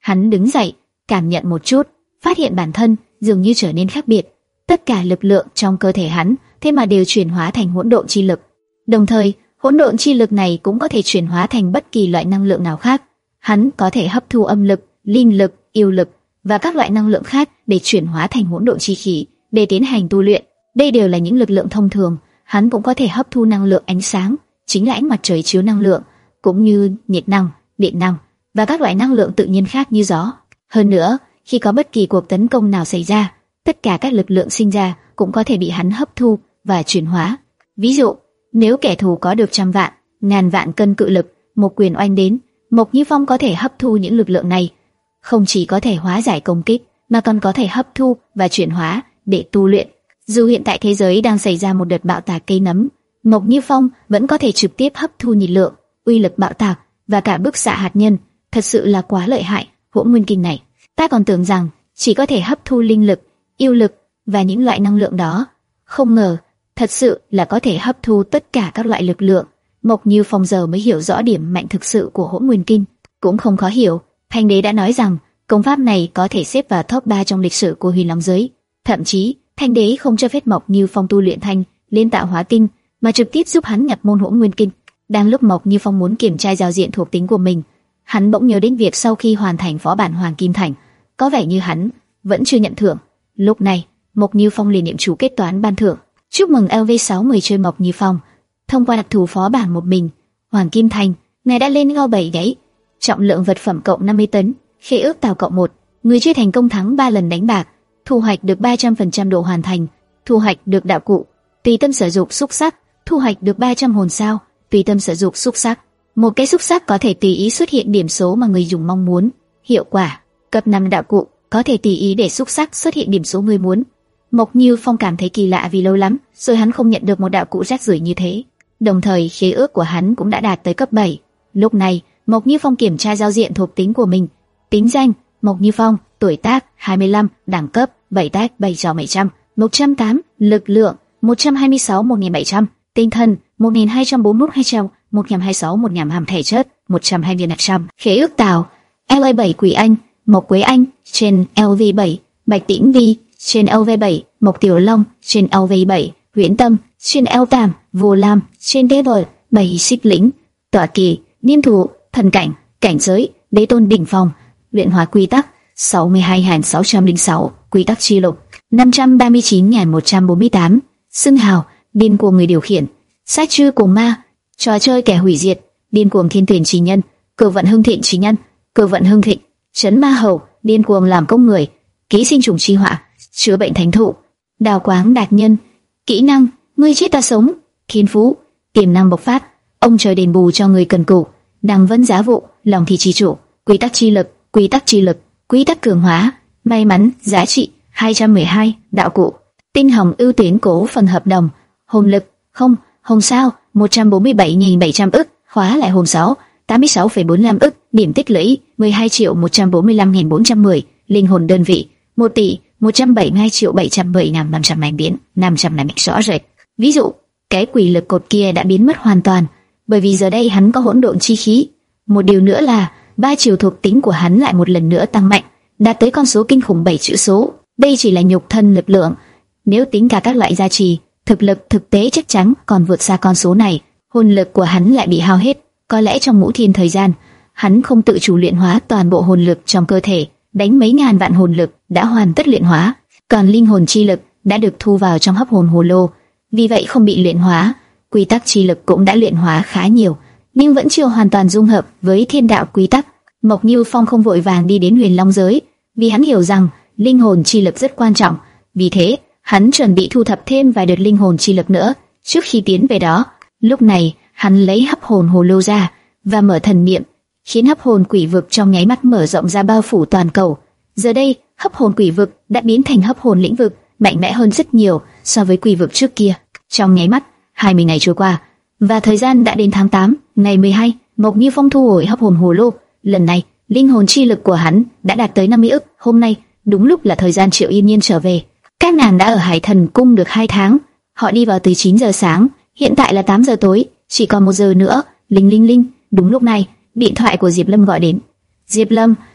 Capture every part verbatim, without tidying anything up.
Hắn đứng dậy, cảm nhận một chút, phát hiện bản thân dường như trở nên khác biệt. Tất cả lực lượng trong cơ thể hắn thế mà đều chuyển hóa thành hỗn độn chi lực. Đồng thời, hỗn độn chi lực này cũng có thể chuyển hóa thành bất kỳ loại năng lượng nào khác. Hắn có thể hấp thu âm lực, linh lực, yêu lực và các loại năng lượng khác để chuyển hóa thành hỗn độn chi khí để tiến hành tu luyện. Đây đều là những lực lượng thông thường. Hắn cũng có thể hấp thu năng lượng ánh sáng, chính là ánh mặt trời chiếu năng lượng, cũng như nhiệt năng, điện năng và các loại năng lượng tự nhiên khác như gió. Hơn nữa, khi có bất kỳ cuộc tấn công nào xảy ra, tất cả các lực lượng sinh ra cũng có thể bị hắn hấp thu và chuyển hóa. Ví dụ, nếu kẻ thù có được trăm vạn, ngàn vạn cân cự lực, một quyền oanh đến, Mộc Như Phong có thể hấp thu những lực lượng này, không chỉ có thể hóa giải công kích, mà còn có thể hấp thu và chuyển hóa để tu luyện. Dù hiện tại thế giới đang xảy ra một đợt bạo tạc cây nấm, Mộc Như Phong vẫn có thể trực tiếp hấp thu nhiệt lượng, uy lực bạo tạc và cả bức xạ hạt nhân, thật sự là quá lợi hại. Hỗn nguyên kinh này, ta còn tưởng rằng chỉ có thể hấp thu linh lực, yêu lực và những loại năng lượng đó, không ngờ thật sự là có thể hấp thu tất cả các loại lực lượng. Mộc Như Phong giờ mới hiểu rõ điểm mạnh thực sự của hỗn nguyên kinh. Cũng không khó hiểu, Thanh Đế đã nói rằng công pháp này có thể xếp vào top ba trong lịch sử của Huyền Long giới. Thậm chí, Thanh Đế không cho phép Mộc Như Phong tu luyện thành Liên Tạo Hóa Kinh, mà trực tiếp giúp hắn nhập môn hỗn nguyên kinh. Đang lúc Mộc Như Phong muốn kiểm tra giao diện thuộc tính của mình, hắn bỗng nhớ đến việc sau khi hoàn thành phó bản Hoàng Kim Thành, có vẻ như hắn vẫn chưa nhận thưởng. Lúc này, Mộc Như Phong liền niệm chú kết toán ban thưởng. Chúc mừng lv sáu mươi chơi Mộc Như Phong, thông qua đặc thù phó bản một mình Hoàng Kim Thành, ngài đã lên ngao bảy đấy. Trọng lượng vật phẩm cộng năm mươi tấn, khế ước tạo cộng một, người chơi thành công thắng ba lần đánh bạc, thu hoạch được ba trăm phần trăm độ hoàn thành, thu hoạch được đạo cụ, tùy tâm sử dụng xúc sắc, thu hoạch được ba trăm hồn sao, tùy tâm sử dụng xúc sắc. Một cái xúc sắc có thể tùy ý xuất hiện điểm số mà người dùng mong muốn. Hiệu quả, cấp năm đạo cụ, có thể tùy ý để xúc sắc xuất hiện điểm số người muốn. Mộc Như Phong cảm thấy kỳ lạ vì lâu lắm rồi hắn không nhận được một đạo cụ rác rưởi như thế. Đồng thời khế ước của hắn cũng đã đạt tới cấp bảy. Lúc này, Mộc Như Phong kiểm tra giao diện thuộc tính của mình. Tính danh: Mộc Như Phong, tuổi tác hai mươi lăm, đẳng cấp bảy tác bảy cho bảy trăm, một trăm tám, lực lượng một trăm hai mươi sáu một nghìn bảy trăm, tinh thần một nghìn hai trăm bốn mươi mốt hai trăm, một trăm hai mươi sáu một nghìn hàm thể chất một trăm hai viên nạp trăm. Khế ước tạo: lv bảy Quỷ Anh, Mộc Quế Anh trên lv bảy, Bạch Tĩnh Vi trên lv bảy, Mộc Tiểu Long trên lv bảy, Huyễn Tâm trên lv tám, Vô Lam trên level bảy. Xích Lĩnh, tọa kỳ, niêm thủ, thần cảnh, cảnh giới, đế tôn đỉnh phong, luyện hóa quy tắc sáu mươi hai nghìn sáu trăm lẻ sáu, quy tắc chi lục năm trăm ba mươi chín nghìn một trăm bốn mươi tám, xưng hào điên cuồng người điều khiển, sát chư cuồng ma, trò chơi kẻ hủy diệt, điên cuồng thiên tuyển trí nhân, cửu vận hưng thịnh trí nhân, cửu vận hưng thịnh, trấn ma hầu, điên cuồng làm công người, ký sinh trùng chi họa, chữa bệnh thánh thụ, đào quáng đạt nhân. Kỹ năng: ngươi chết ta sống. Thiên phú: tiềm năng bộc phát, ông trời đền bù cho người cần cù, đằng vân giá vụ, lòng thì chi chủ, quy tắc chi lực, quy tắc chi lực, quy tắc cường hóa, may mắn, giá trị hai trăm mười hai, đạo cụ: tinh hồng ưu tuyến cổ phần hợp đồng, hồn lực không, hồn sao một trăm bốn mươi bảy nghìn bảy trăm ức, khóa lại hồn sáu tám mươi sáu phẩy bốn mươi lăm ức, điểm tích lũy mười hai triệu một trăm bốn mươi lăm nghìn bốn trăm mười, linh hồn đơn vị một tỷ một trăm bảy mươi hai triệu bảy trăm mười nghìn năm trăm mảnh biến, năm trăm này rõ rệt. Ví dụ, cái quỷ lực cột kia đã biến mất hoàn toàn, bởi vì giờ đây hắn có hỗn độn chi khí. Một điều nữa là ba chiều thuộc tính của hắn lại một lần nữa tăng mạnh, đạt tới con số kinh khủng bảy chữ số. Đây chỉ là nhục thân lực lượng, nếu tính cả các loại gia trì, thực lực thực tế chắc chắn còn vượt xa con số này. Hồn lực của hắn lại bị hao hết, có lẽ trong ngũ thiên thời gian, hắn không tự chủ luyện hóa toàn bộ hồn lực trong cơ thể, đánh mấy ngàn vạn hồn lực đã hoàn tất luyện hóa, còn linh hồn chi lực đã được thu vào trong hấp hồn hồ lô, vì vậy không bị luyện hóa. Quy tắc chi lực cũng đã luyện hóa khá nhiều, nhưng vẫn chưa hoàn toàn dung hợp với thiên đạo quy tắc. Mộc Như Phong không vội vàng đi đến Huyền Long giới, vì hắn hiểu rằng linh hồn chi lực rất quan trọng. Vì thế, hắn chuẩn bị thu thập thêm vài đợt linh hồn chi lực nữa trước khi tiến về đó. Lúc này, hắn lấy hấp hồn hồ lô ra và mở thần niệm, khiến hấp hồn quỷ vực trong nháy mắt mở rộng ra bao phủ toàn cầu. Giờ đây, hấp hồn quỷ vực đã biến thành hấp hồn lĩnh vực, mạnh mẽ hơn rất nhiều so với quỷ vực trước kia. Trong nháy mắt, hai mươi ngày trôi qua, và thời gian đã đến tháng tám, ngày mười hai, Mộc Như Phong thu hồi hấp hồn hồ lô. Lần này, linh hồn chi lực của hắn đã đạt tới năm mươi ức. Hôm nay, đúng lúc là thời gian Triệu Yên Nhiên trở về. Các nàng đã ở Hải Thần Cung được hai tháng. Họ đi vào từ chín giờ sáng, hiện tại là tám giờ tối, chỉ còn một giờ nữa. Linh linh linh, đúng lúc này, điện thoại của Diệp Lâm gọi đến. Diệp Lâm,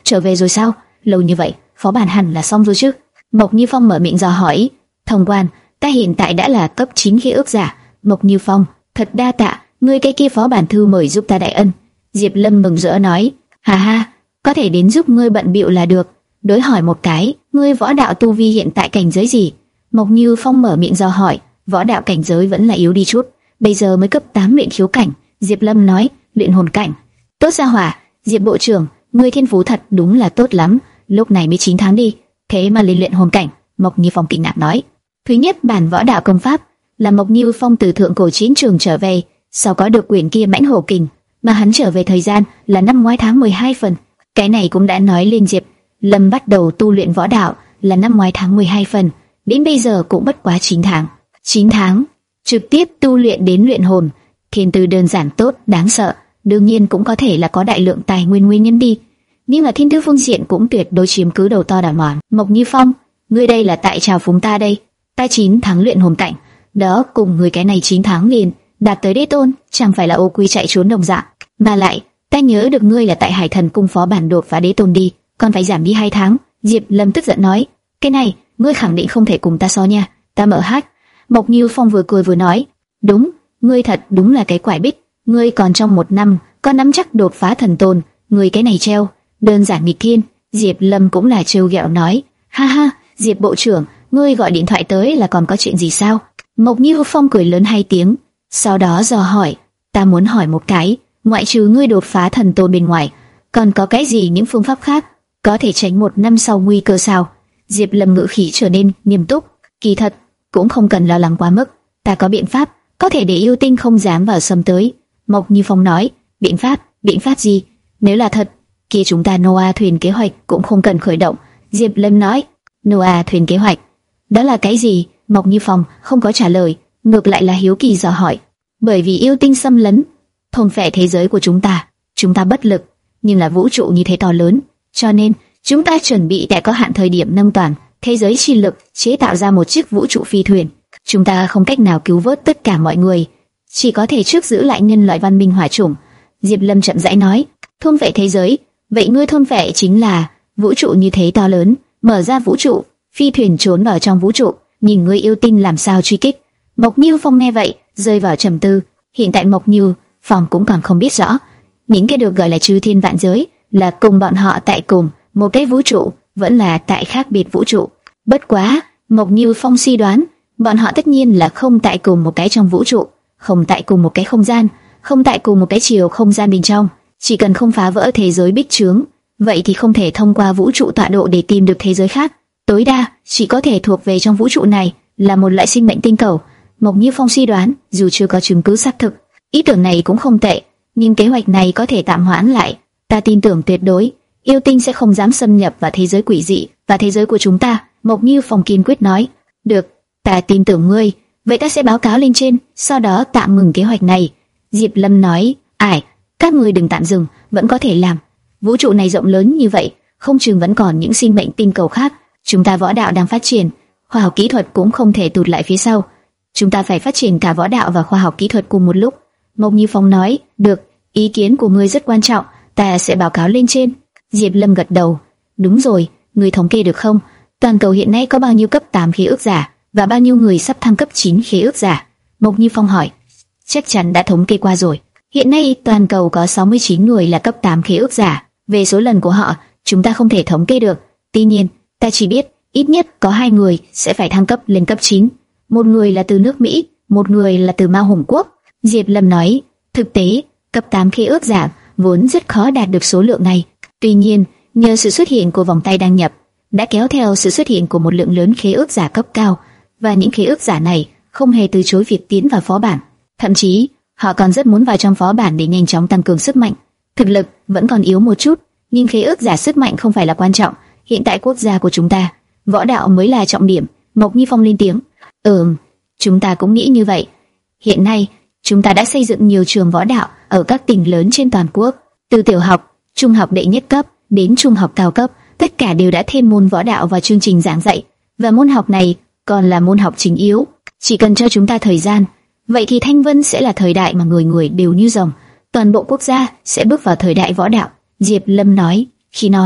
trở về rồi sao? Lâu như vậy, phó bản hẳn là xong rồi chứ? Mộc Như Phong mở miệng dò hỏi. Thông quan, ta hiện tại đã là cấp chín khế ước giả. Mộc Như Phong, thật đa tạ, ngươi cái kia phó bản thư mời giúp ta đại ân. Diệp Lâm mừng rỡ nói, hà ha, có thể đến giúp ngươi bận bịu là được. Đối hỏi một cái, ngươi võ đạo tu vi hiện tại cảnh giới gì? Mộc Như Phong mở miệng dò hỏi. Võ đạo cảnh giới vẫn là yếu đi chút, bây giờ mới cấp tám luyện khiếu cảnh. Diệp Lâm nói, luyện hồn cảnh. Tốt gia hỏa, Diệp bộ trưởng, ngươi thiên phú thật đúng là tốt lắm, lúc này mới chín tháng đi, thế mà lên luyện hồn cảnh. Mộc Như Phong kinh ngạc nói, thứ nhất bản võ đạo công pháp là Mộc Như Phong từ thượng cổ chiến trường trở về, sau có được quyển kia mãnh hổ kình, mà hắn trở về thời gian là năm ngoái tháng mười hai phần. Cái này cũng đã nói lên Diệp Lâm bắt đầu tu luyện võ đạo là năm ngoái tháng mười hai phần, đến bây giờ cũng bất quá chín tháng. chín tháng, trực tiếp tu luyện đến luyện hồn, thiên tư đơn giản tốt, đáng sợ, đương nhiên cũng có thể là có đại lượng tài nguyên nguyên nhân đi, nhưng là thiên tư phương diện cũng tuyệt đối chiếm cứ đầu to đàn mòn. Mộc Như Phong, ngươi đây là tại chào phúng ta đây? Ta chín tháng luyện hồn cảnh, đó cùng người cái này chín tháng liền đạt tới đế tôn, chẳng phải là ô quy chạy trốn đồng dạng. Mà lại, ta nhớ được ngươi là tại Hải Thần cung phó bản đột phá đế tôn đi, còn phải giảm đi hai tháng. Diệp Lâm tức giận nói, cái này ngươi khẳng định không thể cùng ta so nha, ta mở hát. Mộc Như Phong vừa cười vừa nói, đúng, ngươi thật đúng là cái quải bích, ngươi còn trong một năm có nắm chắc đột phá thần tôn, ngươi cái này treo, đơn giản nghịch thiên. Diệp Lâm cũng là trêu ghẹo nói, ha ha, Diệp bộ trưởng, ngươi gọi điện thoại tới là còn có chuyện gì sao? Mộc Như Phong cười lớn hai tiếng, sau đó dò hỏi, ta muốn hỏi một cái, ngoại trừ ngươi đột phá thần tôn bên ngoài, còn có cái gì những phương pháp khác có thể tránh một năm sau nguy cơ sao? Diệp Lâm ngữ khí trở nên nghiêm túc, kỳ thật cũng không cần lo lắng quá mức, ta có biện pháp có thể để yêu tinh không dám vào xâm tới. Mộc Như Phong nói, biện pháp, biện pháp gì? Nếu là thật, kia chúng ta Noah thuyền kế hoạch cũng không cần khởi động. Diệp Lâm nói, Noah thuyền kế hoạch, đó là cái gì? Mộc Như Phong không có trả lời, ngược lại là hiếu kỳ dò hỏi, bởi vì yêu tinh xâm lấn, thôn phệ thế giới của chúng ta, chúng ta bất lực, nhưng là vũ trụ như thế to lớn, cho nên chúng ta chuẩn bị tại có hạn thời điểm nâng toàn thế giới chi lực chế tạo ra một chiếc vũ trụ phi thuyền. Chúng ta không cách nào cứu vớt tất cả mọi người, chỉ có thể trước giữ lại nhân loại văn minh hỏa chủng. Diệp Lâm chậm rãi nói, thôn phệ thế giới, vậy ngươi thôn phệ chính là vũ trụ như thế to lớn, mở ra vũ trụ phi thuyền trốn vào trong vũ trụ, nhìn ngươi yêu tinh làm sao truy kích. Mộc Như Phong nghe vậy rơi vào trầm tư. Hiện tại Mộc Như Phong cũng còn không biết rõ những cái được gọi là chư thiên vạn giới là cùng bọn họ tại cùng một cái vũ trụ, vẫn là tại khác biệt vũ trụ. Bất quá Mộc Như Phong suy đoán bọn họ tất nhiên là không tại cùng một cái trong vũ trụ, không tại cùng một cái không gian, không tại cùng một cái chiều không gian bên trong. Chỉ cần không phá vỡ thế giới bích trướng, vậy thì không thể thông qua vũ trụ tọa độ để tìm được thế giới khác. Tối đa chỉ có thể thuộc về trong vũ trụ này, là một loại sinh mệnh tinh cầu. Mộc Như Phong suy đoán, dù chưa có chứng cứ xác thực, ý tưởng này cũng không tệ, nhưng kế hoạch này có thể tạm hoãn lại. Ta tin tưởng tuyệt đối, yêu tinh sẽ không dám xâm nhập vào thế giới quỷ dị và thế giới của chúng ta. Mộc Như Phong kiên quyết nói, được, ta tin tưởng ngươi, vậy ta sẽ báo cáo lên trên, sau đó tạm ngừng kế hoạch này. Diệp Lâm nói, ải, các ngươi đừng tạm dừng, vẫn có thể làm. Vũ trụ này rộng lớn như vậy, không chừng vẫn còn những sinh mệnh tinh cầu khác. Chúng ta võ đạo đang phát triển, khoa học kỹ thuật cũng không thể tụt lại phía sau. Chúng ta phải phát triển cả võ đạo và khoa học kỹ thuật cùng một lúc. Mộc Như Phong nói, được, ý kiến của ngươi rất quan trọng, ta sẽ báo cáo lên trên. Diệp Lâm gật đầu, đúng rồi, ngươi thống kê được không? Toàn cầu hiện nay có bao nhiêu cấp tám khế ước giả và bao nhiêu người sắp thăng cấp chín khế ước giả? Mộc Như Phong hỏi. Chắc chắn đã thống kê qua rồi. Hiện nay toàn cầu có sáu mươi chín người là cấp tám khế ước giả. Về số lần của họ, chúng ta không thể thống kê được. Tuy nhiên, ta chỉ biết ít nhất có hai người sẽ phải thăng cấp lên cấp chín. Một người là từ nước Mỹ, một người là từ Ma Hùng Quốc. Diệp Lâm nói, thực tế, cấp tám khế ước giả vốn rất khó đạt được số lượng này. Tuy nhiên, nhờ sự xuất hiện của vòng tay đăng nhập, đã kéo theo sự xuất hiện của một lượng lớn khế ước giả cấp cao, và những khế ước giả này không hề từ chối việc tiến vào phó bản. Thậm chí, họ còn rất muốn vào trong phó bản để nhanh chóng tăng cường sức mạnh. Thực lực vẫn còn yếu một chút, nhưng khế ước giả sức mạnh không phải là quan trọng. Hiện tại quốc gia của chúng ta, võ đạo mới là trọng điểm. Mộc Như Phong lên tiếng. Ừm, chúng ta cũng nghĩ như vậy. Hiện nay, chúng ta đã xây dựng nhiều trường võ đạo ở các tỉnh lớn trên toàn quốc, từ tiểu học, trung học đệ nhất cấp đến trung học cao cấp, tất cả đều đã thêm môn võ đạo vào chương trình giảng dạy, và môn học này còn là môn học chính yếu. Chỉ cần cho chúng ta thời gian, vậy thì Thanh Vân sẽ là thời đại mà người người đều như rồng, toàn bộ quốc gia sẽ bước vào thời đại võ đạo. Diệp Lâm nói. Khi nói,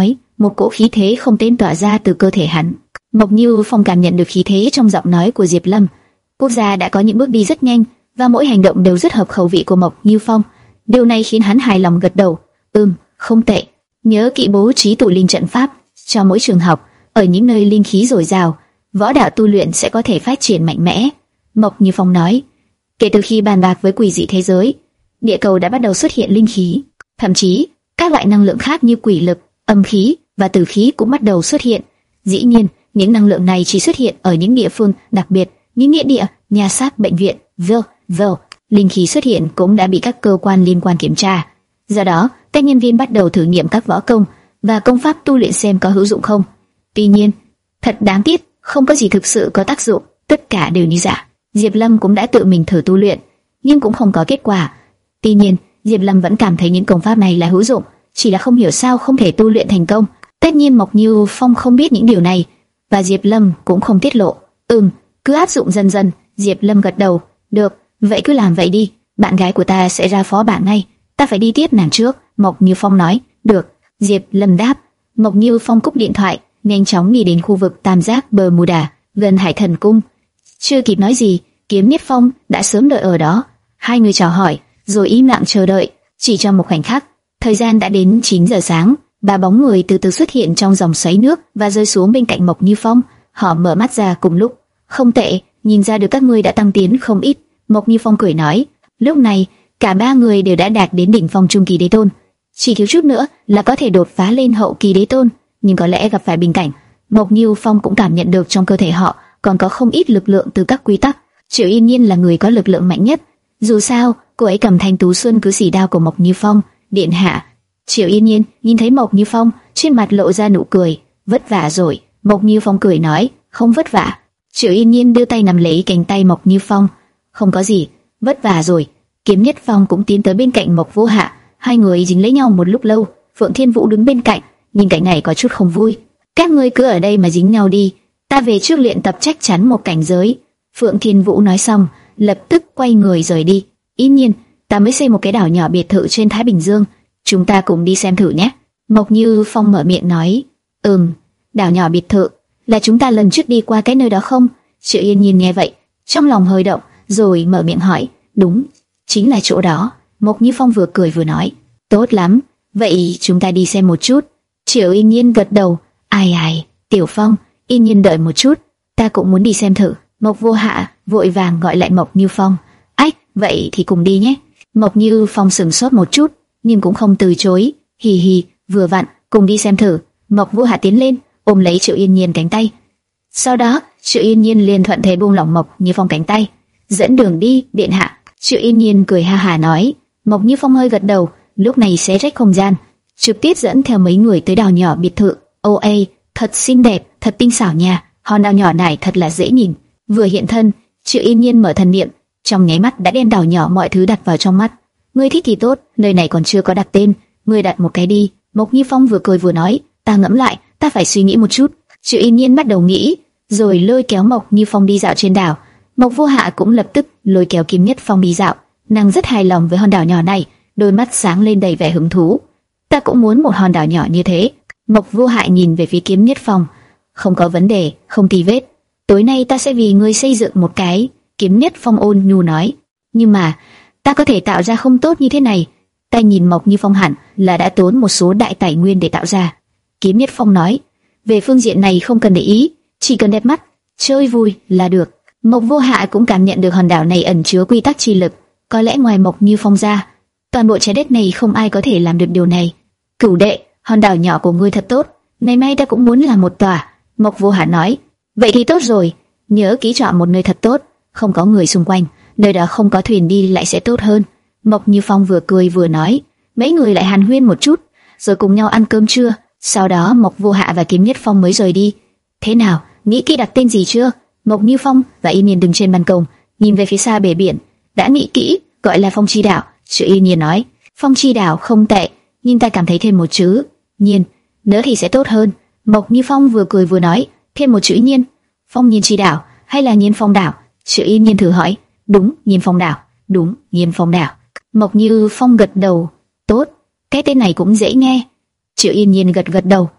một cỗ khí thế không tên tỏa ra từ cơ thể hắn. Mộc Như Phong cảm nhận được khí thế trong giọng nói của Diệp Lâm. Quốc gia đã có những bước đi rất nhanh và mỗi hành động đều rất hợp khẩu vị của Mộc Như Phong. Điều này khiến hắn hài lòng gật đầu. Ừm, không tệ. Nhớ kỹ bố trí tụ linh trận pháp cho mỗi trường học, ở những nơi linh khí dồi dào, võ đạo tu luyện sẽ có thể phát triển mạnh mẽ. Mộc Như Phong nói. Kể từ khi bàn bạc với quỷ dị thế giới, địa cầu đã bắt đầu xuất hiện linh khí, thậm chí các loại năng lượng khác như quỷ lực, âm khí và tử khí cũng bắt đầu xuất hiện. Dĩ nhiên, những năng lượng này chỉ xuất hiện ở những địa phương đặc biệt như nghĩa địa, nhà xác, bệnh viện, vơ vơ. Linh khí xuất hiện cũng đã bị các cơ quan liên quan kiểm tra. Do đó, các nhân viên bắt đầu thử nghiệm các võ công và công pháp tu luyện xem có hữu dụng không. Tuy nhiên, thật đáng tiếc, không có gì thực sự có tác dụng, tất cả đều như giả. Diệp Lâm cũng đã tự mình thử tu luyện, nhưng cũng không có kết quả. Tuy nhiên, Diệp Lâm vẫn cảm thấy những công pháp này là hữu dụng, chỉ là không hiểu sao không thể tu luyện thành công. Tất nhiên Mộc Như Phong không biết những điều này, và Diệp Lâm cũng không tiết lộ. Ừm, cứ áp dụng dần dần. Diệp Lâm gật đầu. Được, vậy cứ làm vậy đi. Bạn gái của ta sẽ ra phó bản ngay. Ta phải đi tiếp nàng trước. Mộc Như Phong nói. Được. Diệp Lâm đáp. Mộc Như Phong cúp điện thoại, nhanh chóng đi đến khu vực Tam Giác Bermuda gần Hải Thần Cung. Chưa kịp nói gì, Kiếm Niết Phong đã sớm đợi ở đó. Hai người chào hỏi, rồi im lặng chờ đợi. Chỉ trong một khoảnh khắc, thời gian đã đến chín giờ sáng. Ba bóng người từ từ xuất hiện trong dòng xoáy nước và rơi xuống bên cạnh Mộc Như Phong. Họ mở mắt ra cùng lúc. Không tệ, nhìn ra được các ngươi đã tăng tiến không ít. Mộc Như Phong cười nói. Lúc này, cả ba người đều đã đạt đến đỉnh phong trung kỳ đế tôn, chỉ thiếu chút nữa là có thể đột phá lên hậu kỳ đế tôn, nhưng có lẽ gặp phải bình cảnh. Mộc Như Phong cũng cảm nhận được trong cơ thể họ còn có không ít lực lượng từ các quy tắc. Triệu Yên Nhiên là người có lực lượng mạnh nhất. Dù sao, cô ấy cầm thanh tú xuân cứ xỉ đao của Mộc Như Phong. Điện hạ. Triệu Yên Nhiên nhìn thấy Mộc Như Phong, trên mặt lộ ra nụ cười. Vất vả rồi. Mộc Như Phong cười nói. Không vất vả. Triệu Yên Nhiên đưa tay nắm lấy cánh tay Mộc Như Phong. Không có gì, vất vả rồi. Kiếm Nhất Phong cũng tiến tới bên cạnh Mộc Vô Hạ. Hai người dính lấy nhau một lúc lâu. Phượng Thiên Vũ đứng bên cạnh, nhìn cảnh này có chút không vui. Các ngươi cứ ở đây mà dính nhau đi, ta về trước luyện tập chắc chắn một cảnh giới. Phượng Thiên Vũ nói xong, lập tức quay người rời đi. Yên Nhiên, ta mới xây một cái đảo nhỏ biệt thự trên Thái Bình Dương, chúng ta cùng đi xem thử nhé. Mộc Như Phong mở miệng nói. Ừm, đảo nhỏ biệt thự là chúng ta lần trước đi qua cái nơi đó không? Triệu Yên Nhiên nghe vậy, trong lòng hơi động, rồi mở miệng hỏi. Đúng, chính là chỗ đó. Mộc Như Phong vừa cười vừa nói. Tốt lắm, vậy chúng ta đi xem một chút. Triệu Yên Nhiên gật đầu. Ai ai, Tiểu Phong, Yên Nhiên đợi một chút, ta cũng muốn đi xem thử. Mộc Vô Hạ vội vàng gọi lại Mộc Như Phong. Ách, vậy thì cùng đi nhé. Mộc Như Phong sững sốt một chút, nhưng cũng không từ chối. Hì hì, vừa vặn, cùng đi xem thử. Mộc Vô Hạ tiến lên, ôm lấy Triệu Yên Nhiên cánh tay. Sau đó, Triệu Yên Nhiên liền thuận thế buông lỏng Mộc Như Phong cánh tay. Dẫn đường đi, điện hạ. Triệu Yên Nhiên cười ha hà nói. Mộc Như Phong hơi gật đầu, lúc này xé rách không gian, trực tiếp dẫn theo mấy người tới đảo nhỏ biệt thự. Ô ê, thật xinh đẹp, thật tinh xảo nha. Hòn đảo nhỏ này thật là dễ nhìn. Vừa hiện thân, Triệu Yên Nhiên mở thần niệm, trong nháy mắt đã đem đảo nhỏ mọi thứ đặt vào trong mắt. Ngươi thích thì tốt, nơi này còn chưa có đặt tên, ngươi đặt một cái đi. Mộc Như Phong vừa cười vừa nói. Ta ngẫm lại, ta phải suy nghĩ một chút. Triệu Yên Nhiên bắt đầu nghĩ, rồi lôi kéo Mộc Như Phong đi dạo trên đảo. Mộc Vô Hạ cũng lập tức lôi kéo Kiếm Nhất Phong đi dạo. Nàng rất hài lòng với hòn đảo nhỏ này, đôi mắt sáng lên đầy vẻ hứng thú. Ta cũng muốn một hòn đảo nhỏ như thế. Mộc Vô Hạ nhìn về phía Kiếm Nhất Phong. Không có vấn đề, không tì vết. Tối nay ta sẽ vì ngươi xây dựng một cái. Kiếm Nhất Phong ôn nhu nói. Nhưng mà ta có thể tạo ra không tốt như thế này. Ta nhìn Mộc Như Phong hẳn là đã tốn một số đại tài nguyên để tạo ra. Kiếm Nhất Phong nói. Về phương diện này không cần để ý, chỉ cần đẹp mắt, chơi vui là được. Mộc Vô Hạ cũng cảm nhận được hòn đảo này ẩn chứa quy tắc chi lực. Có lẽ ngoài Mộc Như Phong ra, toàn bộ trái đất này không ai có thể làm được điều này. Cửu đệ, hòn đảo nhỏ của ngươi thật tốt, ngày mai ta cũng muốn làm một tòa. Mộc Vô Hạ nói. Vậy thì tốt rồi, nhớ kỹ chọn một nơi thật tốt, không có người xung quanh, nơi đó không có thuyền đi lại sẽ tốt hơn. Mộc Như Phong vừa cười vừa nói. Mấy người lại hàn huyên một chút, rồi cùng nhau ăn cơm trưa. Sau đó Mộc Vô Hạ và Kiếm Nhất Phong mới rời đi. Thế nào, nghĩ kỹ đặt tên gì chưa? Mộc Như Phong và Yên Nhiên đứng trên ban công, nhìn về phía xa bể biển. Đã nghĩ kỹ, gọi là Phong Chi Đảo. Triệu Yên Nhiên nói. Phong Chi Đảo không tệ, nhưng ta cảm thấy thêm một chữ Nhiên nữa thì sẽ tốt hơn. Mộc Như Phong vừa cười vừa nói. Thêm một chữ Nhiên. Phong Nhiên Chi Đảo hay là Nhiên Phong Đảo? Triệu Yên Nhiên thử hỏi. Đúng, Nhiên Phong Đảo. Đúng, Nhiên Phong Đảo. Mộc Như Phong gật đầu. Tốt, cái tên này cũng dễ nghe. Triệu Yên Nhiên gật gật đầu.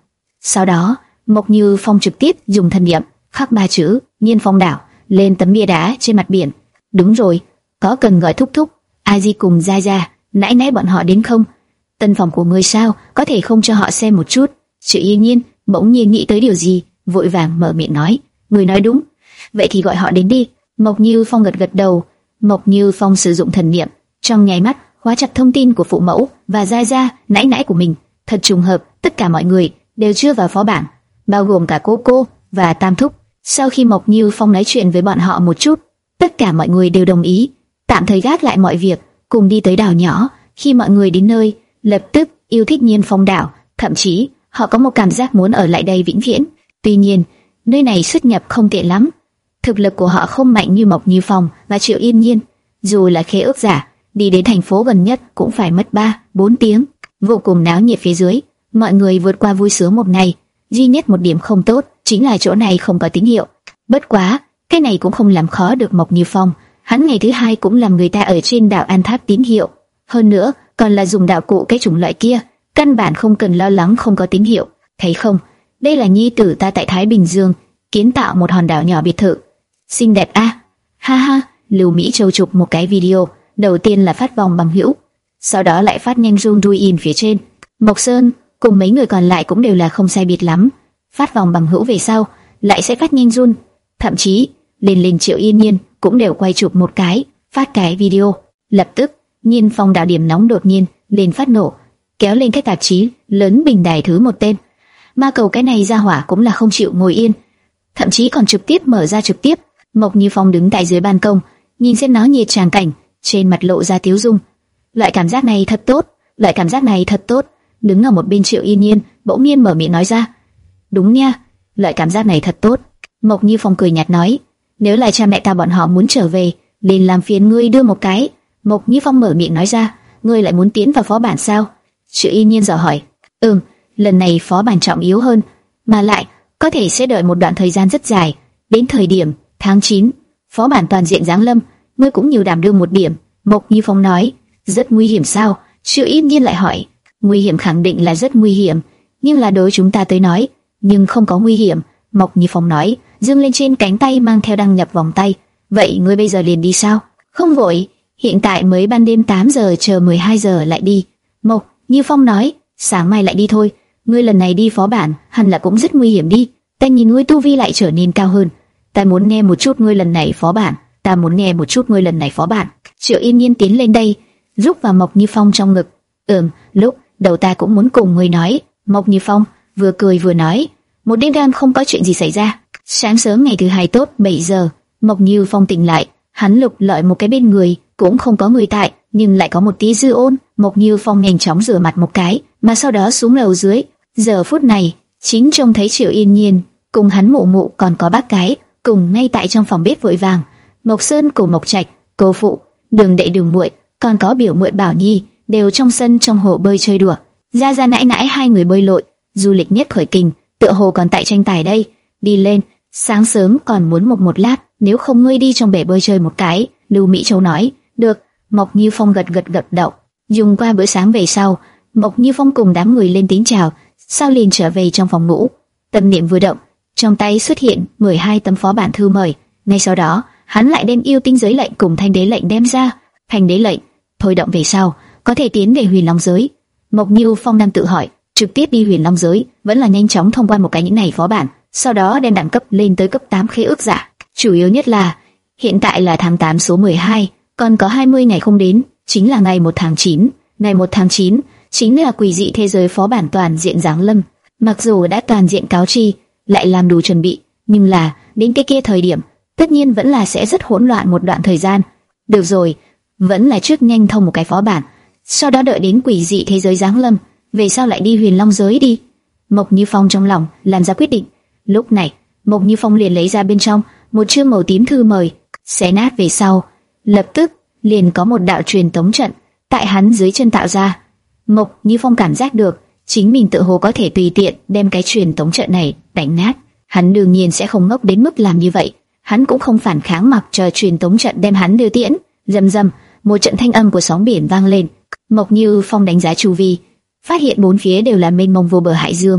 Sau đó, Mộc Như Phong trực tiếp dùng thần niệm khắc ba chữ Nhiên Phong đảo lên tấm bia đá trên mặt biển. Đúng rồi, có cần gọi thúc thúc, A Di cùng Gia Gia, nãy nãy bọn họ đến không? Tân phòng của ngươi sao, có thể không cho họ xem một chút? Triệu Yên Nhiên bỗng nhiên nghĩ tới điều gì, vội vàng mở miệng nói, người nói đúng, vậy thì gọi họ đến đi. Mộc Như Phong gật gật đầu. Mộc Như Phong sử dụng thần niệm, trong nháy mắt khóa chặt thông tin của phụ mẫu và Gia Gia, nãy nãy của mình. Thật trùng hợp, tất cả mọi người đều chưa vào phó bản, bao gồm cả cô cô và Tam thúc. Sau khi Mộc Như Phong nói chuyện với bọn họ một chút, tất cả mọi người đều đồng ý tạm thời gác lại mọi việc, cùng đi tới đảo nhỏ. Khi mọi người đến nơi, lập tức yêu thích Nhiên Phong đảo, thậm chí họ có một cảm giác muốn ở lại đây vĩnh viễn. Tuy nhiên, nơi này xuất nhập không tệ lắm. Thực lực của họ không mạnh như Mộc Như Phong và Triệu Yên Nhiên, dù là khế ước giả, đi đến thành phố gần nhất cũng phải mất ba, bốn tiếng. Vô cùng náo nhiệt phía dưới, mọi người vượt qua vui sướng một ngày. Duy nhất một điểm không tốt chính là chỗ này không có tín hiệu. Bất quá, cái này cũng không làm khó được Mộc Như Phong. Hắn ngày thứ hai cũng làm người ta ở trên đảo An Tháp tín hiệu. Hơn nữa, còn là dùng đạo cụ cái chủng loại kia, căn bản không cần lo lắng không có tín hiệu. Thấy không, đây là nhi tử ta tại Thái Bình Dương kiến tạo một hòn đảo nhỏ biệt thự. Xinh đẹp a. À? Ha ha. Lưu Mỹ Châu chụp một cái video, đầu tiên là phát vòng bằng hữu, sau đó lại phát nhanh zoom đuôi in phía trên. Mộc Sơn cùng mấy người còn lại cũng đều là không sai biệt lắm, phát vòng bằng hữu về sau lại sẽ phát nhanh zoom, thậm chí lên lên Triệu Yên Nhiên cũng đều quay chụp một cái, phát cái video. Lập tức Nhiên Phong đảo điểm nóng đột nhiên lên phát nổ, kéo lên cái tạp chí lớn bình đài thứ một tên. Ma cầu cái này ra hỏa cũng là không chịu ngồi yên, thậm chí còn trực tiếp mở ra trực tiếp. Mộc Như Phong đứng tại dưới ban công, nhìn xem náo nhiệt tràng cảnh, trên mặt lộ ra tiếu dung. Loại cảm giác này thật tốt, loại cảm giác này thật tốt. Đứng ở một bên Triệu Yên Nhiên bỗng nhiên mở miệng nói ra, đúng nha, loại cảm giác này thật tốt. Mộc Như Phong cười nhạt nói, nếu là cha mẹ ta bọn họ muốn trở về, liền làm phiền ngươi đưa một cái. Mộc Như Phong mở miệng nói ra, ngươi lại muốn tiến vào phó bản sao? Triệu Yên Nhiên dò hỏi, ừm, lần này phó bản trọng yếu hơn, mà lại có thể sẽ đợi một đoạn thời gian rất dài, đến thời điểm tháng chín, phó bản toàn diện giáng lâm, ngươi cũng nhiều đảm đương một điểm. Mộc Như Phong nói, rất nguy hiểm sao? Triệu Yên Nhiên lại hỏi, nguy hiểm khẳng định là rất nguy hiểm, nhưng là đối chúng ta tới nói, nhưng không có nguy hiểm. Mộc Như Phong nói, dương lên trên cánh tay mang theo đăng nhập vòng tay. Vậy ngươi bây giờ liền đi sao? Không vội, hiện tại mới ban đêm tám giờ, chờ mười hai giờ lại đi. Mộc Như Phong nói, sáng mai lại đi thôi. Ngươi lần này đi phó bản hẳn là cũng rất nguy hiểm đi. Ta nhìn ngươi tu vi lại trở nên cao hơn. Ta muốn nghe một chút ngươi lần này phó bản. Ta muốn nghe một chút ngươi lần này phó bản. Triệu Yên Nhiên tiến lên đây, rúc vào Mộc Như Phong trong ngực. Ừm, lúc đầu ta cũng muốn cùng ngươi nói. Mộc Như Phong vừa cười vừa nói, một đêm đêm không có chuyện gì xảy ra. Sáng sớm ngày thứ hai tốt bảy giờ, Mộc Như Phong tỉnh lại, hắn lục lọi một cái bên người, cũng không có người tại, nhưng lại có một tí dư ôn. Mộc Như Phong nhanh chóng rửa mặt một cái, mà sau đó xuống lầu dưới. Giờ phút này, chính trông thấy Triệu Yên Nhiên cùng hắn mụ mụ còn có bác cái cùng ngay tại trong phòng bếp vội vàng. Mộc Sơn cùng Mộc Trạch, cô phụ, Đường đệ Đường muội, còn có biểu muội Bảo Nhi đều trong sân trong hồ bơi chơi đùa. Ra ra nãi nãi hai người bơi lội, du lịch nhất khởi kình, tựa hồ còn tại tranh tài đây. Đi lên, sáng sớm còn muốn một một lát, nếu không ngươi đi trong bể bơi chơi một cái. Lưu Mỹ Châu nói, được. Mộc Như Phong gật gật gật đầu. Dùng qua bữa sáng về sau, Mộc Như Phong cùng đám người lên tiếng chào, sau liền trở về trong phòng ngủ. Tâm niệm vừa động, trong tay xuất hiện mười hai tấm phó bản thư mời. Ngay sau đó, hắn lại đem yêu tinh giới lệnh cùng thanh đế lệnh đem ra. Thanh đế lệnh thôi động về sau, có thể tiến về Huyền Long giới. Mộc Như Phong đang tự hỏi, trực tiếp đi Huyền Long giới vẫn là nhanh chóng thông qua một cái những này phó bản, sau đó đem đẳng cấp lên tới cấp tám khế ước giả. Chủ yếu nhất là hiện tại là tháng tám số mười hai, còn có hai mươi ngày không đến, chính là ngày một tháng chín. Ngày một tháng chín chính là quỷ dị thế giới phó bản toàn diện giáng lâm. Mặc dù đã toàn diện cáo chi, lại làm đủ chuẩn bị, nhưng là đến cái kia thời điểm, tất nhiên vẫn là sẽ rất hỗn loạn một đoạn thời gian. Được rồi, vẫn là trước nhanh thông một cái phó bản, sau đó đợi đến quỷ dị thế giới giáng lâm, về sau lại đi Huyền Long giới đi. Mộc Như Phong trong lòng làm ra quyết định. Lúc này, Mộc Như Phong liền lấy ra bên trong một chương màu tím thư mời, xé nát về sau, lập tức liền có một đạo truyền tống trận tại hắn dưới chân tạo ra. Mộc Như Phong cảm giác được chính mình tự hồ có thể tùy tiện đem cái truyền tống trận này đánh nát. Hắn đương nhiên sẽ không ngốc đến mức làm như vậy, hắn cũng không phản kháng mặc chờ truyền tống trận đem hắn đưa tiễn. Rầm rầm, một trận thanh âm của sóng biển vang lên. Mộc Như Phong đánh giá chu vi, phát hiện bốn phía đều là mênh mông vô bờ hải dương,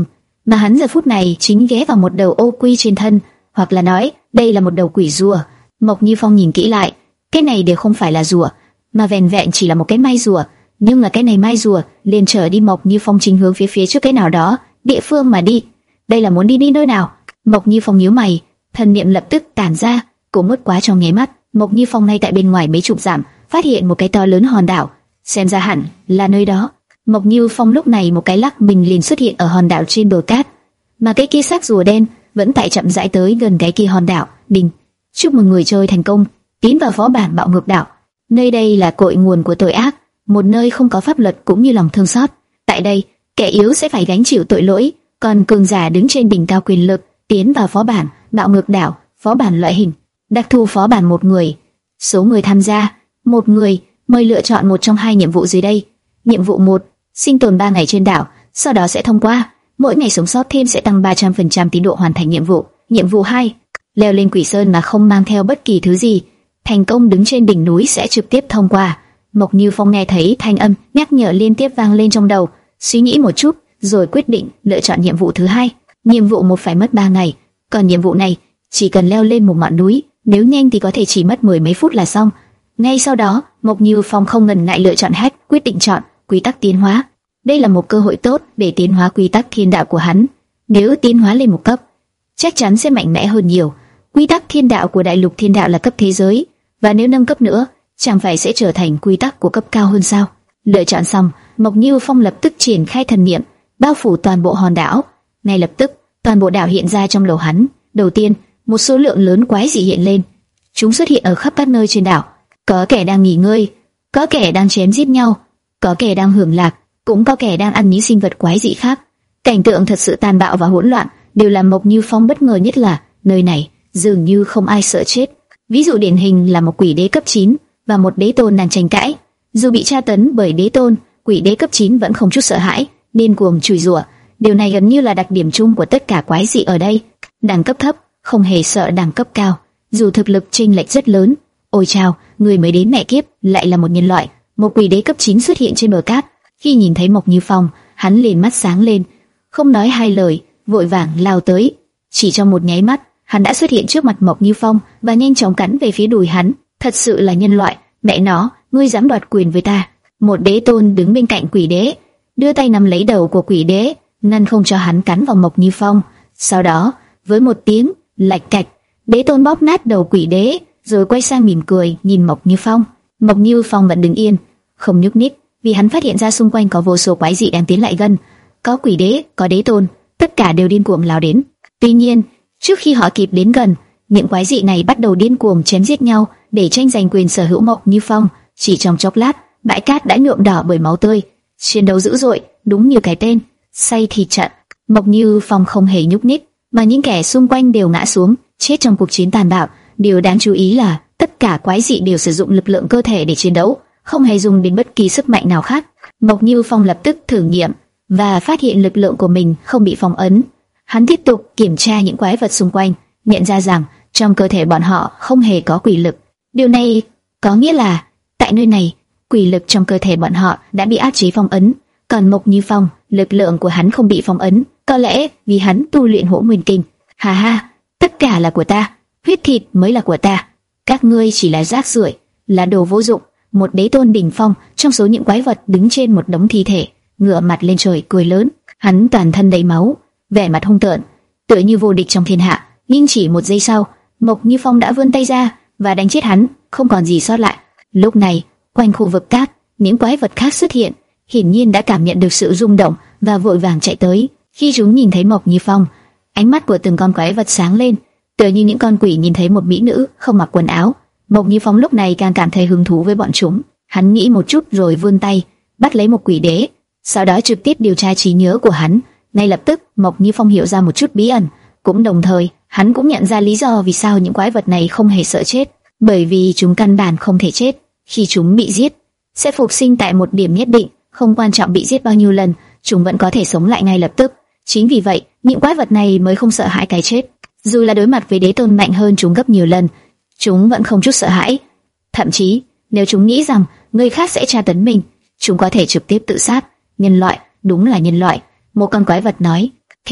mà hắn giờ phút này chính ghé vào một đầu ô quy trên thân, hoặc là nói đây là một đầu quỷ rùa. Mộc Như Phong nhìn kỹ lại, cái này đều không phải là rùa, mà vẹn vẹn chỉ là một cái mai rùa, nhưng là cái này mai rùa liền trở đi Mộc Như Phong chính hướng phía phía trước cái nào đó địa phương mà đi. Đây là muốn đi đi nơi nào? Mộc Như Phong nhíu mày, thần niệm lập tức tản ra, cũng mất quá trong nháy mắt. Mộc Như Phong ngay tại bên ngoài mấy chục dặm phát hiện một cái to lớn hòn đảo, xem ra hẳn là nơi đó. Mộc Như Phong lúc này một cái lắc mình liền xuất hiện ở hòn đảo trên bờ cát, mà cái kia xác rùa đen vẫn tại chậm rãi tới gần cái kia hòn đảo. Đình, chúc mừng người chơi thành công tiến vào phó bản bạo ngược đảo. Nơi đây là cội nguồn của tội ác, một nơi không có pháp luật cũng như lòng thương xót. Tại đây, kẻ yếu sẽ phải gánh chịu tội lỗi, còn cường giả đứng trên đỉnh cao quyền lực. Tiến vào phó bản bạo ngược đảo, phó bản loại hình đặc thù, phó bản một người. Số người tham gia một người, mời lựa chọn một trong hai nhiệm vụ dưới đây. Nhiệm vụ một, sinh tồn ba ngày trên đảo, sau đó sẽ thông qua. Mỗi ngày sống sót thêm sẽ tăng ba trăm phần trăm tín độ hoàn thành nhiệm vụ. Nhiệm vụ hai, leo lên quỷ sơn mà không mang theo bất kỳ thứ gì, thành công đứng trên đỉnh núi sẽ trực tiếp thông qua. Mộc Như Phong nghe thấy thanh âm nhắc nhở liên tiếp vang lên trong đầu, suy nghĩ một chút rồi quyết định lựa chọn nhiệm vụ thứ hai. Nhiệm vụ một phải mất ba ngày, còn nhiệm vụ này chỉ cần leo lên một ngọn núi, nếu nhanh thì có thể chỉ mất mười mấy phút là xong. Ngay sau đó, Mộc Như Phong không ngần ngại lựa chọn hack, quyết định chọn quy tắc tiến hóa. Đây là một cơ hội tốt để tiến hóa quy tắc thiên đạo của hắn. Nếu tiến hóa lên một cấp, chắc chắn sẽ mạnh mẽ hơn nhiều. Quy tắc thiên đạo của đại lục thiên đạo là cấp thế giới, và nếu nâng cấp nữa, chẳng phải sẽ trở thành quy tắc của cấp cao hơn sao? Lựa chọn xong, Mộc Như Phong lập tức triển khai thần niệm, bao phủ toàn bộ hòn đảo. Ngay lập tức, toàn bộ đảo hiện ra trong đầu hắn. Đầu tiên, một số lượng lớn quái dị hiện lên. Chúng xuất hiện ở khắp các nơi trên đảo. Có kẻ đang nghỉ ngơi, có kẻ đang chém giết nhau, có kẻ đang hưởng lạc, cũng có kẻ đang ăn những sinh vật quái dị khác. Cảnh tượng thật sự tàn bạo và hỗn loạn. Điều làm Mộc Như Phong bất ngờ nhất là nơi này dường như không ai sợ chết. Ví dụ điển hình là một quỷ đế cấp chín và một đế tôn đang tranh cãi. Dù bị tra tấn bởi đế tôn, quỷ đế cấp chín vẫn không chút sợ hãi, điên cuồng chửi rủa. Điều này gần như là đặc điểm chung của tất cả quái dị ở đây. Đẳng cấp thấp không hề sợ đẳng cấp cao, dù thực lực chênh lệch rất lớn. Ôi chao, người mới đến mẹ kiếp lại là một nhân loại. Một quỷ đế cấp chín xuất hiện trên bờ cát. Khi nhìn thấy Mộc Như Phong, hắn liền mắt sáng lên, không nói hai lời, vội vàng lao tới. Chỉ trong một nháy mắt, hắn đã xuất hiện trước mặt Mộc Như Phong và nhanh chóng cắn về phía đùi hắn. Thật sự là nhân loại, mẹ nó, ngươi dám đoạt quyền với ta? Một đế tôn đứng bên cạnh quỷ đế, đưa tay nắm lấy đầu của quỷ đế, ngăn không cho hắn cắn vào Mộc Như Phong. Sau đó, với một tiếng lạch cạch, đế tôn bóp nát đầu quỷ đế, rồi quay sang mỉm cười nhìn Mộc Như Phong. Mộc Như Phong vẫn đứng yên, không nhúc nhích, vì hắn phát hiện ra xung quanh có vô số quái dị đang tiến lại gần. Có quỷ đế, có đế tôn, tất cả đều điên cuồng lao đến. Tuy nhiên, trước khi họ kịp đến gần, những quái dị này bắt đầu điên cuồng chém giết nhau để tranh giành quyền sở hữu Mộc Như Phong. Chỉ trong chốc lát, bãi cát đã nhuộm đỏ bởi máu tươi. Chiến đấu dữ dội, đúng như cái tên, say thịt trận. Mộc Như Phong không hề nhúc nhích, mà những kẻ xung quanh đều ngã xuống, chết trong cuộc chiến tàn bạo. Điều đáng chú ý là tất cả quái dị đều sử dụng lực lượng cơ thể để chiến đấu, không hề dùng đến bất kỳ sức mạnh nào khác. Mộc Như Phong lập tức thử nghiệm và phát hiện lực lượng của mình không bị phong ấn. Hắn tiếp tục kiểm tra những quái vật xung quanh, nhận ra rằng trong cơ thể bọn họ không hề có quỷ lực. Điều này có nghĩa là tại nơi này, quỷ lực trong cơ thể bọn họ đã bị áp chế phong ấn, còn Mộc Như Phong, lực lượng của hắn không bị phong ấn, có lẽ vì hắn tu luyện Hỗn Nguyên Kinh. Ha ha, tất cả là của ta, huyết thịt mới là của ta, các ngươi chỉ là rác rưởi, là đồ vô dụng. Một đế tôn đỉnh phong trong số những quái vật đứng trên một đống thi thể, ngửa mặt lên trời cười lớn. Hắn toàn thân đầy máu, vẻ mặt hung tợn, tựa như vô địch trong thiên hạ. Nhưng chỉ một giây sau, Mộc Như Phong đã vươn tay ra và đánh chết hắn, không còn gì sót lại. Lúc này, quanh khu vực cát, những quái vật khác xuất hiện, hiển nhiên đã cảm nhận được sự rung động và vội vàng chạy tới. Khi chúng nhìn thấy Mộc Như Phong, ánh mắt của từng con quái vật sáng lên, tựa như những con quỷ nhìn thấy một mỹ nữ không mặc quần áo. Mộc Như Phong lúc này càng cảm thấy hứng thú với bọn chúng. Hắn nghĩ một chút rồi vươn tay bắt lấy một quỷ đế, sau đó trực tiếp điều tra trí nhớ của hắn. Ngay lập tức, Mộc Như Phong hiểu ra một chút bí ẩn, cũng đồng thời hắn cũng nhận ra lý do vì sao những quái vật này không hề sợ chết, bởi vì chúng căn bản không thể chết. Khi chúng bị giết, sẽ phục sinh tại một điểm nhất định, không quan trọng bị giết bao nhiêu lần, chúng vẫn có thể sống lại ngay lập tức. Chính vì vậy, những quái vật này mới không sợ hãi cái chết. Dù là đối mặt với đế tôn mạnh hơn chúng gấp nhiều lần, chúng vẫn không chút sợ hãi. Thậm chí, nếu chúng nghĩ rằng người khác sẽ tra tấn mình, chúng có thể trực tiếp tự sát. Nhân loại, đúng là nhân loại. Một con quái vật nói, thịt,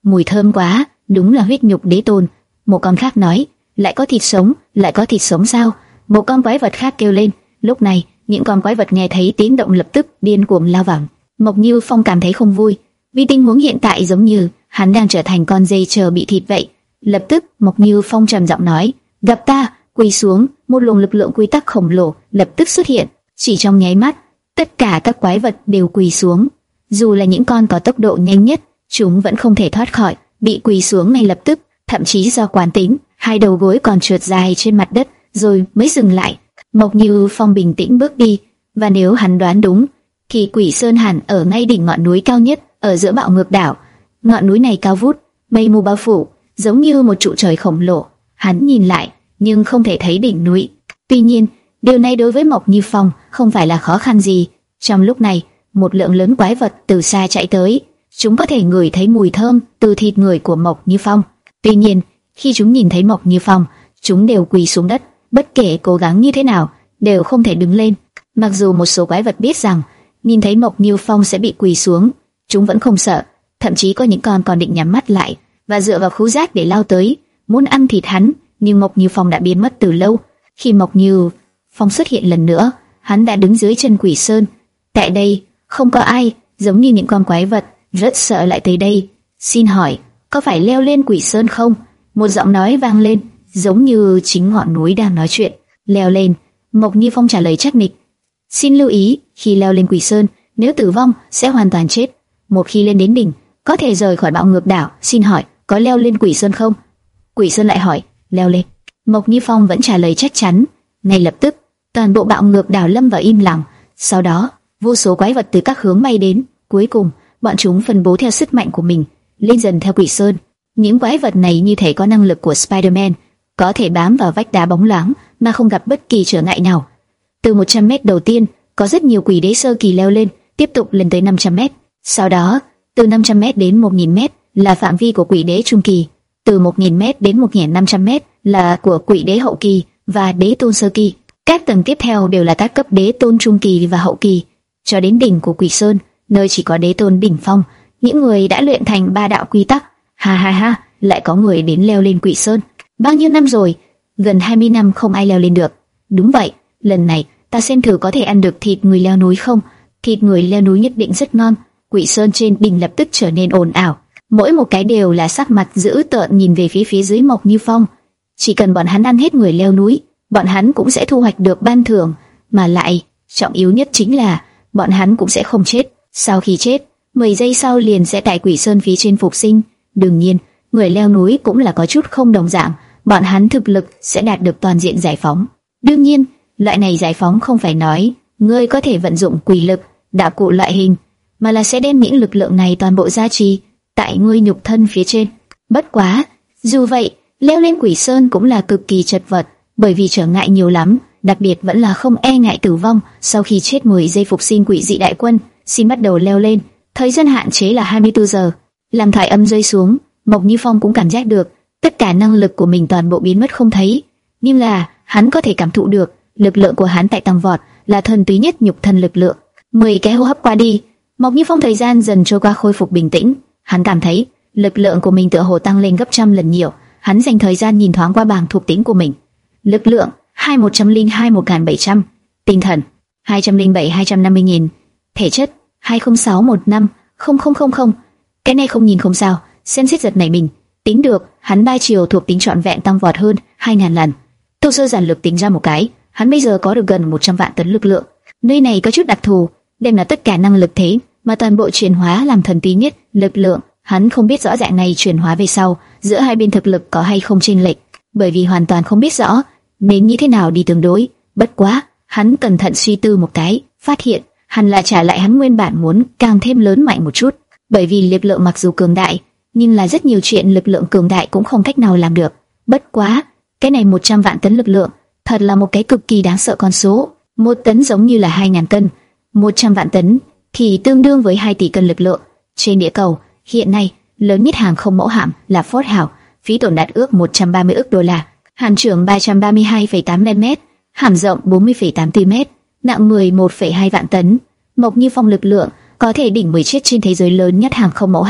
mùi thơm quá, đúng là huyết nhục đế tôn. Một con khác nói, lại có thịt sống, lại có thịt sống sao? Một con quái vật khác kêu lên. Lúc này, những con quái vật nghe thấy tiếng động lập tức điên cuồng lao vào. Mộc Như Phong cảm thấy không vui, vì tình huống hiện tại giống như hắn đang trở thành con dê chờ bị thịt vậy. Lập tức, Mộc Như Phong trầm giọng nói, gặp ta, quỳ xuống. Một luồng lực lượng quy tắc khổng lồ lập tức xuất hiện, chỉ trong nháy mắt, tất cả các quái vật đều quỳ xuống. Dù là những con có tốc độ nhanh nhất, chúng vẫn không thể thoát khỏi bị quỳ xuống ngay lập tức, thậm chí do quán tính, hai đầu gối còn trượt dài trên mặt đất, rồi mới dừng lại. Mộc Như Phong bình tĩnh bước đi, và nếu hắn đoán đúng, thì Quỷ Sơn hẳn ở ngay đỉnh ngọn núi cao nhất ở giữa Bạo Ngược Đảo. Ngọn núi này cao vút, mây mù bao phủ, giống như một trụ trời khổng lồ. Hắn nhìn lại, nhưng không thể thấy đỉnh núi. Tuy nhiên, điều này đối với Mộc Như Phong không phải là khó khăn gì. Trong lúc này, một lượng lớn quái vật từ xa chạy tới. Chúng có thể ngửi thấy mùi thơm từ thịt người của Mộc Như Phong. Tuy nhiên, khi chúng nhìn thấy Mộc Như Phong, chúng đều quỳ xuống đất, bất kể cố gắng như thế nào, đều không thể đứng lên. Mặc dù một số quái vật biết rằng nhìn thấy Mộc Như Phong sẽ bị quỳ xuống, chúng vẫn không sợ, thậm chí có những con còn định nhắm mắt lại và dựa vào khứu giác để lao tới, muốn ăn thịt hắn. Nhưng Mộc Như Phong đã biến mất từ lâu. Khi Mộc Như Phong xuất hiện lần nữa, hắn đã đứng dưới chân Quỷ Sơn. Tại đây, không có ai, giống như những con quái vật, rất sợ lại tới đây. Xin hỏi, có phải leo lên Quỷ Sơn không? Một giọng nói vang lên, giống như chính ngọn núi đang nói chuyện. Leo lên. Mộc Như Phong trả lời chắc nịch. Xin lưu ý, khi leo lên Quỷ Sơn, nếu tử vong sẽ hoàn toàn chết. Một khi lên đến đỉnh, có thể rời khỏi Bạo Ngược Đảo. Xin hỏi, có leo lên Quỷ Sơn không? Quỷ Sơn lại hỏi. Leo lên. Mộc Như Phong vẫn trả lời chắc chắn. Ngay lập tức, toàn bộ Bạo Ngược Đảo lâm vào im lặng. Sau đó, vô số quái vật từ các hướng bay đến. Cuối cùng, bọn chúng phân bố theo sức mạnh của mình, lên dần theo Quỷ Sơn. Những quái vật này như thể có năng lực của Spider-Man, có thể bám vào vách đá bóng loáng mà không gặp bất kỳ trở ngại nào. Từ một trăm mét đầu tiên, có rất nhiều quỷ đế sơ kỳ leo lên, tiếp tục lên tới năm trăm mét. Sau đó, từ năm trăm mét đến một nghìn mét là phạm vi của quỷ đế trung kỳ. Từ một nghìn mét đến một nghìn năm trăm mét là của quỷ đế hậu kỳ và đế tôn sơ kỳ. Các tầng tiếp theo đều là các cấp đế tôn trung kỳ và hậu kỳ, cho đến đỉnh của Quỷ Sơn, nơi chỉ có đế tôn đỉnh phong, những người đã luyện thành ba đạo quy tắc. Ha ha ha, lại có người đến leo lên Quỷ Sơn. Bao nhiêu năm rồi? Gần hai mươi năm không ai leo lên được. Đúng vậy, lần này ta xem thử có thể ăn được thịt người leo núi không. Thịt người leo núi nhất định rất ngon. Quỷ Sơn trên đỉnh lập tức trở nên ồn ào. Mỗi một cái đều là sắc mặt dữ tợn nhìn về phía phía dưới Mộc Như Phong. Chỉ cần bọn hắn ăn hết người leo núi, bọn hắn cũng sẽ thu hoạch được ban thưởng, mà lại trọng yếu nhất chính là bọn hắn cũng sẽ không chết. Sau khi chết, mười giây sau liền sẽ tại Quỷ Sơn phía trên phục sinh. Đương nhiên, người leo núi cũng là có chút không đồng dạng, bọn hắn thực lực sẽ đạt được toàn diện giải phóng. Đương nhiên, loại này giải phóng không phải nói ngươi có thể vận dụng quỷ lực, đạo cụ loại hình, mà là sẽ đem những lực lượng này toàn bộ gia trì tại ngươi nhục thân phía trên. Bất quá, dù vậy, leo lên Quỷ Sơn cũng là cực kỳ chật vật, bởi vì trở ngại nhiều lắm, đặc biệt vẫn là không e ngại tử vong. Sau khi chết mười giây phục sinh quỷ dị đại quân, xin bắt đầu leo lên. Thời gian hạn chế là hai mươi tư giờ. Làm thoại âm rơi xuống, Mộc Như Phong cũng cảm giác được tất cả năng lực của mình toàn bộ biến mất không thấy, nhưng là hắn có thể cảm thụ được lực lượng của hắn tại tăng vọt, là thuần túy nhất nhục thân lực lượng. Mười cái hô hấp qua đi, Mộc Như Phong thời gian dần trôi qua khôi phục bình tĩnh. Hắn cảm thấy lực lượng của mình tựa hồ tăng lên gấp trăm lần nhiều. Hắn dành thời gian nhìn thoáng qua bảng thuộc tính của mình. Lực lượng hai một trăm linh hai một nghìn bảy trăm, tinh thần hai trăm linh bảy hai trăm năm mươi nghìn, thể chất hai không sáu một năm không không không không. Cái này không nhìn không sao, xem xét giật nảy mình. Tính được, hắn ba chiều thuộc tính trọn vẹn tăng vọt hơn hai nghìn lần. Tô sơ giản lược tính ra một cái, hắn bây giờ có được gần một trăm vạn tấn lực lượng. Nơi này có chút đặc thù, đem là tất cả năng lực thế mà toàn bộ chuyển hóa làm thần tí nhất lực lượng. Hắn không biết rõ dạng này chuyển hóa về sau giữa hai bên thực lực có hay không chênh lệch, bởi vì hoàn toàn không biết rõ nên như thế nào đi tương đối. Bất quá, hắn cẩn thận suy tư một cái, phát hiện hẳn là trả lại hắn nguyên bản muốn càng thêm lớn mạnh một chút, bởi vì lực lượng mặc dù cường đại, nhưng là rất nhiều chuyện lực lượng cường đại cũng không cách nào làm được. Bất quá, cái này một trăm vạn tấn lực lượng, thật là một cái cực kỳ đáng sợ con số. Một tấn giống như là hai nghìn cân, một trăm vạn tấn thì tương đương với hai tỷ cân lực lượng. Trên địa cầu, hiện nay, lớn nhất hàng không mẫu hạm là Fort Hào, phí tổn đạt ước một trăm ba mươi ức đô la, hàm trưởng ba trăm ba mươi hai phẩy tám mét, hàm rộng bốn mươi phẩy tám mét, nặng mười một phẩy hai vạn tấn. Mộc Như Phong lực lượng có thể đỉnh mười chiếc trên thế giới lớn nhất hàng không mẫu hạm.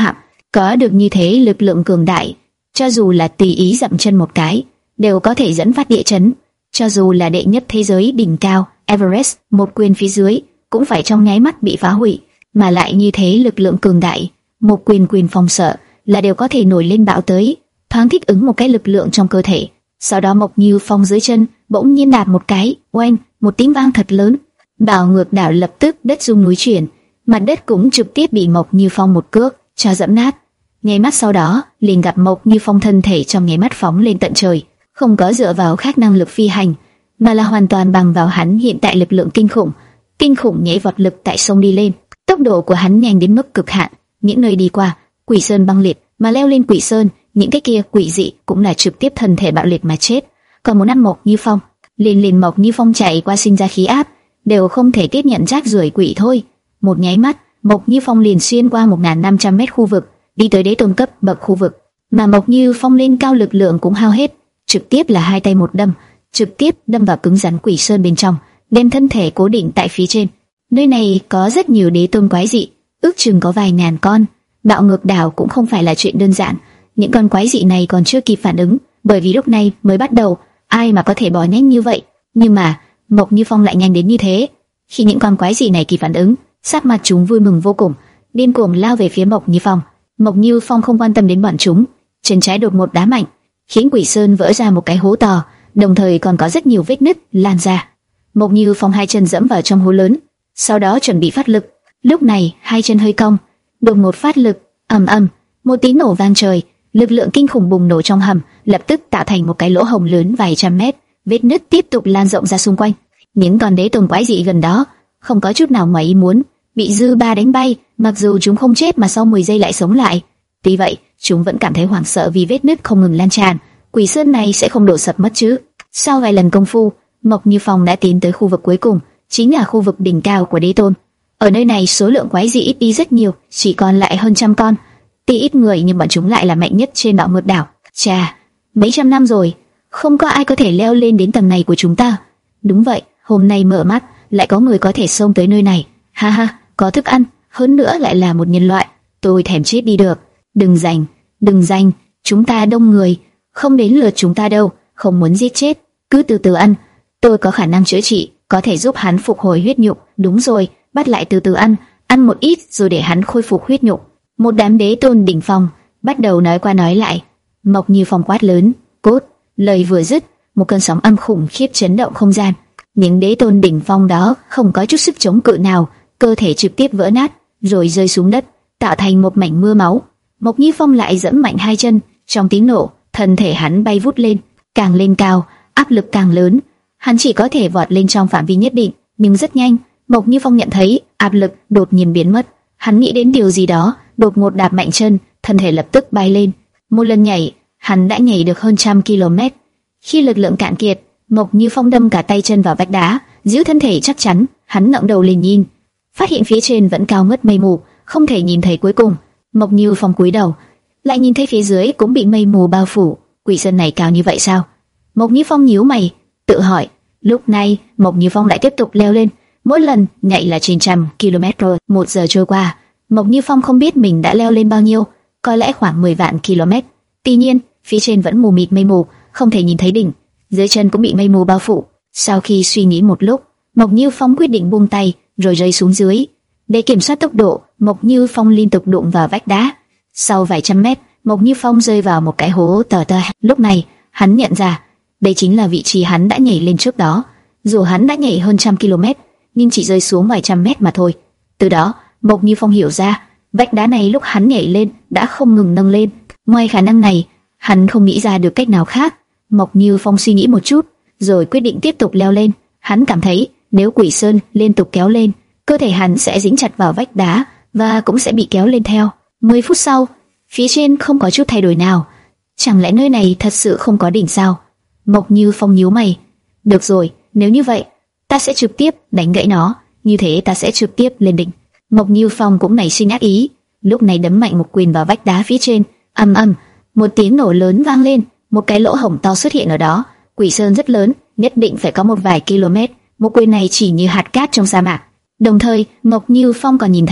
Có được như thế lực lượng cường đại, cho dù là tùy ý dậm chân một cái, đều có thể dẫn phát địa chấn. Cho dù là đệ nhất thế giới đỉnh cao Everest, một quyền phía dưới cũng phải trong nháy mắt bị phá hủy. Mà lại như thế lực lượng cường đại, một quyền quyền phòng sợ là đều có thể nổi lên bão tới, thoáng thích ứng một cái lực lượng trong cơ thể. Sau đó Mộc Như Phong dưới chân bỗng nhiên đạp một cái, oanh, một tiếng vang thật lớn, bào ngược đảo lập tức đất rung núi chuyển, mặt đất cũng trực tiếp bị Mộc Như Phong một cước cho dẫm nát. Nháy mắt sau đó, liền gặp Mộc Như Phong thân thể trong nháy mắt phóng lên tận trời, không có dựa vào khác năng lực phi hành, mà là hoàn toàn bằng vào hắn hiện tại lực lượng kinh khủng, kinh khủng nhảy vọt lực tại sông đi lên. Tốc độ của hắn nhanh đến mức cực hạn, những nơi đi qua, quỷ sơn băng liệt, mà leo lên quỷ sơn, những cái kia quỷ dị cũng là trực tiếp thân thể bạo liệt mà chết. Còn muốn ăn Mộc Như Phong, liền liền Mộc Như Phong chạy qua sinh ra khí áp, đều không thể tiếp nhận rác rưởi quỷ thôi. Một nháy mắt, Mộc Như Phong liền xuyên qua một nghìn năm trăm mét khu vực, đi tới đế tôn cấp bậc khu vực. Mà Mộc Như Phong lên cao lực lượng cũng hao hết, trực tiếp là hai tay một đâm, trực tiếp đâm vào cứng rắn quỷ sơn bên trong, đem thân thể cố định tại phía trên. Nơi này có rất nhiều đế tôn quái dị, ước chừng có vài ngàn con. Bạo ngược đảo cũng không phải là chuyện đơn giản. Những con quái dị này còn chưa kịp phản ứng, bởi vì lúc này mới bắt đầu, ai mà có thể bỏ nhanh như vậy. Nhưng mà Mộc Như Phong lại nhanh đến như thế. Khi những con quái dị này kịp phản ứng, sắc mặt chúng vui mừng vô cùng, điên cuồng lao về phía Mộc Như Phong. Mộc Như Phong không quan tâm đến bọn chúng, chân trái đột một đá mạnh, khiến quỷ sơn vỡ ra một cái hố to, đồng thời còn có rất nhiều vết nứt lan ra. Mộc Như Phong hai chân dẫm vào trong hố lớn, sau đó chuẩn bị phát lực. Lúc này hai chân hơi cong, đột một phát lực, ầm ầm, một tiếng nổ vang trời, lực lượng kinh khủng bùng nổ trong hầm, lập tức tạo thành một cái lỗ hổng lớn vài trăm mét, vết nứt tiếp tục lan rộng ra xung quanh. Những con đế tôn quái dị gần đó không có chút nào ngoài ý muốn, bị dư ba đánh bay, mặc dù chúng không chết mà sau mười giây lại sống lại. Tuy vậy, chúng vẫn cảm thấy hoảng sợ vì vết nứt không ngừng lan tràn. Quỷ sơn này sẽ không đổ sập mất chứ? Sau vài lần công phu, Mộc Như Phong đã tiến tới khu vực cuối cùng, chính là khu vực đỉnh cao của đế tôn. Ở nơi này số lượng quái dị ít đi rất nhiều, chỉ còn lại hơn trăm con. Tuy ít người nhưng bọn chúng lại là mạnh nhất trên bạo ngược đảo. Chà, mấy trăm năm rồi, không có ai có thể leo lên đến tầng này của chúng ta. Đúng vậy, hôm nay mở mắt, lại có người có thể xông tới nơi này. Ha ha, có thức ăn, hơn nữa lại là một nhân loại. Tôi thèm chết đi được. Đừng giành, đừng giành, chúng ta đông người, không đến lượt chúng ta đâu, không muốn giết chết, cứ từ từ ăn. Tôi có khả năng chữa trị, có thể giúp hắn phục hồi huyết nhục. Đúng rồi, bắt lại từ từ ăn, ăn một ít rồi để hắn khôi phục huyết nhục. Một đám đế tôn đỉnh phong bắt đầu nói qua nói lại. Mộc Như Phong quát lớn, cốt. Lời vừa dứt, một cơn sóng âm khủng khiếp chấn động không gian. Những đế tôn đỉnh phong đó không có chút sức chống cự nào, cơ thể trực tiếp vỡ nát, rồi rơi xuống đất, tạo thành một mảnh mưa máu. Mộc Như Phong lại giẫm mạnh hai chân, trong tiếng nổ, thân thể hắn bay vút lên, càng lên cao, áp lực càng lớn. Hắn chỉ có thể vọt lên trong phạm vi nhất định, nhưng rất nhanh, Mộc Như Phong nhận thấy áp lực đột nhiên biến mất. Hắn nghĩ đến điều gì đó, đột ngột đạp mạnh chân, thân thể lập tức bay lên. Một lần nhảy, hắn đã nhảy được hơn trăm km. Khi lực lượng cạn kiệt, Mộc Như Phong đâm cả tay chân vào vách đá, giữ thân thể chắc chắn. Hắn ngẩng đầu lên nhìn, phát hiện phía trên vẫn cao ngất mây mù, không thể nhìn thấy cuối cùng. Mộc Như Phong cúi đầu, lại nhìn thấy phía dưới cũng bị mây mù bao phủ. Quỷ sơn này cao như vậy sao? Mộc Như Phong nhíu mày, tự hỏi. Lúc này, Mộc Như Phong lại tiếp tục leo lên, mỗi lần nhảy là trên trăm km rồi. Một giờ trôi qua, Mộc Như Phong không biết mình đã leo lên bao nhiêu, có lẽ khoảng mười vạn km. Tuy nhiên, phía trên vẫn mù mịt mây mù, không thể nhìn thấy đỉnh, dưới chân cũng bị mây mù bao phủ. Sau khi suy nghĩ một lúc, Mộc Như Phong quyết định buông tay, rồi rơi xuống dưới. Để kiểm soát tốc độ, Mộc Như Phong liên tục đụng vào vách đá. Sau vài trăm mét, Mộc Như Phong rơi vào một cái hố tờ tơ. Lúc này, hắn nhận ra, đây chính là vị trí hắn đã nhảy lên trước đó. Dù hắn đã nhảy hơn trăm km, nhưng chỉ rơi xuống vài trăm mét mà thôi. Từ đó, Mộc Như Phong hiểu ra, vách đá này lúc hắn nhảy lên đã không ngừng nâng lên. Ngoài khả năng này, hắn không nghĩ ra được cách nào khác. Mộc Như Phong suy nghĩ một chút, rồi quyết định tiếp tục leo lên. Hắn cảm thấy, nếu quỷ sơn liên tục kéo lên, cơ thể hắn sẽ dính chặt vào vách đá và cũng sẽ bị kéo lên theo. Mười phút sau, phía trên không có chút thay đổi nào. Chẳng lẽ nơi này thật sự không có đỉnh sao? Mộc Như Phong nhíu mày. Được rồi, nếu như vậy, ta sẽ trực tiếp đánh gãy nó, như thế ta sẽ trực tiếp lên đỉnh. Mộc Như Phong cũng nảy sinh ác ý, lúc này đấm mạnh một quyền vào vách đá phía trên. Ầm ầm, một tiếng nổ lớn vang lên, một cái lỗ hổng to xuất hiện ở đó. Quỷ sơn rất lớn, nhất định phải có một vài km. Một quyền này chỉ như hạt cát trong sa mạc. Đồng thời, Mộc Như Phong còn nhìn thấy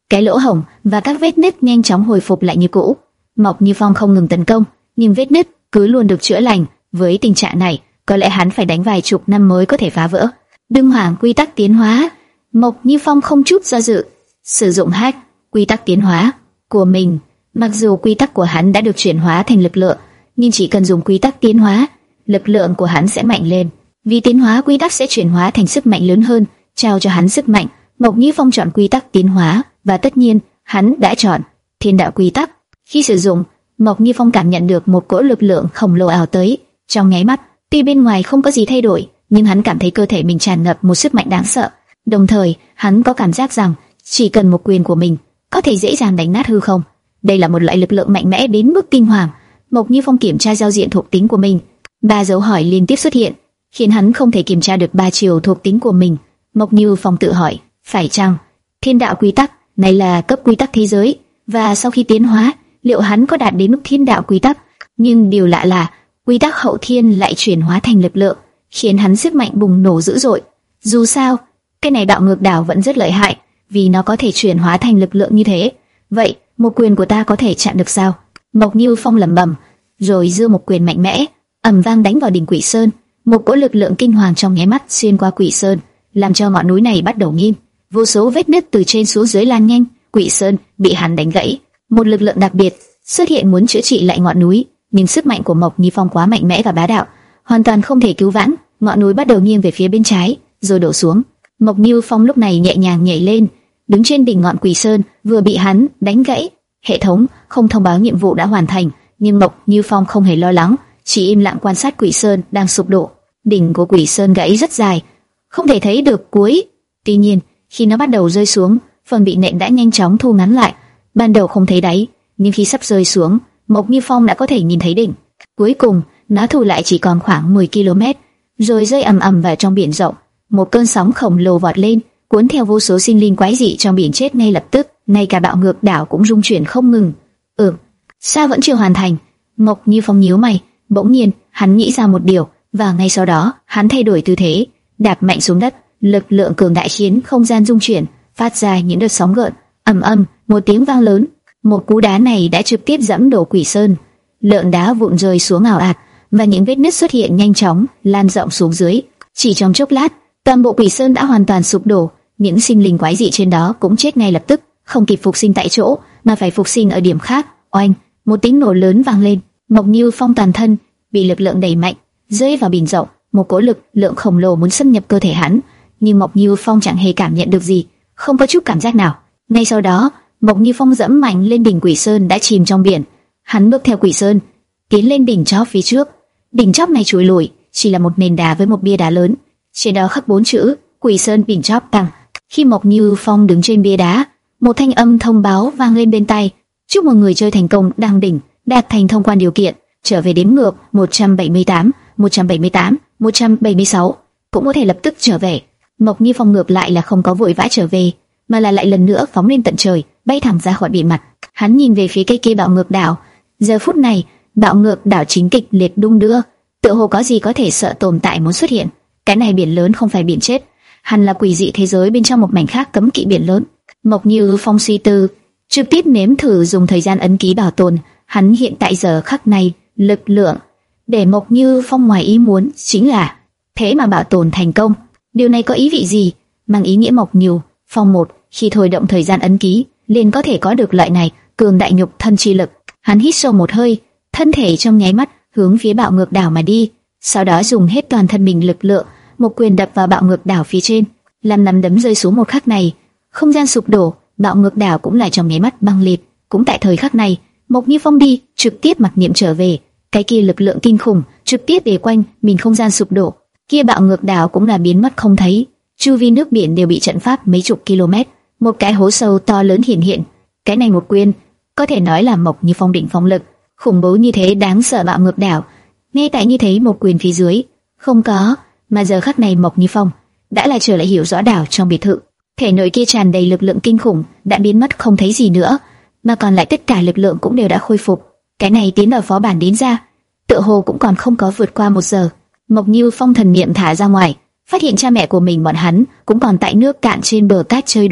cái lỗ hổng và các vết nứt nhanh chóng hồi phục lại như cũ. Mộc Như Phong không ngừng tấn công, nhưng vết nứt cứ luôn được chữa lành. Với tình trạng này, có lẽ hắn phải đánh vài chục năm mới có thể phá vỡ. Đương Hoàng quy tắc tiến hóa. Mộc Như Phong không chút do dự sử dụng hack quy tắc tiến hóa của mình. Mặc dù quy tắc của hắn đã được chuyển hóa thành lực lượng, nhưng chỉ cần dùng quy tắc tiến hóa, lực lượng của hắn sẽ mạnh lên. Vì tiến hóa quy tắc sẽ chuyển hóa thành sức mạnh lớn hơn, trao cho hắn sức mạnh. Mộc Như Phong chọn quy tắc tiến hóa, và tất nhiên hắn đã chọn Thiên Đạo quy tắc. Khi sử dụng, Mộc Như Phong cảm nhận được một cỗ lực lượng khổng lồ ảo tới. Trong nháy mắt, tuy bên ngoài không có gì thay đổi, nhưng hắn cảm thấy cơ thể mình tràn ngập một sức mạnh đáng sợ. Đồng thời, hắn có cảm giác rằng chỉ cần một quyền của mình có thể dễ dàng đánh nát hư không. Đây là một loại lực lượng mạnh mẽ đến mức kinh hoàng. Mộc Như Phong kiểm tra giao diện thuộc tính của mình, ba dấu hỏi liên tiếp xuất hiện, khiến hắn không thể kiểm tra được ba chiều thuộc tính của mình. Mộc Như Phong tự hỏi, phải chăng Thiên Đạo quy tắc này là cấp quy tắc thế giới, và sau khi tiến hóa, liệu hắn có đạt đến mức Thiên Đạo quy tắc? Nhưng điều lạ là quy tắc hậu thiên lại chuyển hóa thành lực lượng, khiến hắn sức mạnh bùng nổ dữ dội. Dù sao, cái này bạo ngược đảo vẫn rất lợi hại, vì nó có thể chuyển hóa thành lực lượng như thế. Vậy, một quyền của ta có thể chặn được sao? Mộc Như Phong lẩm bẩm, rồi giơ một quyền mạnh mẽ, ầm vang đánh vào đỉnh Quỷ Sơn. Một cỗ lực lượng kinh hoàng trong nháy mắt xuyên qua Quỷ Sơn, làm cho ngọn núi này bắt đầu nghiêng. Vô số vết nứt từ trên xuống dưới lan nhanh, Quỷ Sơn bị hắn đánh gãy. Một lực lượng đặc biệt xuất hiện muốn chữa trị lại ngọn núi, nhưng sức mạnh của Mộc Như Phong quá mạnh mẽ và bá đạo, hoàn toàn không thể cứu vãn. Ngọn núi bắt đầu nghiêng về phía bên trái, rồi đổ xuống. Mộc Như Phong lúc này nhẹ nhàng nhảy lên, đứng trên đỉnh ngọn Quỷ Sơn vừa bị hắn đánh gãy. Hệ thống không thông báo nhiệm vụ đã hoàn thành, nhưng Mộc Như Phong không hề lo lắng, chỉ im lặng quan sát Quỷ Sơn đang sụp đổ. Đỉnh của Quỷ Sơn gãy rất dài, không thể thấy được cuối. Tuy nhiên, khi nó bắt đầu rơi xuống, phần bị nện đã nhanh chóng thu ngắn lại. Ban đầu không thấy đáy, nhưng khi sắp rơi xuống, Mộc Như Phong đã có thể nhìn thấy đỉnh. Cuối cùng, nó thu lại chỉ còn khoảng mười ki lô mét, rồi rơi ầm ầm vào trong biển rộng. Một cơn sóng khổng lồ vọt lên, cuốn theo vô số sinh linh quái dị trong biển chết ngay lập tức. Ngay cả bạo ngược đảo cũng rung chuyển không ngừng. Ừm, sao vẫn chưa hoàn thành? Mộc Như Phong nhíu mày. Bỗng nhiên, hắn nghĩ ra một điều, và ngay sau đó, hắn thay đổi tư thế, đạp mạnh xuống đất. Lực lượng cường đại khiến không gian rung chuyển, phát ra những đợt sóng gợn. Ầm ầm, một tiếng vang lớn. Một cú đá này đã trực tiếp giẫm đổ Quỷ Sơn. Lượng đá vụn rơi xuống ảo ạt, và những vết nứt xuất hiện nhanh chóng, lan rộng xuống dưới. Chỉ trong chốc lát, toàn bộ Quỷ Sơn đã hoàn toàn sụp đổ. Những sinh linh quái dị trên đó cũng chết ngay lập tức, không kịp phục sinh tại chỗ, mà phải phục sinh ở điểm khác. Oanh, một tiếng nổ lớn vang lên. Mộc Như Phong toàn thân bị lực lượng đẩy mạnh, rơi vào biển rộng. Một cỗ lực lượng khổng lồ muốn xâm nhập cơ thể hắn, nhưng Mộc Như Phong chẳng hề cảm nhận được gì, không có chút cảm giác nào. Ngay sau đó, Mộc Như Phong dẫm mạnh lên đỉnh Quỷ Sơn đã chìm trong biển. Hắn bước theo Quỷ Sơn, tiến lên đỉnh chóp phía trước. Đỉnh chóp này trụi lùi, chỉ là một nền đá với một bia đá lớn, trên đó khắc bốn chữ Quỷ Sơn đỉnh chóp tăng. Khi Mộc Như Phong đứng trên bia đá, một thanh âm thông báo vang lên bên tai: chúc mừng người chơi thành công đăng đỉnh, đạt thành thông quan điều kiện, trở về đếm ngược một trăm bảy mươi tám, một trăm bảy mươi tám, một trăm bảy mươi sáu, cũng có thể lập tức trở về. Mộc Như Phong ngược lại là không có vội vã trở về, mà là lại lần nữa phóng lên tận trời, bay thẳng ra khỏi biển mặt. Hắn nhìn về phía cây kia bạo ngược đảo. Giờ phút này, bạo ngược đảo chính kịch liệt đung đưa, tựa hồ có gì có thể sợ tồn tại muốn xuất hiện. Cái này biển lớn không phải biển chết, hẳn là quỷ dị thế giới bên trong một mảnh khác cấm kỵ biển lớn. Mộc Như Phong suy tư, trực tiếp nếm thử dùng thời gian ấn ký bảo tồn. Hắn hiện tại giờ khắc này lực lượng để Mộc Như Phong ngoài ý muốn chính là thế mà bảo tồn thành công. Điều này có ý vị gì? Mang ý nghĩa Mộc Như Phong một khi thôi động thời gian ấn ký liền có thể có được loại này cường đại nhục thân chi lực. Hắn hít sâu một hơi, thân thể trong nháy mắt hướng phía bạo ngược đảo mà đi, sau đó dùng hết toàn thân mình lực lượng, một quyền đập vào bạo ngược đảo phía trên, làm nắm đấm rơi xuống. Một khắc này, không gian sụp đổ, bạo ngược đảo cũng lại trong nháy mắt băng liệt. Cũng tại thời khắc này, Mộc Như Phong đi trực tiếp mặc niệm trở về, cái kia lực lượng kinh khủng trực tiếp để quanh mình không gian sụp đổ, kia bạo ngược đảo cũng là biến mất không thấy. Chu vi nước biển đều bị trận pháp mấy chục km, một cái hố sâu to lớn hiện hiện. Cái này một quyền có thể nói là Mộc Như Phong đỉnh phong lực, khủng bố như thế đáng sợ. Bạo ngược đảo ngay tại như thế một quyền phía dưới không có, mà giờ khắc này Mộc Như Phong đã lại trở lại hiểu rõ đảo trong biệt thự. Thể nội kia tràn đầy lực lượng kinh khủng đã biến mất không thấy gì nữa, mà còn lại tất cả lực lượng cũng đều đã khôi phục. Cái này tiến vào phó bản đến ra, tựa hồ cũng còn không có vượt qua một giờ. Mộc Như Phong thần niệm thả ra ngoài, phát hiện cha mẹ của mình bọn hắn cũng còn tại nước cạn trên bờ cát chơi đùa.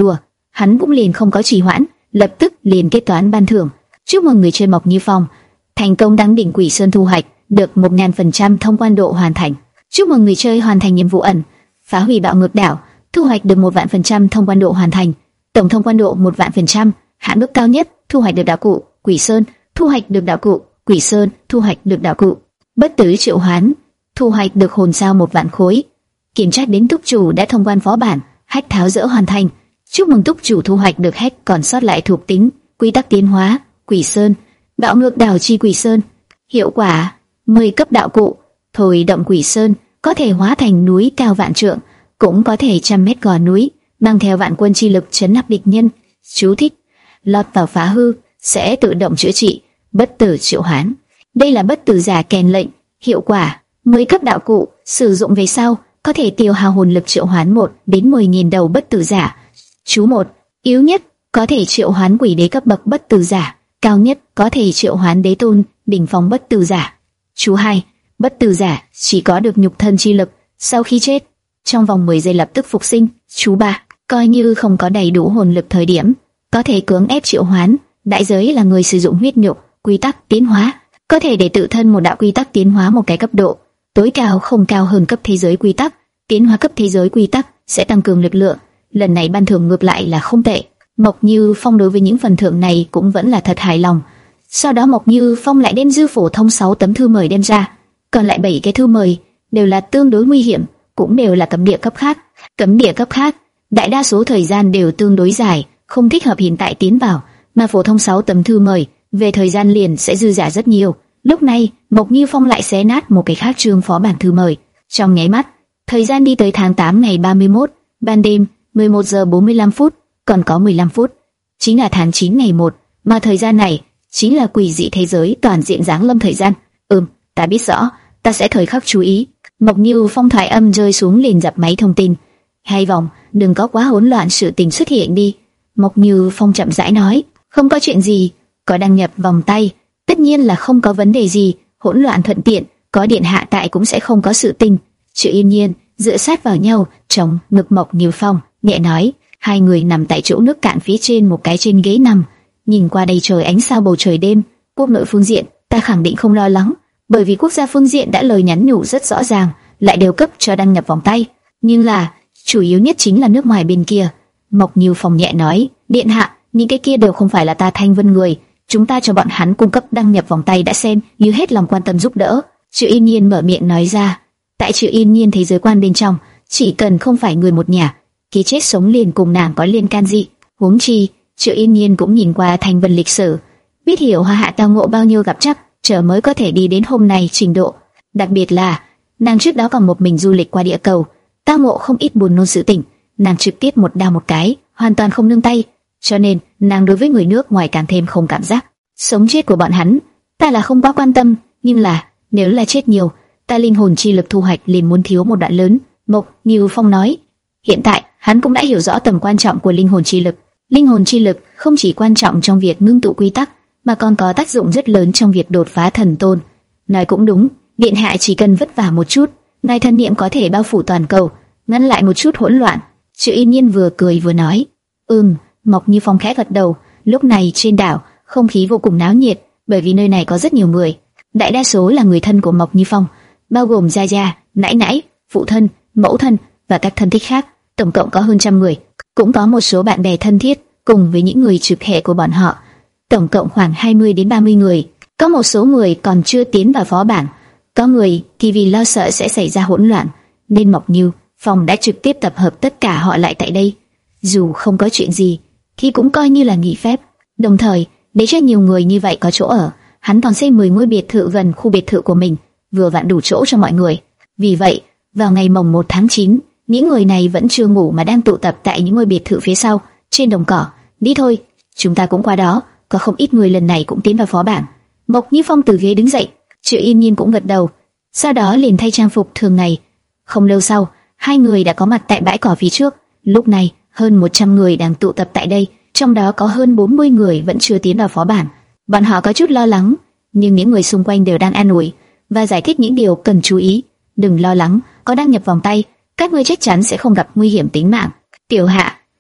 hắn cũng liền không có trì hoãn, lập tức liền kết toán ban thưởng. Chúc mừng người chơi Mộc Như Phong thành công đăng đỉnh Quỷ Sơn thu hoạch được một nghìn phần trăm thông quan độ hoàn thành. Chúc mừng người chơi hoàn thành nhiệm vụ ẩn phá hủy bạo ngược đảo, thu hoạch được một vạn phần trăm thông quan độ hoàn thành, tổng thông quan độ một vạn phần trăm. Hạn mức cao nhất thu hoạch được đạo cụ Quỷ Sơn, thu hoạch được đạo cụ Quỷ Sơn, thu hoạch được đạo cụ Bất tử triệu hoán, thu hoạch được hồn sao một vạn khối. Kiểm tra đến túc chủ đã thông quan phó bản, hack tháo dỡ hoàn thành. Chúc mừng túc chủ thu hoạch được hack còn sót lại thuộc tính quy tắc tiến hóa Quỷ Sơn, bạo ngược đảo chi Quỷ Sơn. Hiệu quả mười cấp đạo cụ thổi động Quỷ Sơn, có thể hóa thành núi cao vạn trượng, cũng có thể trăm mét gò núi, mang theo vạn quân chi lực chấn áp địch nhân. Chú thích: lọt vào phá hư sẽ tự động chữa trị. Bất tử triệu hoán, đây là bất tử giả kèn lệnh. Hiệu quả mười cấp đạo cụ, sử dụng về sau có thể tiêu hao hồn lực triệu hoán một đến mười nghìn đầu bất tử giả. Chú một: yếu nhất có thể triệu hoán quỷ đế cấp bậc bất tử giả, cao nhất có thể triệu hoán đế tôn đỉnh phong bất tử giả. Chú hai: bất tử giả chỉ có được nhục thân chi lực, sau khi chết trong vòng mười giây lập tức phục sinh. Chú ba: coi như không có đầy đủ hồn lực thời điểm có thể cưỡng ép triệu hoán, đại giới là người sử dụng huyết nhục quy tắc tiến hóa, có thể để tự thân một đạo quy tắc tiến hóa một cái cấp độ, tối cao không cao hơn cấp thế giới quy tắc. Tiến hóa cấp thế giới quy tắc sẽ tăng cường lực lượng. Lần này ban thưởng ngược lại là không tệ. Mộc Như Phong đối với những phần thưởng này cũng vẫn là thật hài lòng. Sau đó Mộc Như Phong lại đem dư phổ thông sáu tấm thư mời đem ra, còn lại bảy cái thư mời đều là tương đối nguy hiểm, cũng đều là cấm địa cấp khác. Cấm địa cấp khác, đại đa số thời gian đều tương đối dài, không thích hợp hiện tại tiến vào, mà phổ thông sáu tấm thư mời về thời gian liền sẽ dư giả rất nhiều. Lúc này Mộc Như Phong lại xé nát một cái khác chương phó bản thư mời, trong nháy mắt thời gian đi tới tháng tám ngày ba mươi mốt, ban đêm mười một giờ bốn mươi lăm phút, còn có mười lăm phút chính là tháng chín ngày một, mà thời gian này chính là quỷ dị thế giới toàn diện giáng lâm thời gian. Ừm, ta biết rõ, ta sẽ thời khắc chú ý. Mộc Như Phong thoại âm rơi xuống liền dập máy thông tin. Hai vòng, đừng có quá hỗn loạn sự tình xuất hiện đi. Mộc Như Phong chậm rãi nói, không có chuyện gì, có đăng nhập vòng tay, tất nhiên là không có vấn đề gì, hỗn loạn thuận tiện, có điện hạ tại cũng sẽ không có sự tình. Triệu Yên Nhiên dựa sát vào nhau, chống ngực Mộc Như Phong, nhẹ nói. Hai người nằm tại chỗ nước cạn phía trên một cái trên ghế nằm, nhìn qua đầy trời ánh sao bầu trời đêm. Quốc nội phương diện, ta khẳng định không lo lắng, bởi vì quốc gia phương diện đã lời nhắn nhủ rất rõ ràng, lại đều cấp cho đăng nhập vòng tay. Nhưng là chủ yếu nhất chính là nước ngoài bên kia. Mộc Như Phong nhẹ nói, điện hạ, những cái kia đều không phải là ta Thanh Vân người, chúng ta cho bọn hắn cung cấp đăng nhập vòng tay đã xem như hết lòng quan tâm giúp đỡ. Triệu Yên Nhiên mở miệng nói ra, tại Triệu Yên Nhiên thế giới quan bên trong, chỉ cần không phải người một nhà, cái chết sống liền cùng nàng có liên can gì. Huống chi Triệu Yên Nhiên cũng nhìn qua Thanh Vân lịch sử, biết hiểu Hoa Hạ tao ngộ bao nhiêu gặp chắc trở mới có thể đi đến hôm nay trình độ. Đặc biệt là nàng trước đó còn một mình du lịch qua địa cầu, tao ngộ không ít buồn nôn sự tình, nàng trực tiếp một đao một cái, hoàn toàn không nương tay, cho nên nàng đối với người nước ngoài càng thêm không cảm giác. Sống chết của bọn hắn, ta là không quá quan tâm, nhưng là nếu là chết nhiều, ta linh hồn chi lực thu hoạch liền muốn thiếu một đoạn lớn. Mộc Như Phong nói, hiện tại hắn cũng đã hiểu rõ tầm quan trọng của linh hồn chi lực. Linh hồn chi lực không chỉ quan trọng trong việc ngưng tụ quy tắc, mà còn có tác dụng rất lớn trong việc đột phá thần tôn. Nói cũng đúng, điện hạ chỉ cần vất vả một chút, ngài thần niệm có thể bao phủ toàn cầu, ngăn lại một chút hỗn loạn. Triệu Yên Nhiên vừa cười vừa nói, ừm. Mộc Như Phong khẽ gật đầu. Lúc này trên đảo không khí vô cùng náo nhiệt, bởi vì nơi này có rất nhiều người, đại đa số là người thân của Mộc Như Phong, bao gồm gia gia, nãi nãi, phụ thân, mẫu thân và các thân thích khác, tổng cộng có hơn trăm người. Cũng có một số bạn bè thân thiết cùng với những người trực hệ của bọn họ, tổng cộng khoảng hai mươi đến ba mươi người. Có một số người còn chưa tiến vào phó bản, có người thì vì lo sợ sẽ xảy ra hỗn loạn nên Mộc Như Phong đã trực tiếp tập hợp tất cả họ lại tại đây. Dù không có chuyện gì thì cũng coi như là nghỉ phép. Đồng thời, để cho nhiều người như vậy có chỗ ở, hắn còn xây mười ngôi biệt thự gần khu biệt thự của mình, vừa vặn đủ chỗ cho mọi người. Vì vậy, vào ngày mồng một tháng chín, những người này vẫn chưa ngủ mà đang tụ tập tại những ngôi biệt thự phía sau, trên đồng cỏ. Đi thôi, chúng ta cũng qua đó, có không ít người lần này cũng tiến vào phó bản. Mộc Như Phong từ ghế đứng dậy, Triệu Yên Nhiên cũng gật đầu, sau đó liền thay trang phục thường ngày. Không lâu sau, hai người đã có mặt tại bãi cỏ phía trước. Lúc này, hơn một trăm người đang tụ tập tại đây, trong đó có hơn bốn mươi người vẫn chưa tiến vào phó bản. Bọn họ có chút lo lắng, nhưng những người xung quanh đều đang an ủi và giải thích những điều cần chú ý. Đừng lo lắng, có đăng nhập vòng tay, các ngươi chắc chắn sẽ không gặp nguy hiểm tính mạng. Tiểu Hạ,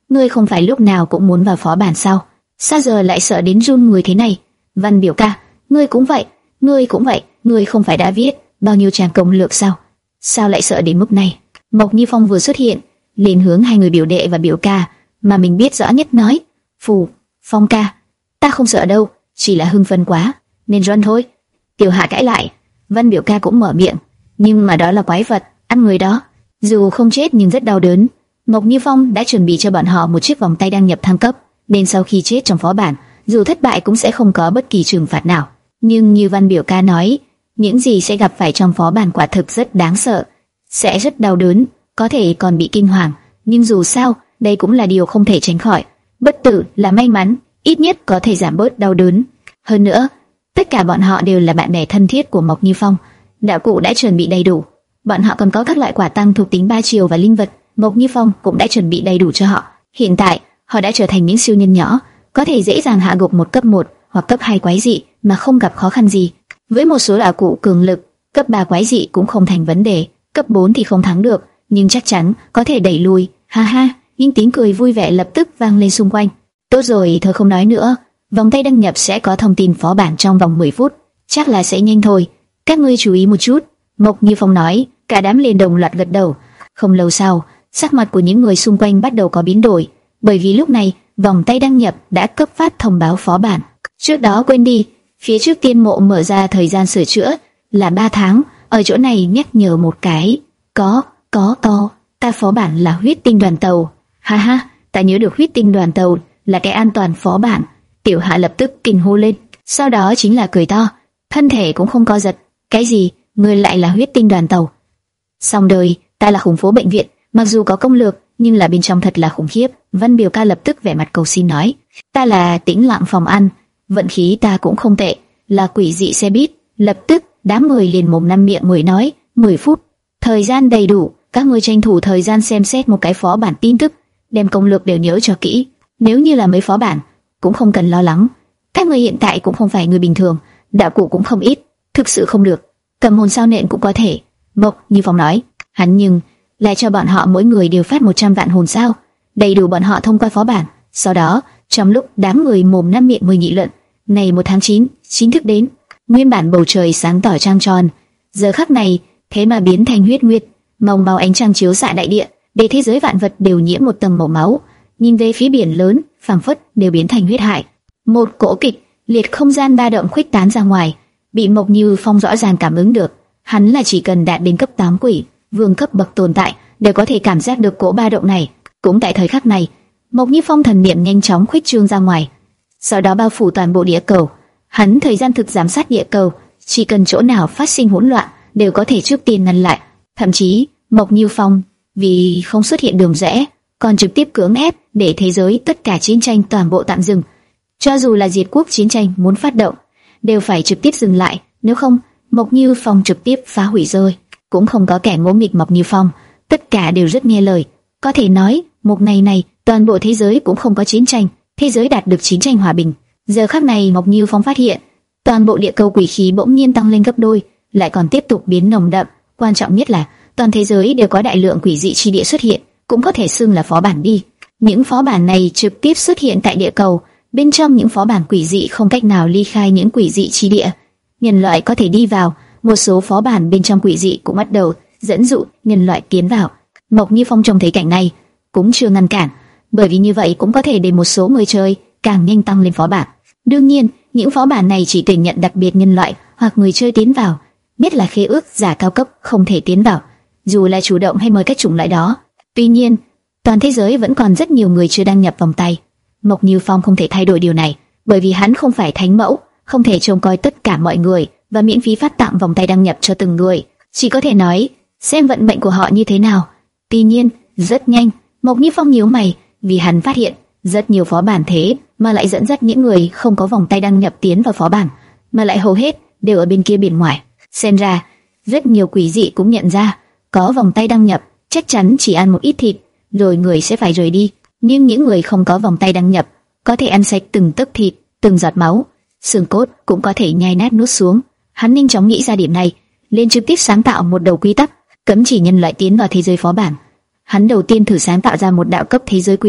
ngươi không phải lúc nào cũng muốn vào phó bản sao? Sao giờ lại sợ đến run người thế này? Văn biểu ca, ngươi cũng vậy, ngươi cũng vậy, ngươi không phải đã viết bao nhiêu trang công lược sao? Sao lại sợ đến mức này? Mộc Như Phong vừa xuất hiện, liền hướng hai người biểu đệ và biểu ca mà mình biết rõ nhất nói: "Phù, Phong ca, ta không sợ đâu, chỉ là hưng phấn quá nên run thôi." Tiểu Hạ cãi lại, Văn biểu ca cũng mở miệng: "Nhưng mà đó là quái vật, ăn người đó, dù không chết nhưng rất đau đớn." Mộc Như Phong đã chuẩn bị cho bọn họ một chiếc vòng tay đăng nhập thăng cấp, nên sau khi chết trong phó bản, dù thất bại cũng sẽ không có bất kỳ trừng phạt nào. Nhưng như Văn biểu ca nói, những gì sẽ gặp phải trong phó bản quả thực rất đáng sợ, sẽ rất đau đớn, có thể còn bị kinh hoàng. Nhưng dù sao, đây cũng là điều không thể tránh khỏi. Bất tử là may mắn, ít nhất có thể giảm bớt đau đớn. Hơn nữa, tất cả bọn họ đều là bạn bè thân thiết của Mộc Như Phong. Đạo cụ đã chuẩn bị đầy đủ, bọn họ còn có các loại quả tăng thuộc tính ba chiều và linh vật, Mộc Như Phong cũng đã chuẩn bị đầy đủ cho họ. Hiện tại, họ đã trở thành những siêu nhân nhỏ, có thể dễ dàng hạ gục một cấp một hoặc cấp hai quái dị mà không gặp khó khăn gì. Với một số đạo cụ cường lực, cấp ba quái dị cũng không thành vấn đề, cấp bốn thì không thắng được, nhưng chắc chắn có thể đẩy lùi. Ha ha, những tiếng cười vui vẻ lập tức vang lên xung quanh. Tốt rồi, thôi không nói nữa, vòng tay đăng nhập sẽ có thông tin phó bản trong vòng mười phút, chắc là sẽ nhanh thôi. Các ngươi chú ý một chút, Mộc Như Phong nói. Cả đám liền đồng loạt gật đầu. Không lâu sau, sắc mặt của những người xung quanh bắt đầu có biến đổi, bởi vì lúc này vòng tay đăng nhập đã cấp phát thông báo phó bản. Trước đó quên đi, phía trước tiên mộ mở ra thời gian sửa chữa là ba tháng, ở chỗ này nhắc nhở một cái. Có, có to, ta phó bản là huyết tinh đoàn tàu. Ha ha, ta nhớ được huyết tinh đoàn tàu là cái an toàn phó bản. Tiểu Hạ lập tức kinh hô lên, sau đó chính là cười to, thân thể cũng không co giật. Cái gì? Ngươi lại là huyết tinh đoàn tàu? Xong đời, ta là khủng phố bệnh viện, mặc dù có công lược nhưng là bên trong thật là khủng khiếp. Văn biểu ca lập tức vẻ mặt cầu xin nói, ta là tĩnh lặng phòng ăn, vận khí ta cũng không tệ, là quỷ dị xe buýt. Lập tức đám người liền mồm năm miệng mười nói, mười phút, thời gian đầy đủ, các ngươi tranh thủ thời gian xem xét một cái phó bản tin tức, đem công lược đều nhớ cho kỹ. Nếu như là mấy phó bản, cũng không cần lo lắng. Các ngươi hiện tại cũng không phải người bình thường, đạo cụ cũng không ít, thực sự không được, cầm hồn sao nện cũng có thể. Mộc Như Phong nói, hắn nhưng lại cho bọn họ mỗi người đều phát một trăm vạn hồn sao, đầy đủ bọn họ thông qua phó bản. Sau đó, trong lúc đám người mồm năm miệng mười nghị luận, ngày một tháng chín chính thức đến. Nguyên bản bầu trời sáng tỏ trăng tròn, giờ khắc này thế mà biến thành huyết nguyệt, màu màu ánh trăng chiếu xạ đại địa, để thế giới vạn vật đều nhiễm một tầng màu máu. Nhìn về phía biển lớn, phảng phất đều biến thành huyết hải. Một cỗ kịch liệt không gian ba động khuếch tán ra ngoài, bị Mộc Như Phong rõ ràng cảm ứng được. Hắn là chỉ cần đạt đến cấp tám quỷ vương cấp bậc tồn tại đều có thể cảm giác được cỗ ba động này. Cũng tại thời khắc này, Mộc Như Phong thần niệm nhanh chóng khuếch trương ra ngoài, sau đó bao phủ toàn bộ địa cầu. Hắn thời gian thực giám sát địa cầu, chỉ cần chỗ nào phát sinh hỗn loạn đều có thể trước tiên ngăn lại. Thậm chí Mộc Như Phong vì không xuất hiện đường rẽ, còn trực tiếp cưỡng ép để thế giới tất cả chiến tranh toàn bộ tạm dừng. Cho dù là diệt quốc chiến tranh muốn phát động, đều phải trực tiếp dừng lại, nếu không Mộc Như Phong trực tiếp phá hủy rơi. Cũng không có kẻ ngỗ nghịch Mộc Như Phong, tất cả đều rất nghe lời. Có thể nói một ngày này toàn bộ thế giới cũng không có chiến tranh, thế giới đạt được chiến tranh hòa bình. Giờ khắc này Mộc Như Phong phát hiện toàn bộ địa cầu quỷ khí bỗng nhiên tăng lên gấp đôi, lại còn tiếp tục biến nồng đậm. Quan trọng nhất là toàn thế giới đều có đại lượng quỷ dị chi địa xuất hiện, cũng có thể xưng là phó bản đi. Những phó bản này trực tiếp xuất hiện tại địa cầu. Bên trong những phó bản quỷ dị không cách nào ly khai những quỷ dị chi địa, nhân loại có thể đi vào. Một số phó bản bên trong quỷ dị cũng bắt đầu dẫn dụ nhân loại tiến vào. Mộc Như Phong trông thấy cảnh này cũng chưa ngăn cản, bởi vì như vậy cũng có thể để một số người chơi càng nhanh tăng lên phó bản. Đương nhiên, những phó bản này chỉ tuyển nhận đặc biệt nhân loại hoặc người chơi tiến vào, biết là khế ước giả cao cấp không thể tiến vào, dù là chủ động hay mời các chủng loại đó. Tuy nhiên, toàn thế giới vẫn còn rất nhiều người chưa đăng nhập vòng tay. Mộc Như Phong không thể thay đổi điều này, bởi vì hắn không phải thánh mẫu, không thể trông coi tất cả mọi người và miễn phí phát tặng vòng tay đăng nhập cho từng người, chỉ có thể nói xem vận mệnh của họ như thế nào. Tuy nhiên, rất nhanh, Mộc Như Phong nhíu mày, vì hắn phát hiện rất nhiều phó bản thế mà lại dẫn dắt những người không có vòng tay đăng nhập tiến vào phó bản, mà lại hầu hết đều ở bên kia biển ngoài. Xem ra, rất nhiều quỷ dị cũng nhận ra, có vòng tay đăng nhập chắc chắn chỉ ăn một ít thịt, rồi người sẽ phải rời đi. Nhưng những người không có vòng tay đăng nhập có thể ăn sạch từng tấc thịt, từng giọt máu, xương cốt cũng có thể nhai nát nuốt xuống. Hắn nhanh chóng nghĩ ra điểm này, liền trực tiếp sáng tạo một đầu quy tắc cấm chỉ nhân loại tiến vào thế giới phó bản. Hắn đầu tiên thử sáng tạo ra một đạo cấp thế giới quy tắc,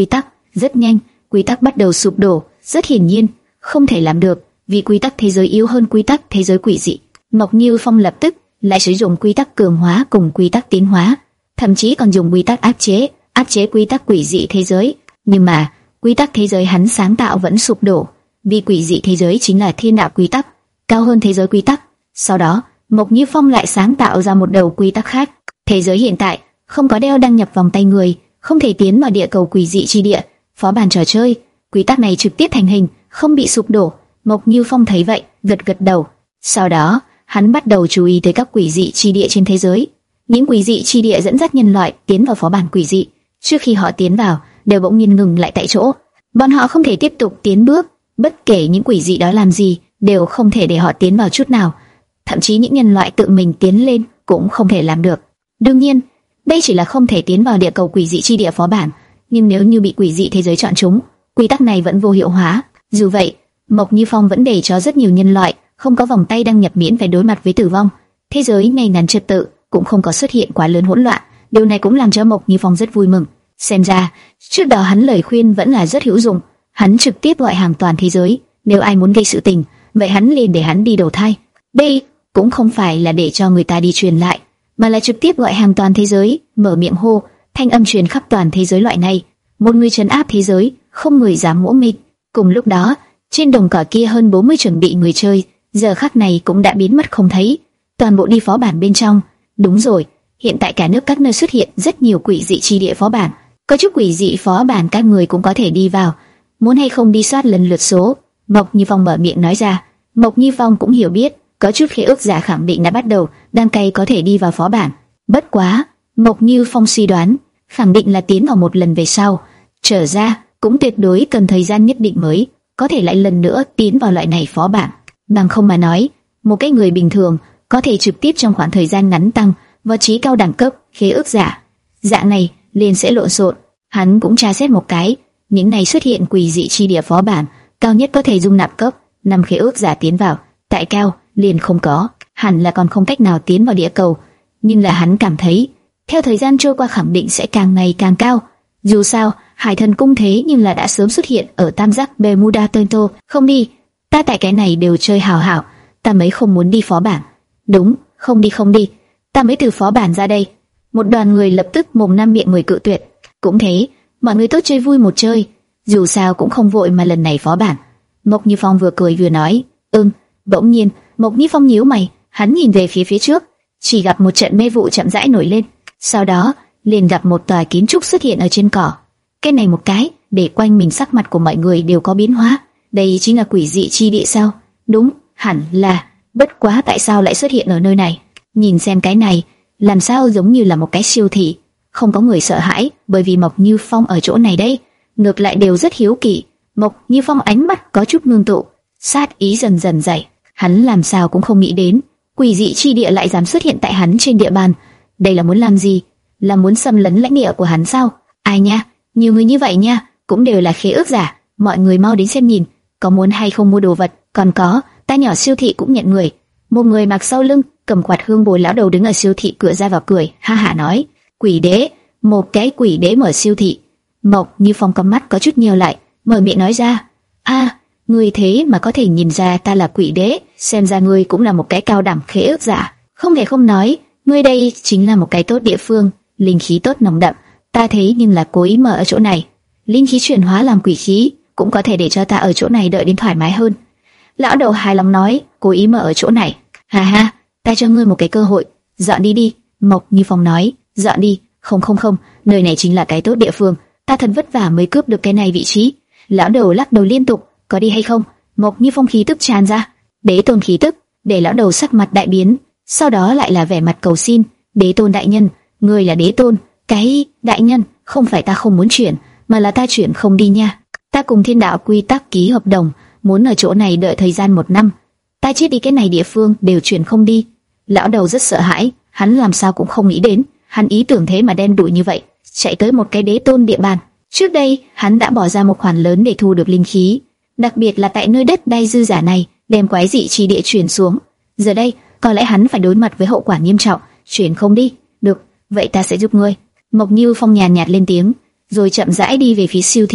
Rất nhanh, quy tắc bắt đầu sụp đổ. Rất hiển nhiên, không thể làm được, vì quy tắc thế giới yếu hơn quy tắc thế giới quỷ dị. Mộc Như Phong lập tức lại sử dụng quy tắc cường hóa cùng quy tắc tiến hóa, thậm chí còn dùng quy tắc áp chế, áp chế quy tắc quỷ dị thế giới. Nhưng mà quy tắc thế giới hắn sáng tạo vẫn sụp đổ, vì quỷ dị thế giới chính là thiên đạo quy tắc, cao hơn thế giới quy tắc. Sau đó, Mộc Như Phong lại sáng tạo ra một đầu quy tắc khác. Thế giới hiện tại không có đeo đăng nhập vòng tay người, không thể tiến vào địa cầu quỷ dị chi địa, phó bản trò chơi. Quy tắc này trực tiếp thành hình, không bị sụp đổ. Mộc Như Phong thấy vậy, gật gật đầu. Sau đó, hắn bắt đầu chú ý tới các quỷ dị chi địa trên thế giới. Những quỷ dị chi địa dẫn dắt nhân loại tiến vào phó bản quỷ dị. Trước khi họ tiến vào, đều bỗng nhiên ngừng lại tại chỗ. Bọn họ không thể tiếp tục tiến bước, bất kể những quỷ dị đó làm gì, đều không thể để họ tiến vào chút nào. Thậm chí những nhân loại tự mình tiến lên cũng không thể làm được. Đương nhiên, đây chỉ là không thể tiến vào địa cầu quỷ dị chi địa phó bản, nhưng nếu như bị quỷ dị thế giới chọn chúng, quy tắc này vẫn vô hiệu hóa. Dù vậy, Mộc Như Phong vẫn để cho rất nhiều nhân loại không có vòng tay đăng nhập miễn phải đối mặt với tử vong. Thế giới ngày ngắn trật tự, cũng không có xuất hiện quá lớn hỗn loạn. Điều này cũng làm cho Mộc Như Phong rất vui mừng. Xem ra, trước đó hắn lời khuyên vẫn là rất hữu dụng. Hắn trực tiếp gọi hàng toàn thế giới, nếu ai muốn gây sự tình, vậy hắn liền để hắn đi đầu thai. Đây cũng không phải là để cho người ta đi truyền lại, mà là trực tiếp gọi hàng toàn thế giới, mở miệng hô, thanh âm truyền khắp toàn thế giới loại này. Một người trấn áp thế giới, không người dám ngỗ nghịch. Cùng lúc đó, trên đồng cỏ kia hơn bốn mươi chuẩn bị người chơi, giờ khắc này cũng đã biến mất không thấy, toàn bộ đi phó bản bên trong. Đúng rồi, hiện tại cả nước các nơi xuất hiện rất nhiều quỷ dị chi địa phó bản, có chút quỷ dị phó bản các người cũng có thể đi vào, muốn hay không đi soát lần lượt số. Mộc Như Phong mở miệng nói ra. Mộc Như Phong cũng hiểu biết, có chút khế ước giả khẳng định đã bắt đầu, đang cày có thể đi vào phó bản. Bất quá, Mộc Như Phong suy đoán, khẳng định là tiến vào một lần về sau, trở ra cũng tuyệt đối cần thời gian nhất định mới có thể lại lần nữa tiến vào loại này phó bản. Bằng không mà nói, một cái người bình thường có thể trực tiếp trong khoảng thời gian ngắn tăng vào trí cao đẳng cấp khế ước giả. Dạng này liền sẽ lộn xộn. Hắn cũng tra xét một cái, những này xuất hiện quỷ dị chi địa phó bản, cao nhất có thể dung nạp cấp năm khế ước giả tiến vào, tại cao liền không có, hẳn là còn không cách nào tiến vào địa cầu. Nhưng là hắn cảm thấy, theo thời gian trôi qua khẳng định sẽ càng ngày càng cao. Dù sao, Hải Thần Cung thế nhưng là đã sớm xuất hiện ở tam giác Bermuda Triangle. Không đi, ta tại cái này đều chơi hào hảo, ta mới không muốn đi phó bản. Đúng, không đi không đi, ta mới từ phó bản ra đây. Một đoàn người lập tức mồm năm miệng mười cự tuyệt. Cũng thế, mọi người tốt chơi vui một chơi, dù sao cũng không vội mà lần này phó bản. Mộc Như Phong vừa cười vừa nói, ừm. Bỗng nhiên, Mộc Như Phong nhíu mày, hắn nhìn về phía phía trước, chỉ gặp một trận mê vụ chậm rãi nổi lên, sau đó liền gặp một tòa kiến trúc xuất hiện ở trên cỏ. Cái này một cái, để quanh mình sắc mặt của mọi người đều có biến hóa. Đây chính là quỷ dị chi địa sao? Đúng, hẳn là. Bất quá tại sao lại xuất hiện ở nơi này? Nhìn xem cái này, làm sao giống như là một cái siêu thị. Không có người sợ hãi, bởi vì Mộc Như Phong ở chỗ này đây. Ngược lại đều rất hiếu kỳ. Mộc Như Phong ánh mắt có chút ngưng tụ, sát ý dần dần dày. Hắn làm sao cũng không nghĩ đến, quỷ dị chi địa lại dám xuất hiện tại hắn trên địa bàn. Đây là muốn làm gì? Là muốn xâm lấn lãnh địa của hắn sao? Ai nha, nhiều người như vậy nha, cũng đều là khế ước giả. Mọi người mau đến xem nhìn, có muốn hay không mua đồ vật? Còn có, ta nhỏ siêu thị cũng nhận người. Một người mặc sau lưng, cầm quạt hương bồi lão đầu đứng ở siêu thị cửa ra vào cười, ha hả nói, quỷ đế, một cái quỷ đế mở siêu thị. Mộc Như Phong cầm mắt có chút nhiều lại, mở miệng nói ra, a, ngươi thế mà có thể nhìn ra ta là quỷ đế, xem ra ngươi cũng là một cái cao đẳng khế ước giả. Không thể không nói, ngươi đây chính là một cái tốt địa phương, linh khí tốt nồng đậm. Ta thấy nhưng là cố ý mở ở chỗ này, linh khí chuyển hóa làm quỷ khí, cũng có thể để cho ta ở chỗ này đợi đến thoải mái hơn. Lão đầu hài lòng nói, cố ý mở ở chỗ này. Ha ha, ta cho ngươi một cái cơ hội, dọn đi đi. Mộc Như Phong nói, dọn đi. Không không không, nơi này chính là cái tốt địa phương, ta thật vất vả mới cướp được cái này vị trí. Lão đầu lắc đầu liên tục, có đi hay không? Mộc Như Phong khí tức tràn ra, đế tôn khí tức, để lão đầu sắc mặt đại biến, sau đó lại là vẻ mặt cầu xin, đế tôn đại nhân, ngươi là đế tôn. Cái đại nhân, không phải ta không muốn chuyển, mà là ta chuyển không đi nha. Ta cùng thiên đạo quy tắc ký hợp đồng, muốn ở chỗ này đợi thời gian một năm. Ta chết đi cái này địa phương đều chuyển không đi. Lão đầu rất sợ hãi, hắn làm sao cũng không nghĩ đến, hắn ý tưởng thế mà đen đủi như vậy, chạy tới một cái đế tôn địa bàn. Trước đây, hắn đã bỏ ra một khoản lớn để thu được linh khí, đặc biệt là tại nơi đất đai dư giả này, đem quái dị chi địa chuyển xuống. Giờ đây, có lẽ hắn phải đối mặt với hậu quả nghiêm trọng, chuyển không đi. Được, vậy ta sẽ giúp ngươi. Mộc Như Phong nhàn nhạt lên tiếng, rồi chậm rãi đi về phía siêu thị.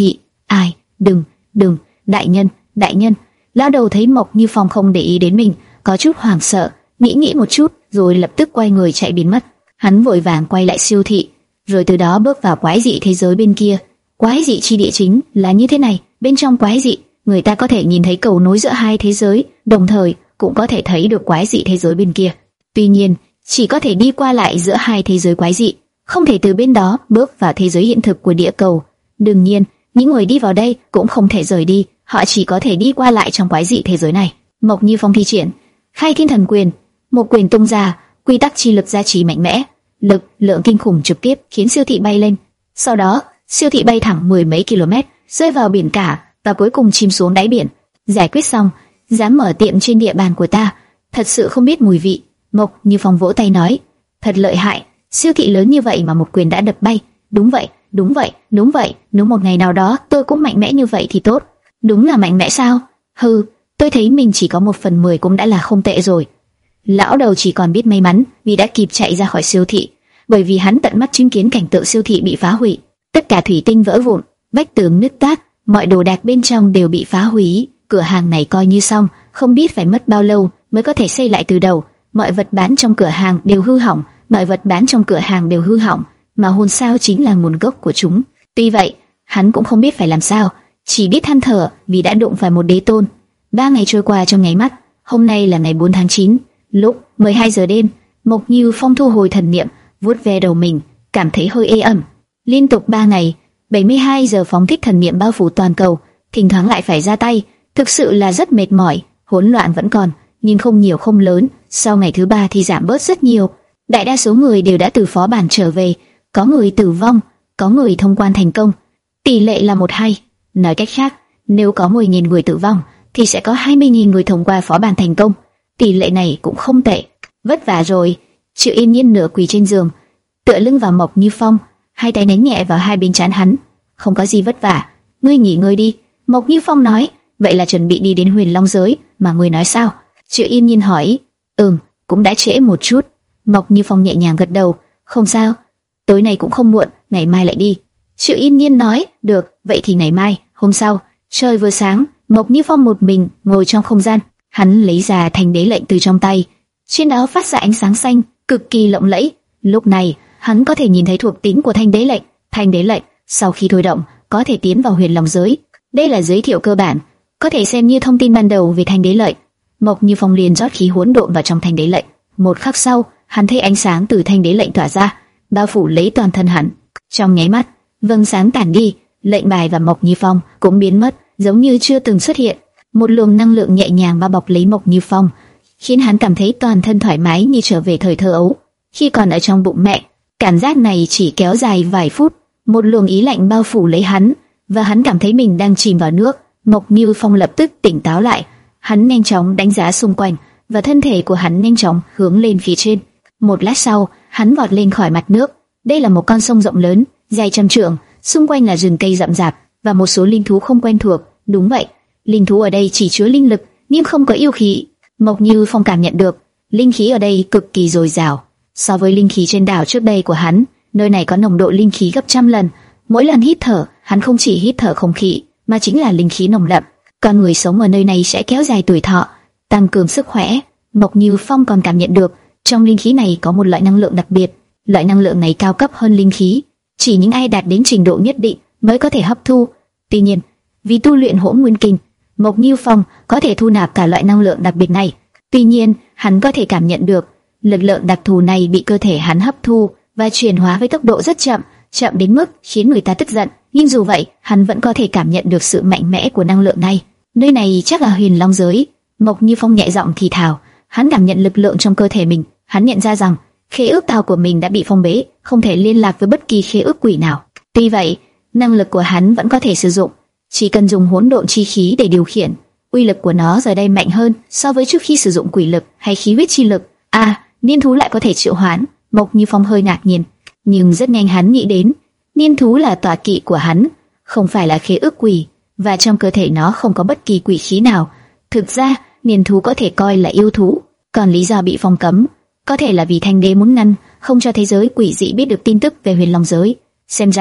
Ai? Đừng, đừng, đại nhân, đại nhân. Lão đầu thấy Mộc Như Phong không để ý đến mình, có chút hoảng sợ, nghĩ nghĩ một chút, rồi lập tức quay người chạy biến mất. Hắn vội vàng quay lại siêu thị, rồi từ đó bước vào quái dị thế giới bên kia. Quái dị chi địa chính là như thế này, bên trong quái dị, người ta có thể nhìn thấy cầu nối giữa hai thế giới, đồng thời cũng có thể thấy được quái dị thế giới bên kia. Tuy nhiên, chỉ có thể đi qua lại giữa hai thế giới quái dị, không thể từ bên đó bước vào thế giới hiện thực của địa cầu. Đương nhiên, những người đi vào đây cũng không thể rời đi, họ chỉ có thể đi qua lại trong quái dị thế giới này. Mộc Như Phong thi triển Khai Thiên Thần Quyền, một quyền tung ra, quy tắc chi lực gia trì mạnh mẽ, lực lượng kinh khủng trực tiếp khiến siêu thị bay lên. Sau đó, siêu thị bay thẳng mười mấy km, rơi vào biển cả và cuối cùng chìm xuống đáy biển. Giải quyết xong, dám mở tiệm trên địa bàn của ta, thật sự không biết mùi vị. Mộc Như Phong vỗ tay nói, thật lợi hại, siêu thị lớn như vậy mà một quyền đã đập bay. Đúng vậy, đúng vậy, đúng vậy, nếu một ngày nào đó tôi cũng mạnh mẽ như vậy thì tốt. Đúng là mạnh mẽ sao? Hừ, tôi thấy mình chỉ có một phần mười cũng đã là không tệ rồi. Lão đầu chỉ còn biết may mắn vì đã kịp chạy ra khỏi siêu thị, bởi vì hắn tận mắt chứng kiến cảnh tượng siêu thị bị phá hủy, tất cả thủy tinh vỡ vụn, vách tường nứt toác, mọi đồ đạc bên trong đều bị phá hủy. Cửa hàng này coi như xong, không biết phải mất bao lâu mới có thể xây lại từ đầu. Mọi vật bán trong cửa hàng đều hư hỏng, mọi vật bán trong cửa hàng đều hư hỏng, mà hồn sao chính là nguồn gốc của chúng. Tuy vậy, hắn cũng không biết phải làm sao, chỉ biết than thở vì đã đụng phải một đế tôn. Ba ngày trôi qua trong nháy mắt. Hôm nay là ngày bốn tháng chín, lúc mười hai giờ đêm. Mộc Như Phong thu hồi thần niệm, vuốt ve đầu mình, cảm thấy hơi ê ẩm. Liên tục ba ngày, bảy mươi hai giờ phóng thích thần niệm bao phủ toàn cầu, thỉnh thoảng lại phải ra tay, thực sự là rất mệt mỏi. Hỗn loạn vẫn còn, nhưng không nhiều không lớn. Sau ngày thứ ba thì giảm bớt rất nhiều. Đại đa số người đều đã từ phó bản trở về, có người tử vong, có người thông quan thành công. Tỷ lệ là một hai. Nói cách khác, nếu có mười nghìn người tử vong, thì sẽ có hai mươi nghìn người thông qua phó bản thành công. Tỷ lệ này cũng không tệ. Vất vả rồi. Triệu Yên Nhiên nửa quỳ trên giường, tựa lưng vào Mộc Như Phong, hai tay đánh nhẹ vào hai bên trán hắn. Không có gì vất vả, ngươi nghỉ ngơi đi. Mộc Như Phong nói. Vậy là chuẩn bị đi đến Huyền Long giới mà ngươi nói sao? Triệu Yên Nhiên hỏi. Ừm, cũng đã trễ một chút. Mộc Như Phong nhẹ nhàng gật đầu. Không sao, tối nay cũng không muộn, ngày mai lại đi. Triệu Yên Nhiên nói. Được, vậy thì ngày mai. Hôm sau, trời vừa sáng, Mộc Như Phong một mình ngồi trong không gian, hắn lấy ra thanh đế lệnh từ trong tay, trên đó phát ra ánh sáng xanh, cực kỳ lộng lẫy. Lúc này, hắn có thể nhìn thấy thuộc tính của thanh đế lệnh. Thanh đế lệnh sau khi thôi động có thể tiến vào Huyền Long giới. Đây là giới thiệu cơ bản, có thể xem như thông tin ban đầu về thanh đế lệnh. Mộc Như Phong liền rót khí hỗn độn vào trong thanh đế lệnh. Một khắc sau, hắn thấy ánh sáng từ thanh đế lệnh tỏa ra, bao phủ lấy toàn thân hắn. Trong nháy mắt, vầng sáng tản đi, lệnh bài và Mộc Như Phong cũng biến mất, giống như chưa từng xuất hiện. Một luồng năng lượng nhẹ nhàng bao bọc lấy Mộc Như Phong, khiến hắn cảm thấy toàn thân thoải mái như trở về thời thơ ấu, khi còn ở trong bụng mẹ. Cảm giác này chỉ kéo dài vài phút, một luồng ý lạnh bao phủ lấy hắn, và hắn cảm thấy mình đang chìm vào nước. Mộc Như Phong lập tức tỉnh táo lại, hắn nhanh chóng đánh giá xung quanh, và thân thể của hắn nhanh chóng hướng lên phía trên. Một lát sau, hắn vọt lên khỏi mặt nước. Đây là một con sông rộng lớn, dài trăm trượng, xung quanh là rừng cây rậm rạp và một số linh thú không quen thuộc. Đúng vậy, linh thú ở đây chỉ chứa linh lực, nhưng không có yêu khí. Mộc Như Phong cảm nhận được, linh khí ở đây cực kỳ dồi dào. So với linh khí trên đảo trước đây của hắn, nơi này có nồng độ linh khí gấp trăm lần. Mỗi lần hít thở, hắn không chỉ hít thở không khí, mà chính là linh khí nồng đậm. Con người sống ở nơi này sẽ kéo dài tuổi thọ, tăng cường sức khỏe. Mộc Như Phong còn cảm nhận được, trong linh khí này có một loại năng lượng đặc biệt. Loại năng lượng này cao cấp hơn linh khí, chỉ những ai đạt đến trình độ nhất định mới có thể hấp thu. Tuy nhiên, vì tu luyện Hỗn Nguyên Kinh, Mộc Như Phong có thể thu nạp cả loại năng lượng đặc biệt này. Tuy nhiên, hắn có thể cảm nhận được lực lượng đặc thù này bị cơ thể hắn hấp thu và chuyển hóa với tốc độ rất chậm, chậm đến mức khiến người ta tức giận. Nhưng dù vậy, hắn vẫn có thể cảm nhận được sự mạnh mẽ của năng lượng này. Nơi này chắc là Huyền Long giới. Mộc Như Phong nhẹ giọng thì thào. Hắn cảm nhận lực lượng trong cơ thể mình. Hắn nhận ra rằng khế ước tao của mình đã bị phong bế, không thể liên lạc với bất kỳ khế ước quỷ nào. Tuy vậy, năng lực của hắn vẫn có thể sử dụng, chỉ cần dùng hỗn độn chi khí để điều khiển. Uy lực của nó giờ đây mạnh hơn so với trước khi sử dụng quỷ lực hay khí huyết chi lực. À, niên thú lại có thể triệu hoán. Mộc Như Phong hơi ngạc nhiên, nhưng rất nhanh hắn nghĩ đến, niên thú là tọa kỵ của hắn, không phải là khế ước quỷ, và trong cơ thể nó không có bất kỳ quỷ khí nào. Thực ra, niên thú có thể coi là yêu thú, còn lý do bị phong cấm có thể là vì Thanh Đế muốn ngăn không cho thế giới quỷ dị biết được tin tức về Huyền Long giới. Xem ra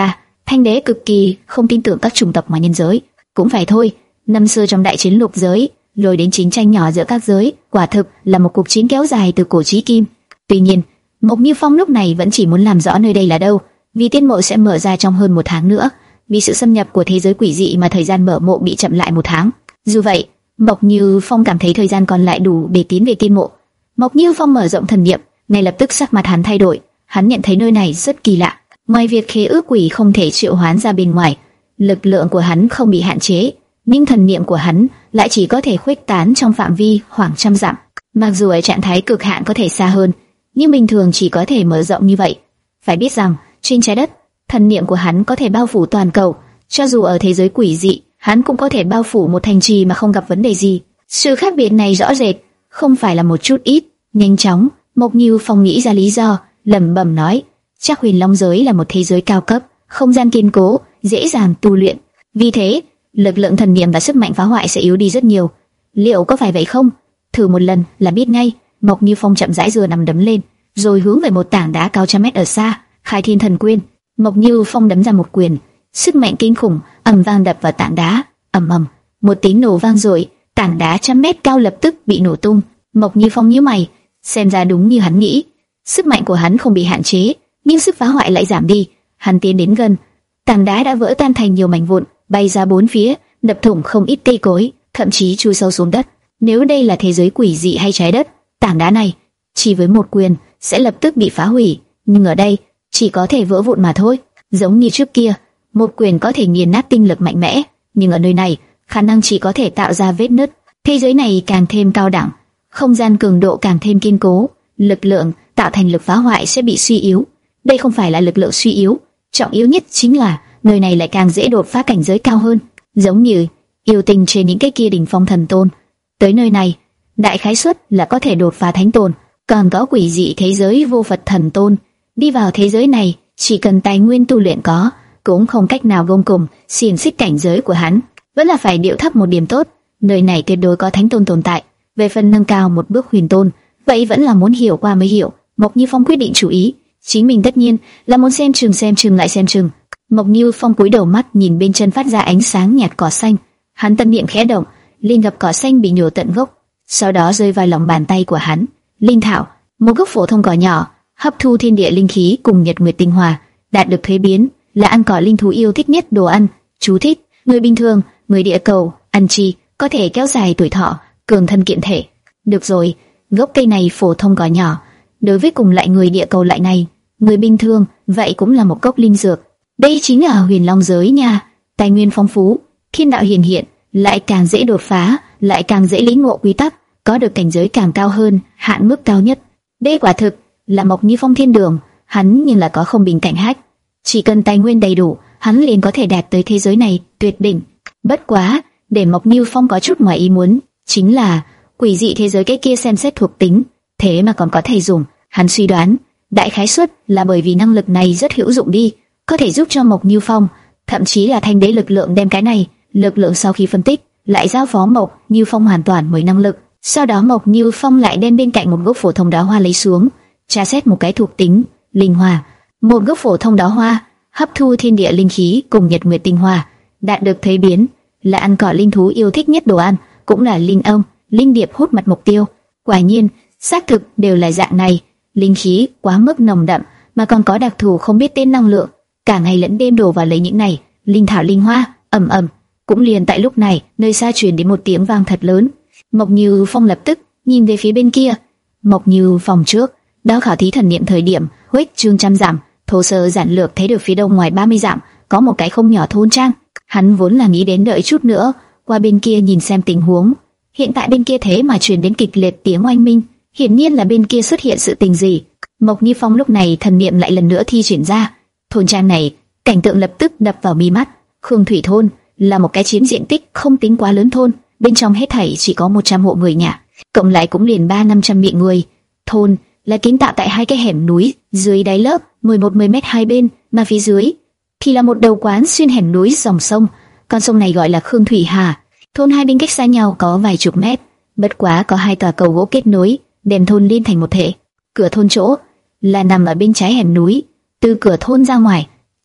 Thanh đế cực kỳ không tin tưởng các chủng tộc ngoài nhân giới. Cũng phải thôi, năm xưa trong đại chiến lục giới, rồi đến chiến tranh nhỏ giữa các giới, quả thực là một cuộc chiến kéo dài từ cổ chí kim. Tuy nhiên, Mộc Như Phong lúc này vẫn chỉ muốn làm rõ nơi đây là đâu, vì tiên mộ sẽ mở ra trong hơn một tháng nữa. Vì sự xâm nhập của thế giới quỷ dị mà thời gian mở mộ bị chậm lại một tháng. Dù vậy, Mộc Như Phong cảm thấy thời gian còn lại đủ để tiến về tiên mộ. Mộc Như Phong mở rộng thần niệm, ngay lập tức sắc mặt hắn thay đổi. Hắn nhận thấy nơi này rất kỳ lạ. Ngoài việc khế ước quỷ không thể triệu hoán ra bên ngoài, lực lượng của hắn không bị hạn chế, nhưng thần niệm của hắn lại chỉ có thể khuếch tán trong phạm vi khoảng trăm dặm. Mặc dù ở trạng thái cực hạn có thể xa hơn, nhưng bình thường chỉ có thể mở rộng như vậy. Phải biết rằng, trên trái đất, thần niệm của hắn có thể bao phủ toàn cầu, cho dù ở thế giới quỷ dị, hắn cũng có thể bao phủ một thành trì mà không gặp vấn đề gì. Sự khác biệt này rõ rệt, không phải là một chút ít. Nhanh chóng, Mộc Như Phong nghĩ ra lý do, lẩm bẩm nói: chắc Huyền Long giới là một thế giới cao cấp, không gian kiên cố, dễ dàng tu luyện. Vì thế, lực lượng thần niệm và sức mạnh phá hoại sẽ yếu đi rất nhiều. Liệu có phải vậy không? Thử một lần là biết ngay. Mộc Như Phong chậm rãi giơ nằm đấm lên, rồi hướng về một tảng đá cao trăm mét ở xa. Khai Thiên Thần Quyền. Mộc Như Phong đấm ra một quyền, sức mạnh kinh khủng ầm vang đập vào tảng đá. Ầm ầm, một tiếng nổ vang dội, tảng đá trăm mét cao lập tức bị nổ tung. Mộc Như Phong nhíu mày, xem ra đúng như hắn nghĩ, sức mạnh của hắn không bị hạn chế, nhưng sức phá hoại lại giảm đi. Hắn tiến đến gần, tảng đá đã vỡ tan thành nhiều mảnh vụn, bay ra bốn phía, đập thủng không ít cây cối, thậm chí chui sâu xuống đất. Nếu đây là thế giới quỷ dị hay trái đất, tảng đá này chỉ với một quyền sẽ lập tức bị phá hủy, nhưng ở đây chỉ có thể vỡ vụn mà thôi. Giống như trước kia, một quyền có thể nghiền nát tinh lực mạnh mẽ, nhưng ở nơi này, khả năng chỉ có thể tạo ra vết nứt. Thế giới này càng thêm cao đẳng, không gian cường độ càng thêm kiên cố, lực lượng tạo thành lực phá hoại sẽ bị suy yếu. Đây không phải là lực lượng suy yếu, trọng yếu nhất chính là nơi này lại càng dễ đột phá cảnh giới cao hơn, giống như yêu tinh trên những cái kia đỉnh phong thần tôn. Tới nơi này, đại khái suất là có thể đột phá thánh tôn, còn có quỷ dị thế giới vô Phật thần tôn. Đi vào thế giới này, chỉ cần tài nguyên tu luyện có, cũng không cách nào gông cùng xiềng xích cảnh giới của hắn. Vẫn là phải điệu thấp một điểm tốt, nơi này tuyệt đối có thánh tôn tồn tại. Về phần nâng cao một bước huyền tôn, vậy vẫn là muốn hiểu qua mới hiểu. Mộc Như Phong quyết định chú ý, chính mình tất nhiên là muốn xem chừng xem chừng lại xem chừng. Mộc Như Phong cúi đầu mắt nhìn bên chân phát ra ánh sáng nhạt cỏ xanh, hắn tâm niệm khẽ động, liền gặp cỏ xanh bị nhổ tận gốc, sau đó rơi vào lòng bàn tay của hắn. Linh thảo, một gốc phổ thông cỏ nhỏ, hấp thu thiên địa linh khí cùng nhật nguyệt tinh hòa, đạt được thuế biến, là ăn cỏ linh thú yêu thích nhất đồ ăn. Chú thích: người bình thường, người địa cầu ăn chi có thể kéo dài tuổi thọ, cường thân kiện thể. Được rồi, gốc cây này phổ thông cỏ nhỏ, đối với cùng lại người địa cầu lại này, người bình thường, vậy cũng là một gốc linh dược. Đây chính là Huyền Long giới nha, tài nguyên phong phú, thiên đạo hiển hiện, lại càng dễ đột phá, lại càng dễ lĩnh ngộ quy tắc, có được cảnh giới càng cao hơn, hạn mức cao nhất. Đây quả thực là Mộc Như Phong thiên đường, hắn nhưng là có không bình cảnh hách, chỉ cần tài nguyên đầy đủ, hắn liền có thể đạt tới thế giới này tuyệt đỉnh. Bất quá, để Mộc Như Phong có chút ngoài ý muốn, chính là quỷ dị thế giới cái kia xem xét thuộc tính, thế mà còn có thể dùng. Hắn suy đoán, đại khái suất là bởi vì năng lực này rất hữu dụng đi, có thể giúp cho Mộc Như Phong, thậm chí là thanh đế lực lượng đem cái này, lực lượng sau khi phân tích, lại giao phó Mộc Như Phong hoàn toàn mới năng lực. Sau đó Mộc Như Phong lại đem bên cạnh một gốc phổ thông đóa hoa lấy xuống, tra xét một cái thuộc tính, linh hòa. Một gốc phổ thông đóa hoa, hấp thu thiên địa linh khí cùng nhật nguyệt tinh hòa, đạt được thuế biến, là ăn cỏ linh thú yêu thích nhất đồ ăn, cũng là linh ông, linh điệp hút mật mục tiêu. Quả nhiên, xác thực đều là dạng này, linh khí quá mức nồng đậm, mà còn có đặc thù không biết tên năng lượng, cả ngày lẫn đêm đổ vào lấy những này, linh thảo linh hoa, ầm ầm. Cũng liền tại lúc này, nơi xa truyền đến một tiếng vang thật lớn. Mộc Như Phong lập tức nhìn về phía bên kia. Mộc Như Phong trước đó khảo thí thần niệm thời điểm, huyết chương trăm dặm, thô sơ giản lược thấy được phía đông ngoài ba mươi dặm có một cái không nhỏ thôn trang. Hắn vốn là nghĩ đến đợi chút nữa qua bên kia nhìn xem tình huống. Hiện tại bên kia thế mà truyền đến kịch liệt tiếng oanh minh, hiển nhiên là bên kia xuất hiện sự tình gì. Mộc Như Phong lúc này thần niệm lại lần nữa thi triển ra. Thôn trang này, cảnh tượng lập tức đập vào mi mắt. Khương Thủy thôn là một cái chiếm diện tích không tính quá lớn thôn, bên trong hết thảy chỉ có một trăm hộ người nhà, cộng lại cũng liền ba năm trăm miệng người. Thôn là kiến tạo tại hai cái hẻm núi dưới đáy lớp mười một mười mét hai bên, mà phía dưới thì là một đầu quán xuyên hẻm núi dòng sông. Con sông này gọi là Khương Thủy Hà. Thôn hai bên cách xa nhau có vài chục mét, bất quá có hai tòa cầu gỗ kết nối, đem thôn liên thành một thể. Cửa thôn chỗ là nằm ở bên trái hẻm núi, từ cửa thôn ra ngoài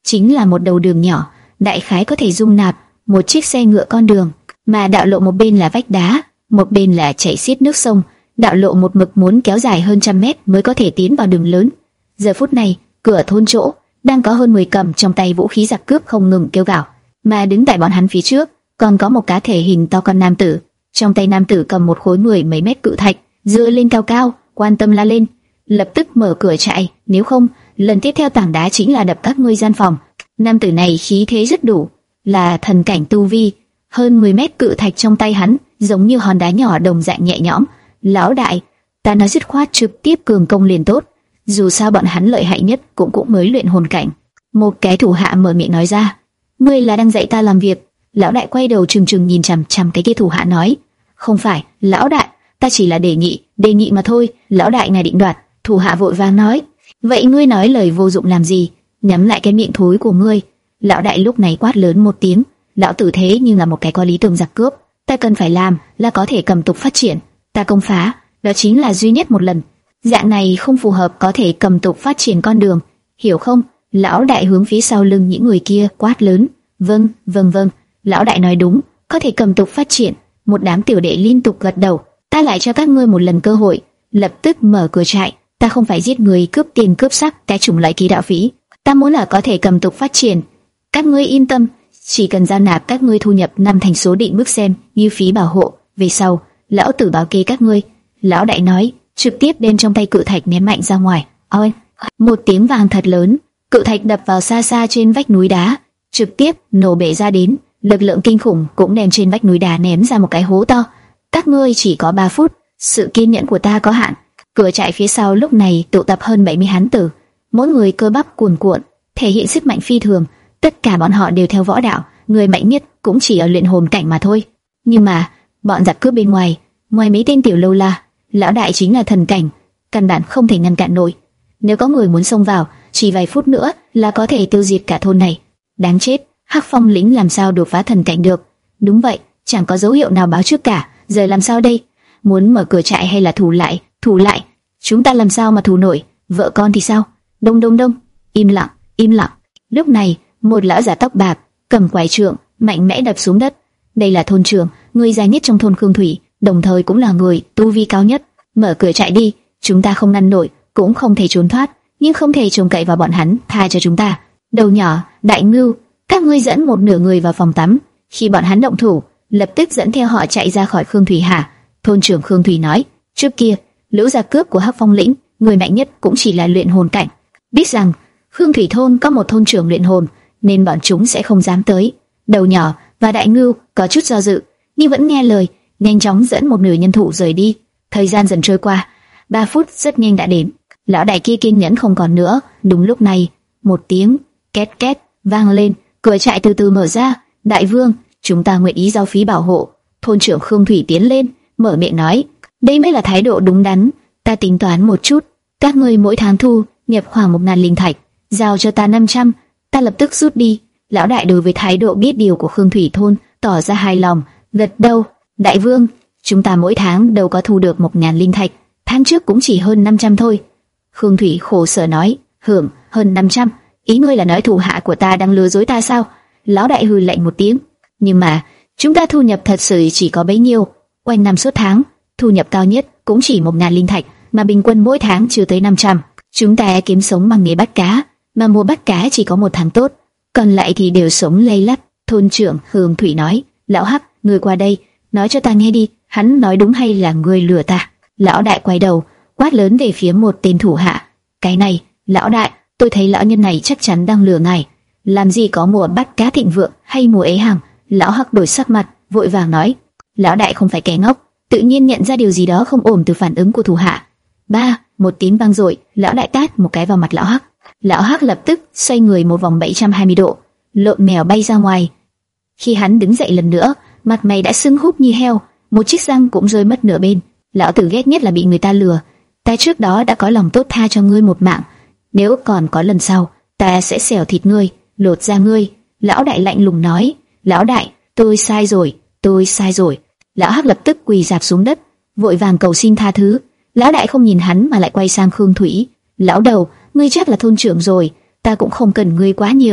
chính là một đầu đường nhỏ, đại khái có thể dung nạp một chiếc xe ngựa con đường, mà đạo lộ một bên là vách đá, một bên là chảy xiết nước sông. Đạo lộ một mực muốn kéo dài hơn trăm mét mới có thể tiến vào đường lớn. Giờ phút này, cửa thôn chỗ đang có hơn mười cầm trong tay vũ khí giặc cướp không ngừng kêu gào, mà đứng tại bọn hắn phía trước còn có một cá thể hình to con nam tử. Trong tay nam tử cầm một khối mười mấy mét cự thạch, dựa lên cao cao, quan tâm la lên: lập tức mở cửa chạy, nếu không, lần tiếp theo tảng đá chính là đập các ngươi gian phòng. Nam tử này khí thế rất đủ, là thần cảnh tu vi. Hơn mười mét cự thạch trong tay hắn giống như hòn đá nhỏ đồng dạng nhẹ nhõm. Lão đại, ta nói dứt khoát trực tiếp cường công liền tốt. Dù sao bọn hắn lợi hại nhất cũng cũng mới luyện hồn cảnh. Một cái thủ hạ mở miệng nói ra: ngươi là đang dạy ta làm việc? Lão đại quay đầu trừng trừng nhìn chằm chằm cái kia thủ hạ nói: không phải, lão đại, ta chỉ là đề nghị, đề nghị mà thôi. Lão đại ngài định đoạt. Thủ hạ vội vàng nói: vậy ngươi nói lời vô dụng làm gì? Nhắm lại cái miệng thối của ngươi. Lão đại lúc này quát lớn một tiếng: lão tử thế nhưng là một cái có lý tưởng giặc cướp, ta cần phải làm là có thể cầm tục phát triển. Ta công phá, đó chính là duy nhất một lần. Dạng này không phù hợp có thể cầm tục phát triển con đường, hiểu không? Lão đại hướng phía sau lưng những người kia quát lớn: vâng, vâng vâng, lão đại nói đúng, có thể cầm tục phát triển. Một đám tiểu đệ liên tục gật đầu. Ta lại cho các ngươi một lần cơ hội, lập tức mở cửa chạy. Ta không phải giết người, cướp tiền cướp sắc, cái chủng loại kỳ đạo phí. Ta muốn là có thể cầm tục phát triển. Các ngươi yên tâm, chỉ cần giao nạp các ngươi thu nhập năm thành số định mức xem như phí bảo hộ, về sau lão tử bảo kê các ngươi. Lão đại nói, trực tiếp đem trong tay cự thạch ném mạnh ra ngoài. Ôi, một tiếng vang thật lớn, cự thạch đập vào xa xa trên vách núi đá, trực tiếp nổ bể ra đến. Lực lượng kinh khủng cũng đem trên vách núi đá ném ra một cái hố to. Các ngươi chỉ có ba phút, sự kiên nhẫn của ta có hạn. Cửa trại phía sau lúc này tụ tập hơn bảy mươi hán tử, mỗi người cơ bắp cuồn cuộn, thể hiện sức mạnh phi thường. Tất cả bọn họ đều theo võ đạo, người mạnh nhất cũng chỉ ở luyện hồn cảnh mà thôi. Nhưng mà bọn giặc cướp bên ngoài, ngoài mấy tên tiểu lâu la, lão đại chính là thần cảnh, căn bản không thể ngăn cản nổi. Nếu có người muốn xông vào, chỉ vài phút nữa là có thể tiêu diệt cả thôn này. Đáng chết, Hắc Phong lĩnh làm sao đột phá thần cảnh được? Đúng vậy, chẳng có dấu hiệu nào báo trước cả. Giờ làm sao đây? Muốn mở cửa trại hay là thủ lại? Thủ lại? Chúng ta làm sao mà thủ nổi? Vợ con thì sao? Đông đông đông. Im lặng, im lặng. Lúc này, một lão già tóc bạc cầm quải trượng mạnh mẽ đập xuống đất. Đây là thôn trưởng, người già nhất trong thôn Khương Thủy, đồng thời cũng là người tu vi cao nhất. Mở cửa trại đi, chúng ta không ngăn nổi, cũng không thể trốn thoát, nhưng không thể trông cậy vào bọn hắn tha cho chúng ta. Đầu nhỏ, Đại Ngưu, các ngươi dẫn một nửa người vào phòng tắm. Khi bọn hắn động thủ, lập tức dẫn theo họ chạy ra khỏi Khương Thủy Hà. Thôn trưởng Khương Thủy nói, trước kia lũ giặc cướp của Hắc Phong lĩnh, người mạnh nhất cũng chỉ là luyện hồn cảnh. Biết rằng Khương Thủy thôn có một thôn trưởng luyện hồn, nên bọn chúng sẽ không dám tới. Đầu nhỏ và Đại Ngưu có chút do dự, nhưng vẫn nghe lời, nhanh chóng dẫn một nửa nhân thủ rời đi. Thời gian dần trôi qua, ba phút rất nhanh đã đến. Lão đại kia kiên nhẫn không còn nữa. Đúng lúc này, một tiếng két két vang lên, cửa trại từ từ mở ra. Đại vương, chúng ta nguyện ý giao phí bảo hộ. Thôn trưởng Khương Thủy tiến lên, mở miệng nói, đây mới là thái độ đúng đắn. Ta tính toán một chút, các ngươi mỗi tháng thu nhập khoảng một ngàn linh thạch, giao cho ta năm trăm, ta lập tức rút đi. Lão đại đối với thái độ biết điều của Khương Thủy thôn tỏ ra hài lòng, gật đầu. Đại vương, chúng ta mỗi tháng đâu có thu được một ngàn linh thạch, tháng trước cũng chỉ hơn năm trăm thôi. Khương Thủy khổ sở nói, hưởng hơn năm trăm, ý ngươi là nói thủ hạ của ta đang lừa dối ta sao? Lão đại hừ lạnh một tiếng, nhưng mà chúng ta thu nhập thật sự chỉ có bấy nhiêu. Quanh năm suốt tháng, thu nhập cao nhất cũng chỉ một ngàn linh thạch, mà bình quân mỗi tháng chưa tới năm trăm. Chúng ta kiếm sống bằng nghề bắt cá, mà mua bắt cá chỉ có một tháng tốt, còn lại thì đều sống lây lắt. Thôn trưởng Khương Thủy nói, lão Hắc, ngươi qua đây, nói cho ta nghe đi, hắn nói đúng hay là ngươi lừa ta? Lão đại quay đầu, quát lớn về phía một tên thủ hạ, cái này, lão đại, tôi thấy lão nhân này chắc chắn đang lừa ngài. Làm gì có mùa bắt cá thịnh vượng hay mùa ế hàng? Lão Hắc đổi sắc mặt, vội vàng nói, lão đại không phải kẻ ngốc, tự nhiên nhận ra điều gì đó không ổn từ phản ứng của thủ hạ. Ba, một tiếng vang dội, lão đại tát một cái vào mặt lão Hắc. Lão Hắc lập tức xoay người một vòng bảy trăm hai mươi độ, lộn mèo bay ra ngoài. Khi hắn đứng dậy lần nữa, mặt mày đã sưng húp như heo, một chiếc răng cũng rơi mất nửa bên. Lão tử ghét nhất là bị người ta lừa. Ta trước đó đã có lòng tốt tha cho ngươi một mạng, nếu còn có lần sau, ta sẽ xẻo thịt ngươi, lột da ngươi. Lão đại lạnh lùng nói, lão đại, tôi sai rồi, tôi sai rồi. Lão Hắc lập tức quỳ rạp xuống đất, vội vàng cầu xin tha thứ. Lão đại không nhìn hắn mà lại quay sang Khương Thủy, lão đầu, ngươi chắc là thôn trưởng rồi, ta cũng không cần ngươi quá nhiều,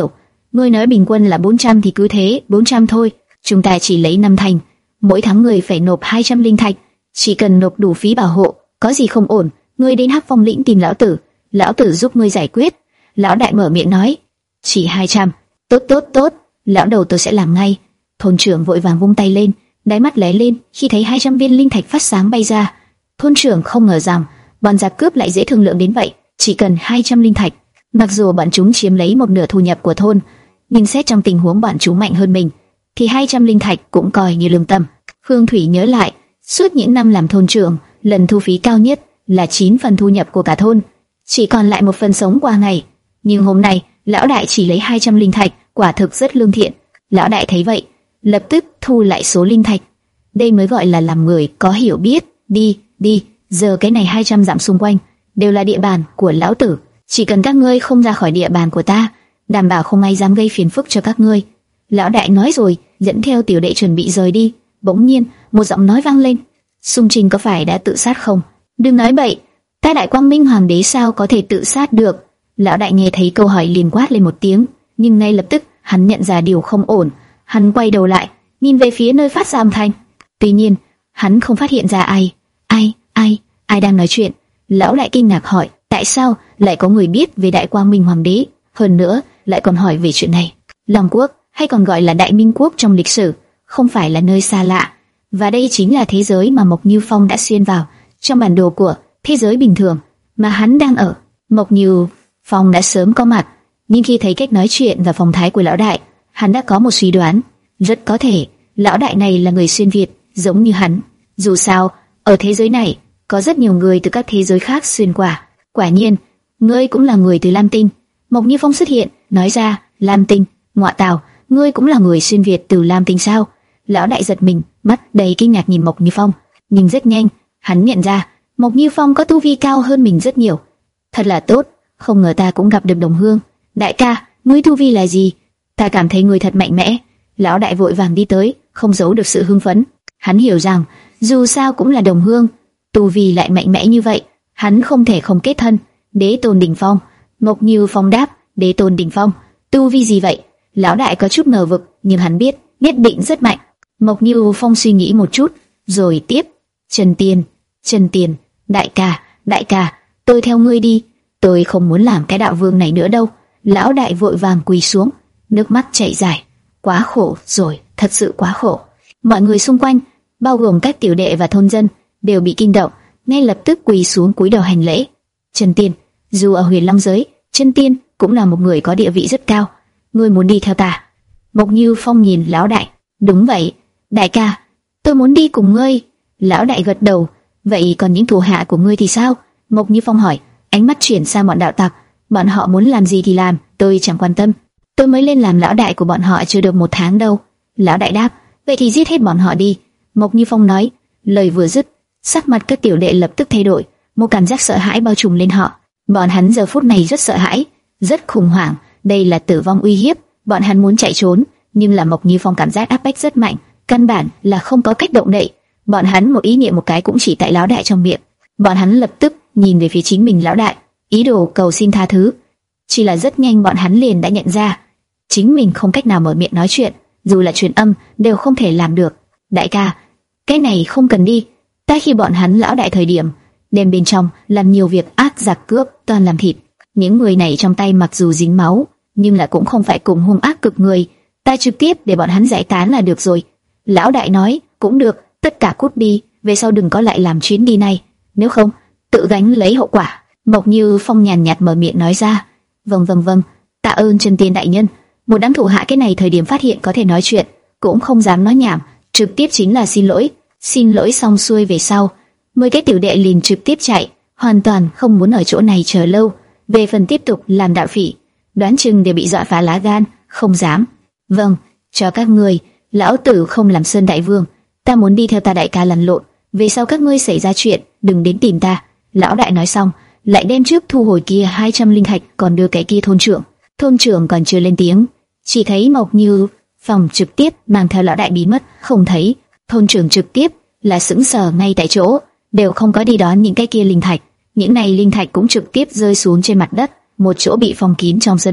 Ngươi nói bình quân là bốn trăm thì cứ thế, bốn trăm thôi. Chúng ta chỉ lấy năm thành, mỗi tháng người phải nộp hai trăm linh thạch. Chỉ cần nộp đủ phí bảo hộ, có gì không ổn, ngươi đến Hắc Phong lĩnh tìm lão tử, lão tử giúp ngươi giải quyết. Lão đại mở miệng nói, chỉ hai trăm, tốt tốt tốt, lão đầu tôi sẽ làm ngay. Thôn trưởng vội vàng vung tay lên, đáy mắt lóe lên khi thấy hai trăm viên linh thạch phát sáng bay ra. Thôn trưởng không ngờ rằng bọn giặc cướp lại dễ thương lượng đến vậy, chỉ cần hai trăm linh thạch. Mặc dù bọn chúng chiếm lấy một nửa thu nhập của thôn, nhưng xét trong tình huống bọn chúng mạnh hơn mình, thì hai trăm linh thạch cũng coi như lương tâm. Phương Thủy nhớ lại, suốt những năm làm thôn trưởng, lần thu phí cao nhất là chín phần thu nhập của cả thôn, chỉ còn lại một phần sống qua ngày. Nhưng hôm nay, lão đại chỉ lấy hai trăm linh thạch, quả thực rất lương thiện. Lão đại thấy vậy, lập tức thu lại số linh thạch. Đây mới gọi là làm người có hiểu biết. Đi, đi, giờ cái này hai trăm dặm xung quanh đều là địa bàn của lão tử, chỉ cần các ngươi không ra khỏi địa bàn của ta, đảm bảo không ai dám gây phiền phức cho các ngươi. Lão đại nói rồi, dẫn theo tiểu đệ chuẩn bị rời đi. Bỗng nhiên, một giọng nói vang lên: Sung Trình có phải đã tự sát không? Đừng nói bậy, ta Đại Quang Minh Hoàng đế sao có thể tự sát được? Lão đại nghe thấy câu hỏi liền quát lên một tiếng, nhưng ngay lập tức hắn nhận ra điều không ổn. Hắn quay đầu lại, nhìn về phía nơi phát ra âm thanh. Tuy nhiên, hắn không phát hiện ra ai. Ai, ai, ai đang nói chuyện? Lão đại kinh ngạc hỏi, tại sao lại có người biết về Đại Quang Minh Hoàng đế? Hơn nữa, lại còn hỏi về chuyện này. Long Quốc, hay còn gọi là Đại Minh Quốc trong lịch sử, không phải là nơi xa lạ, và đây chính là thế giới mà Mộc Như Phong đã xuyên vào trong bản đồ của thế giới bình thường mà hắn đang ở. Mộc Như Phong đã sớm có mặt, nhưng khi thấy cách nói chuyện và phong thái của lão đại, hắn đã có một suy đoán, rất có thể lão đại này là người xuyên Việt, giống như hắn. Dù sao, ở thế giới này có rất nhiều người từ các thế giới khác xuyên qua. Quả nhiên, ngươi cũng là người từ Lam Tinh. Mộc Như Phong xuất hiện, nói ra, Lam Tinh, ngọa tào, ngươi cũng là người xuyên Việt từ Lam Tinh sao? Lão đại giật mình, mắt đầy kinh ngạc nhìn Mộc Như Phong, nhưng rất nhanh hắn nhận ra Mộc Như Phong có tu vi cao hơn mình rất nhiều. Thật là tốt, không ngờ ta cũng gặp được đồng hương. Đại ca, ngươi tu vi là gì? Ta cảm thấy ngươi thật mạnh mẽ. Lão đại vội vàng đi tới, không giấu được sự hưng phấn. Hắn hiểu rằng dù sao cũng là đồng hương, tu vi lại mạnh mẽ như vậy, hắn không thể không kết thân. Đế tôn đỉnh phong. Mộc Như Phong đáp, Đế tôn đỉnh phong, tu vi gì vậy? Lão đại có chút ngờ vực, nhưng hắn biết nhất định rất mạnh. Mộc Như Phong suy nghĩ một chút, rồi tiếp, Trần Tiên, Trần Tiên, đại ca, đại ca, tôi theo ngươi đi, tôi không muốn làm cái đạo vương này nữa đâu. Lão đại vội vàng quỳ xuống, nước mắt chảy dài, quá khổ rồi, thật sự quá khổ. Mọi người xung quanh, bao gồm các tiểu đệ và thôn dân, đều bị kinh động, ngay lập tức quỳ xuống cúi đầu hành lễ. Trần Tiên, dù ở Huyền Long giới, Trần Tiên cũng là một người có địa vị rất cao. Ngươi muốn đi theo ta? Mộc Như Phong nhìn lão đại. Đúng vậy, đại ca, tôi muốn đi cùng ngươi. Lão đại gật đầu. Vậy còn những thủ hạ của ngươi thì sao? Mộc Như Phong hỏi, ánh mắt chuyển sang bọn đạo tặc. Bọn họ muốn làm gì thì làm, tôi chẳng quan tâm. Tôi mới lên làm lão đại của bọn họ chưa được một tháng đâu. Lão đại đáp, vậy thì giết hết bọn họ đi. Mộc Như Phong nói. Lời vừa dứt, sắc mặt các tiểu đệ lập tức thay đổi, một cảm giác sợ hãi bao trùm lên họ. Bọn hắn giờ phút này rất sợ hãi, rất khủng hoảng. Đây là tử vong uy hiếp. Bọn hắn muốn chạy trốn, nhưng là Mộc Như Phong cảm giác áp bách rất mạnh, căn bản là không có cách động đậy. Bọn hắn một ý niệm một cái cũng chỉ tại lão đại trong miệng. Bọn hắn lập tức nhìn về phía chính mình lão đại, ý đồ cầu xin tha thứ. Chỉ là rất nhanh bọn hắn liền đã nhận ra, chính mình không cách nào mở miệng nói chuyện, dù là truyền âm đều không thể làm được. Đại ca, cái này không cần đi. Ta khi bọn hắn lão đại thời điểm, đêm bên trong làm nhiều việc ác giặc cướp, toàn làm thịt. Những người này trong tay mặc dù dính máu, nhưng là cũng không phải cùng hung ác cực người. Ta trực tiếp để bọn hắn giải tán là được rồi. Lão đại nói, cũng được, tất cả cút đi, về sau đừng có lại làm chuyến đi này, nếu không, tự gánh lấy hậu quả. Mộc Như Phong nhàn nhạt mở miệng nói ra, vâng vâng vâng, tạ ơn Trần Tiên đại nhân. Một đám thủ hạ cái này thời điểm phát hiện có thể nói chuyện, cũng không dám nói nhảm, trực tiếp chính là xin lỗi. Xin lỗi xong xuôi về sau, mười cái tiểu đệ liền trực tiếp chạy, hoàn toàn không muốn ở chỗ này chờ lâu. Về phần tiếp tục làm đạo phỉ, đoán chừng đều bị dọa phá lá gan, không dám. Vâng, cho các ngươi, lão tử không làm sơn đại vương, ta muốn đi theo ta đại ca lăn lộn, về sau các ngươi xảy ra chuyện, đừng đến tìm ta. Lão đại nói xong, lại đem trước thu hồi kia hai trăm linh thạch, còn đưa cái kia thôn trưởng. Thôn trưởng còn chưa lên tiếng, chỉ thấy Mộc Như Phong trực tiếp mang theo lão đại biến mất, không thấy. Thôn trưởng trực tiếp là sững sờ ngay tại chỗ, đều không có đi đón những cái kia linh thạch. Những này linh thạch cũng trực tiếp rơi xuống trên mặt đất, một chỗ bị phong kín trong sơn động.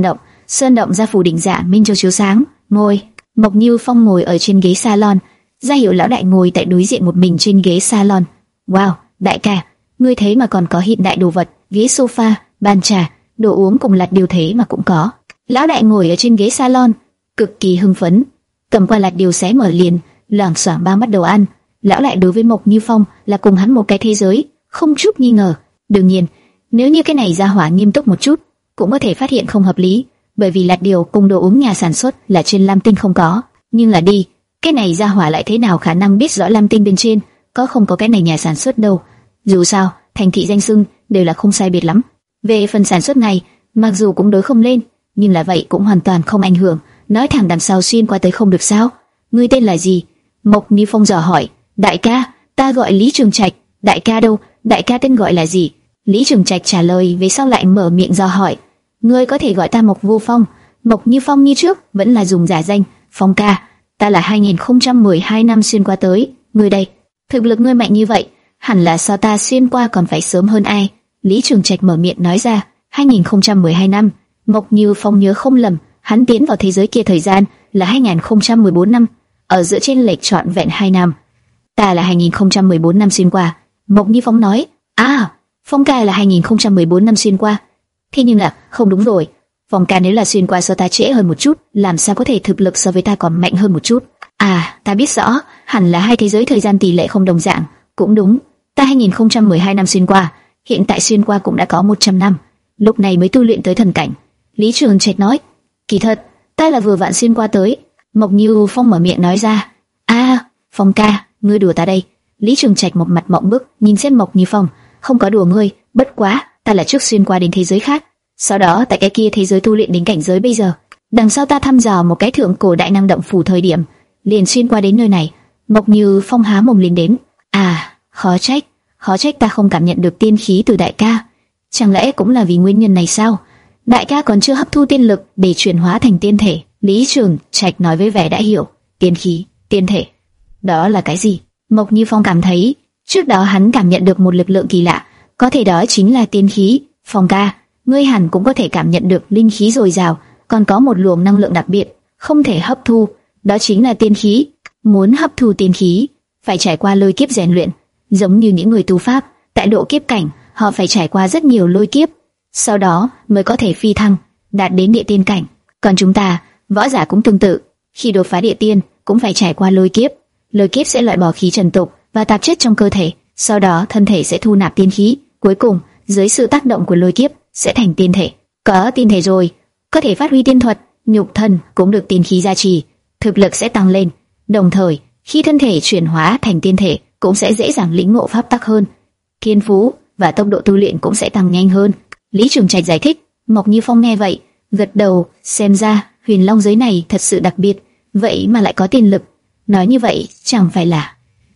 sơn động gia phủ đỉnh dạ minh châu chiếu sáng. Ngồi. Mộc Như Phong ngồi ở trên ghế salon, ra hiệu lão đại ngồi tại đối diện một mình trên ghế salon. Wow, đại ca, ngươi thế mà còn có hiện đại đồ vật, ghế sofa, bàn trà, đồ uống cùng lạt điều thế mà cũng có. Lão đại ngồi ở trên ghế salon, cực kỳ hưng phấn, cầm qua lạt điều xé mở liền, loảng xoảng ba bắt đầu ăn. Lão đại đối với Mộc Như Phong là cùng hắn một cái thế giới, không chút nghi ngờ. Đương nhiên, nếu như cái này ra hỏa nghiêm túc một chút, cũng có thể phát hiện không hợp lý, bởi vì lạt điều cùng đồ uống nhà sản xuất là trên Lam Tinh không có. Nhưng là đi, cái này ra hỏa lại thế nào khả năng biết rõ Lam Tinh bên trên có không có cái này nhà sản xuất đâu. Dù sao, thành thị danh xưng đều là không sai biệt lắm. Về phần sản xuất này, mặc dù cũng đối không lên, nhưng là vậy cũng hoàn toàn không ảnh hưởng. Nói thẳng đằng sau xuyên qua tới không được sao? Ngươi tên là gì? Mộc Như Phong dò hỏi. Đại ca, ta gọi Lý Trường Trạch. Đại ca đâu? Đại ca tên gọi là gì? Lý Trường Trạch trả lời, về sau lại mở miệng dò hỏi. Ngươi có thể gọi ta Mộc Vô Phong. Mộc Như Phong như trước vẫn là dùng giả danh. Phong ca, ta là hai nghìn không trăm mười hai năm xuyên qua tới. Ngươi đây, thực lực ngươi mạnh như vậy, hẳn là so ta xuyên qua còn phải sớm hơn ai? Lý Trường Trạch mở miệng nói ra. hai nghìn không trăm mười hai năm. Mộc Như Phong nhớ không lầm, hắn tiến vào thế giới kia thời gian là hai nghìn không trăm mười bốn năm, ở giữa trên lệch trọn vẹn hai năm. Ta là hai nghìn không trăm mười bốn năm xuyên qua. Mộc Như Phong nói. À, Phong ca là hai nghìn không trăm mười bốn năm xuyên qua. Thế nhưng là không đúng rồi, Phong ca nếu là xuyên qua so ta trễ hơn một chút, làm sao có thể thực lực so với ta còn mạnh hơn một chút? À, ta biết rõ, hẳn là hai thế giới thời gian tỷ lệ không đồng dạng. Cũng đúng, ta hai nghìn không trăm mười hai năm xuyên qua, hiện tại xuyên qua cũng đã có một trăm năm, lúc này mới tu luyện tới thần cảnh. Lý Trường Trạch nói. Kỳ thật, ta là vừa vặn xuyên qua tới. Mộc Như Phong mở miệng nói ra. À, Phong ca, ngươi đùa ta đây? Lý Trường Trạch một mặt mộng bức nhìn xem Mộc Như Phong. Không có đùa ngươi, bất quá ta là trước xuyên qua đến thế giới khác, sau đó tại cái kia thế giới tu luyện đến cảnh giới bây giờ. Đằng sau ta thăm dò một cái thượng cổ đại năng động phủ thời điểm, liền xuyên qua đến nơi này. Mộc Như Phong há mồm liền đến. À, khó trách, khó trách ta không cảm nhận được tiên khí từ đại ca. Chẳng lẽ cũng là vì nguyên nhân này sao? Đại ca còn chưa hấp thu tiên lực để chuyển hóa thành tiên thể. Lý Trường Trạch nói với vẻ đã hiểu. Tiên khí, tiên thể, đó là cái gì? Mộc Như Phong cảm thấy trước đó hắn cảm nhận được một lực lượng kỳ lạ, có thể đó chính là tiên khí. Phong ca, ngươi hẳn cũng có thể cảm nhận được linh khí dồi dào, còn có một luồng năng lượng đặc biệt không thể hấp thu, đó chính là tiên khí. Muốn hấp thu tiên khí, phải trải qua lôi kiếp rèn luyện, giống như những người tu pháp, tại độ kiếp cảnh, họ phải trải qua rất nhiều lôi kiếp, sau đó mới có thể phi thăng, đạt đến địa tiên cảnh. Còn chúng ta, võ giả cũng tương tự, khi đột phá địa tiên cũng phải trải qua lôi kiếp. Lôi kiếp sẽ loại bỏ khí trần tục và tạp chất trong cơ thể, sau đó thân thể sẽ thu nạp tiên khí, cuối cùng dưới sự tác động của lôi kiếp sẽ thành tiên thể. Có tiên thể rồi, có thể phát huy tiên thuật, nhục thân cũng được tiên khí gia trì, thực lực sẽ tăng lên. Đồng thời, khi thân thể chuyển hóa thành tiên thể, cũng sẽ dễ dàng lĩnh ngộ pháp tắc hơn, thiên phú và tốc độ tu luyện cũng sẽ tăng nhanh hơn. Lý Trường Trạch giải thích. Mộc Như Phong nghe vậy, gật đầu, xem ra Huyền Long giới này thật sự đặc biệt, vậy mà lại có tiên lực. Nói như vậy, chẳng phải là...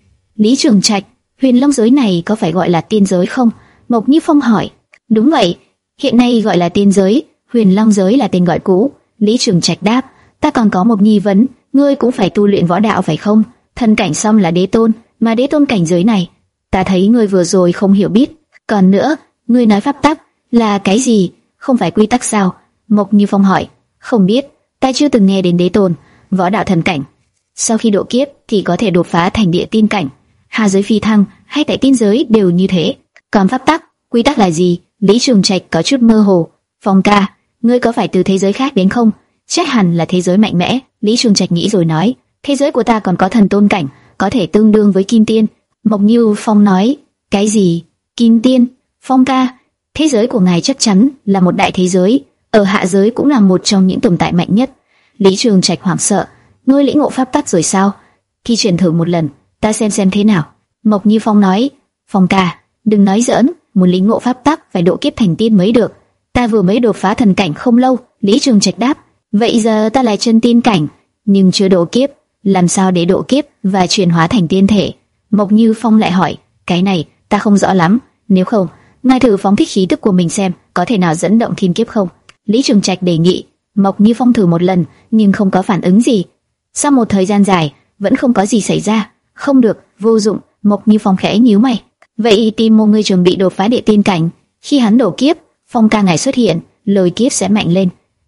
Lý Trường Trạch, Huyền Long giới này có phải gọi là tiên giới không? Mộc Như Phong hỏi. Đúng vậy, hiện nay gọi là tiên giới, Huyền Long giới là tên gọi cũ. Lý Trường Trạch đáp. Ta còn có một nghi vấn, ngươi cũng phải tu luyện võ đạo phải không? Thân cảnh xong là đế tôn, mà đế tôn cảnh giới này, ta thấy ngươi vừa rồi không hiểu biết. Còn nữa, ngươi nói pháp tắc là cái gì? Không phải quy tắc sao? Mộc Như Phong hỏi. Không biết, ta chưa từng nghe đến đế tôn, võ đạo thần cảnh. Sau khi độ kiếp thì có thể đột phá thành địa tiên cảnh, hạ giới phi thăng hay tại tiên giới đều như thế. Còn pháp tắc, quy tắc là gì? Lý Trường Trạch có chút mơ hồ. Phong ca, ngươi có phải từ thế giới khác đến không? Chắc hẳn là thế giới mạnh mẽ. Lý Trường Trạch nghĩ rồi nói. Thế giới của ta còn có thần tôn cảnh, có thể tương đương với kim tiên. Mộc Như Phong nói. Cái gì? Kim tiên? Phong ca, thế giới của ngài chắc chắn là một đại thế giới, ở hạ giới cũng là một trong những tồn tại mạnh nhất. Lý Trường Trạch hoảng sợ. Ngươi lĩnh ngộ pháp tắc rồi sao? Khi truyền thử một lần, ta xem xem thế nào. Mộc Như Phong nói. Phong ca, đừng nói giỡn, muốn lĩnh ngộ pháp tắc phải độ kiếp thành tiên mới được. Ta vừa mới đột phá thần cảnh không lâu. Lý Trường Trạch đáp. Vậy giờ ta là chân tiên cảnh, nhưng chưa độ kiếp, làm sao để độ kiếp và chuyển hóa thành tiên thể? Mộc Như Phong lại hỏi. Cái này ta không rõ lắm, nếu không, ngài thử phóng thích khí tức của mình xem, có thể nào dẫn động thiên kiếp không? Lý Trường Trạch đề nghị. Mộc Như Phong thử một lần, nhưng không có phản ứng gì. Sau một thời gian dài, vẫn không có gì xảy ra. Không được, vô dụng. Mộc Như Phong khẽ nhíu mày. Vậy tìm một người chuẩn bị đột phá địa tiên cảnh, khi hắn đổ kiếp, Phong ca ngài xuất hiện, lôi kiếp sẽ mạnh lên.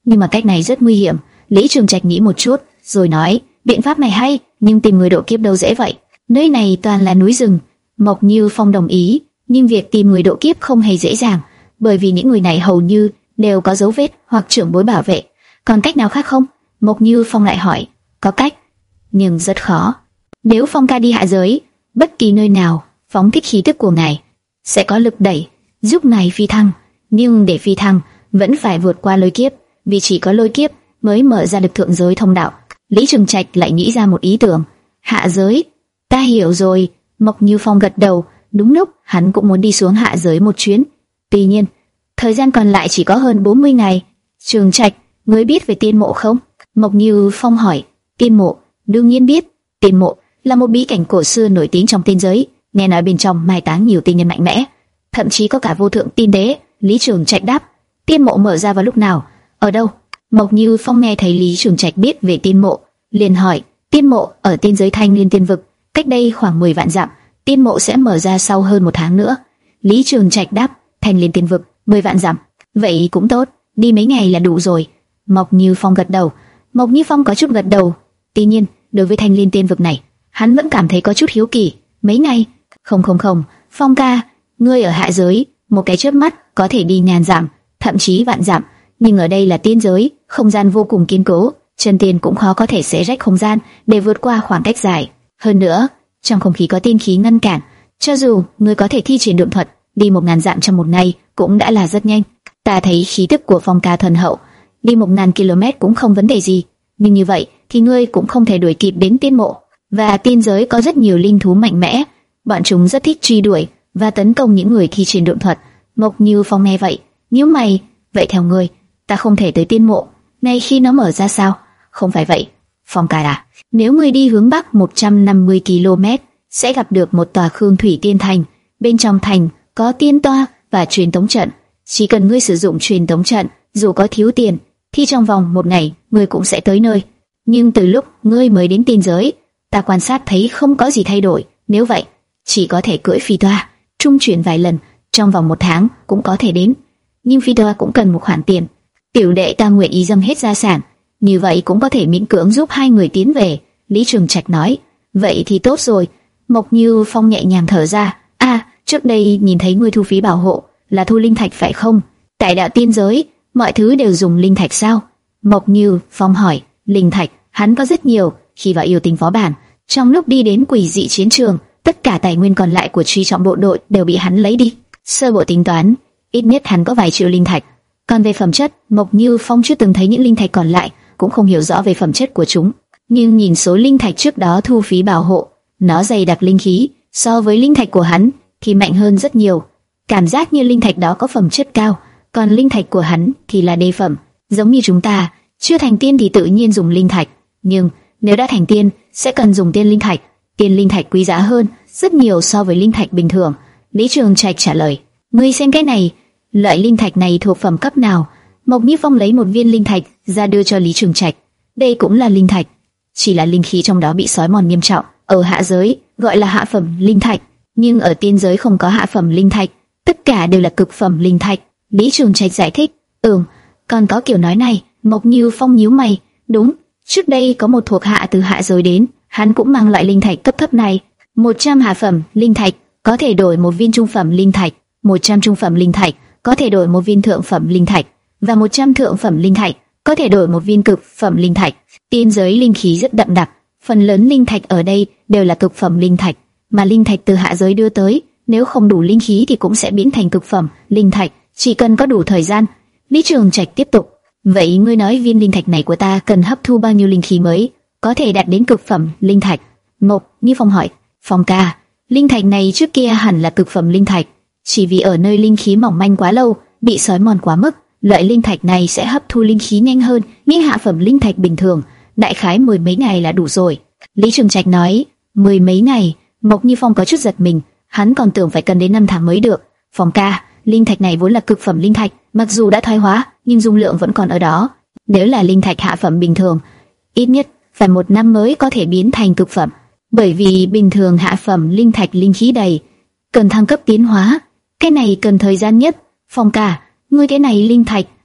nhưng mà cách này rất nguy hiểm. Lý Trường Trạch nghĩ một chút, rồi nói, biện pháp này hay, nhưng tìm người độ kiếp đâu dễ vậy. Nơi này toàn là núi rừng. Mộc Như Phong đồng ý, nhưng việc tìm người độ kiếp không hề dễ dàng, bởi vì những người này hầu như đều có dấu vết hoặc trưởng bối bảo vệ. Còn cách nào khác không? Mộc Như Phong lại hỏi. Có cách, nhưng rất khó. Nếu Phong ca đi hạ giới, bất kỳ nơi nào phóng thích khí tức của ngài sẽ có lực đẩy giúp ngài phi thăng, nhưng để phi thăng vẫn phải vượt qua lôi kiếp, vì chỉ có lôi kiếp mới mở ra được thượng giới thông đạo. Lý Trường Trạch lại nghĩ ra một ý tưởng. Hạ giới, ta hiểu rồi. Mộc Như Phong gật đầu. Đúng lúc hắn cũng muốn đi xuống hạ giới một chuyến. Tuy nhiên, thời gian còn lại chỉ có hơn bốn mươi ngày. Trường Trạch, ngươi biết về tiên mộ không? Mộc Như Phong hỏi. Tiên mộ? Đương nhiên biết. Tiên mộ là một bí cảnh cổ xưa nổi tiếng trong tiên giới, nghe nói bên trong mai táng nhiều tiên nhân mạnh mẽ, thậm chí có cả vô thượng tiên đế. Lý Trường Trạch đáp. Tiên mộ mở ra vào lúc nào? Ở đâu? Mộc Như Phong nghe thấy Lý Trường Trạch biết về tiên mộ, liền hỏi. Tiên mộ ở tiên giới Thanh Liên Tiên Vực, cách đây khoảng mười vạn dặm. Tiên mộ sẽ mở ra sau hơn một tháng nữa. Lý Trường Trạch đáp. Thanh Liên Tiên Vực, mười vạn dặm, vậy cũng tốt, đi mấy ngày là đủ rồi. Mộc Như Phong gật đầu. Mộc Như Phong có chút gật đầu. Tuy nhiên, đối với Thanh Liên Tiên Vực này, hắn vẫn cảm thấy có chút hiếu kỳ. Mấy ngày? Không không không, Phong ca, ngươi ở hạ giới, một cái chớp mắt có thể đi ngàn dặm, thậm chí vạn dặm, nhưng ở đây là tiên giới, không gian vô cùng kiên cố, chân tiên cũng khó có thể xé rách không gian để vượt qua khoảng cách dài. Hơn nữa, trong không khí có tiên khí ngăn cản, cho dù ngươi có thể thi triển độn thuật, đi một ngàn dặm trong một ngày cũng đã là rất nhanh. Ta thấy khí tức của Phong ca thuần hậu, đi một ngàn km cũng không vấn đề gì, nhưng như vậy thì ngươi cũng không thể đuổi kịp đến tiên mộ. Và tiên giới có rất nhiều linh thú mạnh mẽ, bọn chúng rất thích truy đuổi và tấn công những người thi triển độn thuật. Mộc Như Phong nghe vậy, nhíu mày. Vậy theo ngươi, ta không thể tới tiên mộ ngay khi nó mở ra sao? Không phải vậy, Phong ca à, nếu ngươi đi hướng bắc một trăm năm mươi ki lô mét sẽ gặp được một tòa Khương Thủy Tiên Thành. Bên trong thành có tiên toa và truyền tống trận. Chỉ cần ngươi sử dụng truyền tống trận, dù có thiếu tiền, thì trong vòng một ngày ngươi cũng sẽ tới nơi. Nhưng từ lúc ngươi mới đến tiên giới, ta quan sát thấy không có gì thay đổi. Nếu vậy, chỉ có thể cưỡi phi toa, trung chuyển vài lần, trong vòng một tháng cũng có thể đến. Nhưng phi toa cũng cần một khoản tiền. Tiểu đệ ta nguyện ý dâng hết gia sản, như vậy cũng có thể miễn cưỡng giúp hai người tiến về. Lý Trường Trạch nói. Vậy thì tốt rồi. Mộc Như Phong nhẹ nhàng thở ra. À, trước đây nhìn thấy ngươi thu phí bảo hộ là thu linh thạch phải không? Tại đạo tiên giới, mọi thứ đều dùng linh thạch sao? Mộc Như Phong hỏi. Linh thạch, hắn có rất nhiều. Khi vào yêu tinh phó bản, trong lúc đi đến quỷ dị chiến trường, tất cả tài nguyên còn lại của truy trọng bộ đội đều bị hắn lấy đi. Sơ bộ tính toán, ít nhất hắn có vài triệu linh thạch. Còn về phẩm chất, Mộc Như Phong chưa từng thấy những linh thạch còn lại, cũng không hiểu rõ về phẩm chất của chúng. Nhưng nhìn số linh thạch trước đó thu phí bảo hộ, nó dày đặc linh khí, so với linh thạch của hắn thì mạnh hơn rất nhiều. Cảm giác như linh thạch đó có phẩm chất cao, còn linh thạch của hắn thì là đê phẩm. Giống như chúng ta, chưa thành tiên thì tự nhiên dùng linh thạch, nhưng nếu đã thành tiên sẽ cần dùng tiên linh thạch. Tiên linh thạch quý giá hơn rất nhiều so với linh thạch bình thường. Lý Trường Trạch trả lời. Ngươi xem cái này, loại linh thạch này thuộc phẩm cấp nào? Mộc Như Phong lấy một viên linh thạch ra đưa cho Lý Trường Trạch. Đây cũng là linh thạch, chỉ là linh khí trong đó bị xói mòn nghiêm trọng. Ở hạ giới gọi là hạ phẩm linh thạch, nhưng ở tiên giới không có hạ phẩm linh thạch, tất cả đều là cực phẩm linh thạch. Lý Trường Trạch giải thích. Ừm, còn có kiểu nói này. Mộc Như Phong nhíu mày. Đúng, trước đây có một thuộc hạ từ hạ giới đến, hắn cũng mang loại linh thạch cấp thấp này. một trăm hạ phẩm linh thạch có thể đổi một viên trung phẩm linh thạch, một trăm trung phẩm linh thạch có thể đổi một viên thượng phẩm linh thạch, và một trăm thượng phẩm linh thạch có thể đổi một viên cực phẩm linh thạch. Tiên giới linh khí rất đậm đặc, phần lớn linh thạch ở đây đều là cực phẩm linh thạch, mà linh thạch từ hạ giới đưa tới, nếu không đủ linh khí thì cũng sẽ biến thành cực phẩm linh thạch, chỉ cần có đủ thời gian. Lý Trường Trạch tiếp tục. Vậy ngươi nói viên linh thạch này của ta cần hấp thu bao nhiêu linh khí mới có thể đạt đến cực phẩm linh thạch? Mộc Như Phong hỏi. Phong ca, linh thạch này trước kia hẳn là cực phẩm linh thạch, chỉ vì ở nơi linh khí mỏng manh quá lâu, bị xói mòn quá mức, loại linh thạch này sẽ hấp thu linh khí nhanh hơn những hạ phẩm linh thạch bình thường, đại khái mười mấy ngày là đủ rồi. Lý Trường Trạch nói. Mười mấy ngày? Mộc Như Phong có chút giật mình, hắn còn tưởng phải cần đến năm tháng mới được. Phong ca, linh thạch này vốn là cực phẩm linh thạch, mặc dù đã thoái hóa, nhưng dung lượng vẫn còn ở đó. Nếu là linh thạch hạ phẩm bình thường, ít nhất phải một năm mới có thể biến thành cực phẩm. Bởi vì bình thường hạ phẩm linh thạch linh khí đầy, cần thăng cấp tiến hóa, cái này cần thời gian nhất. Phong ca, ngươi cái này linh thạch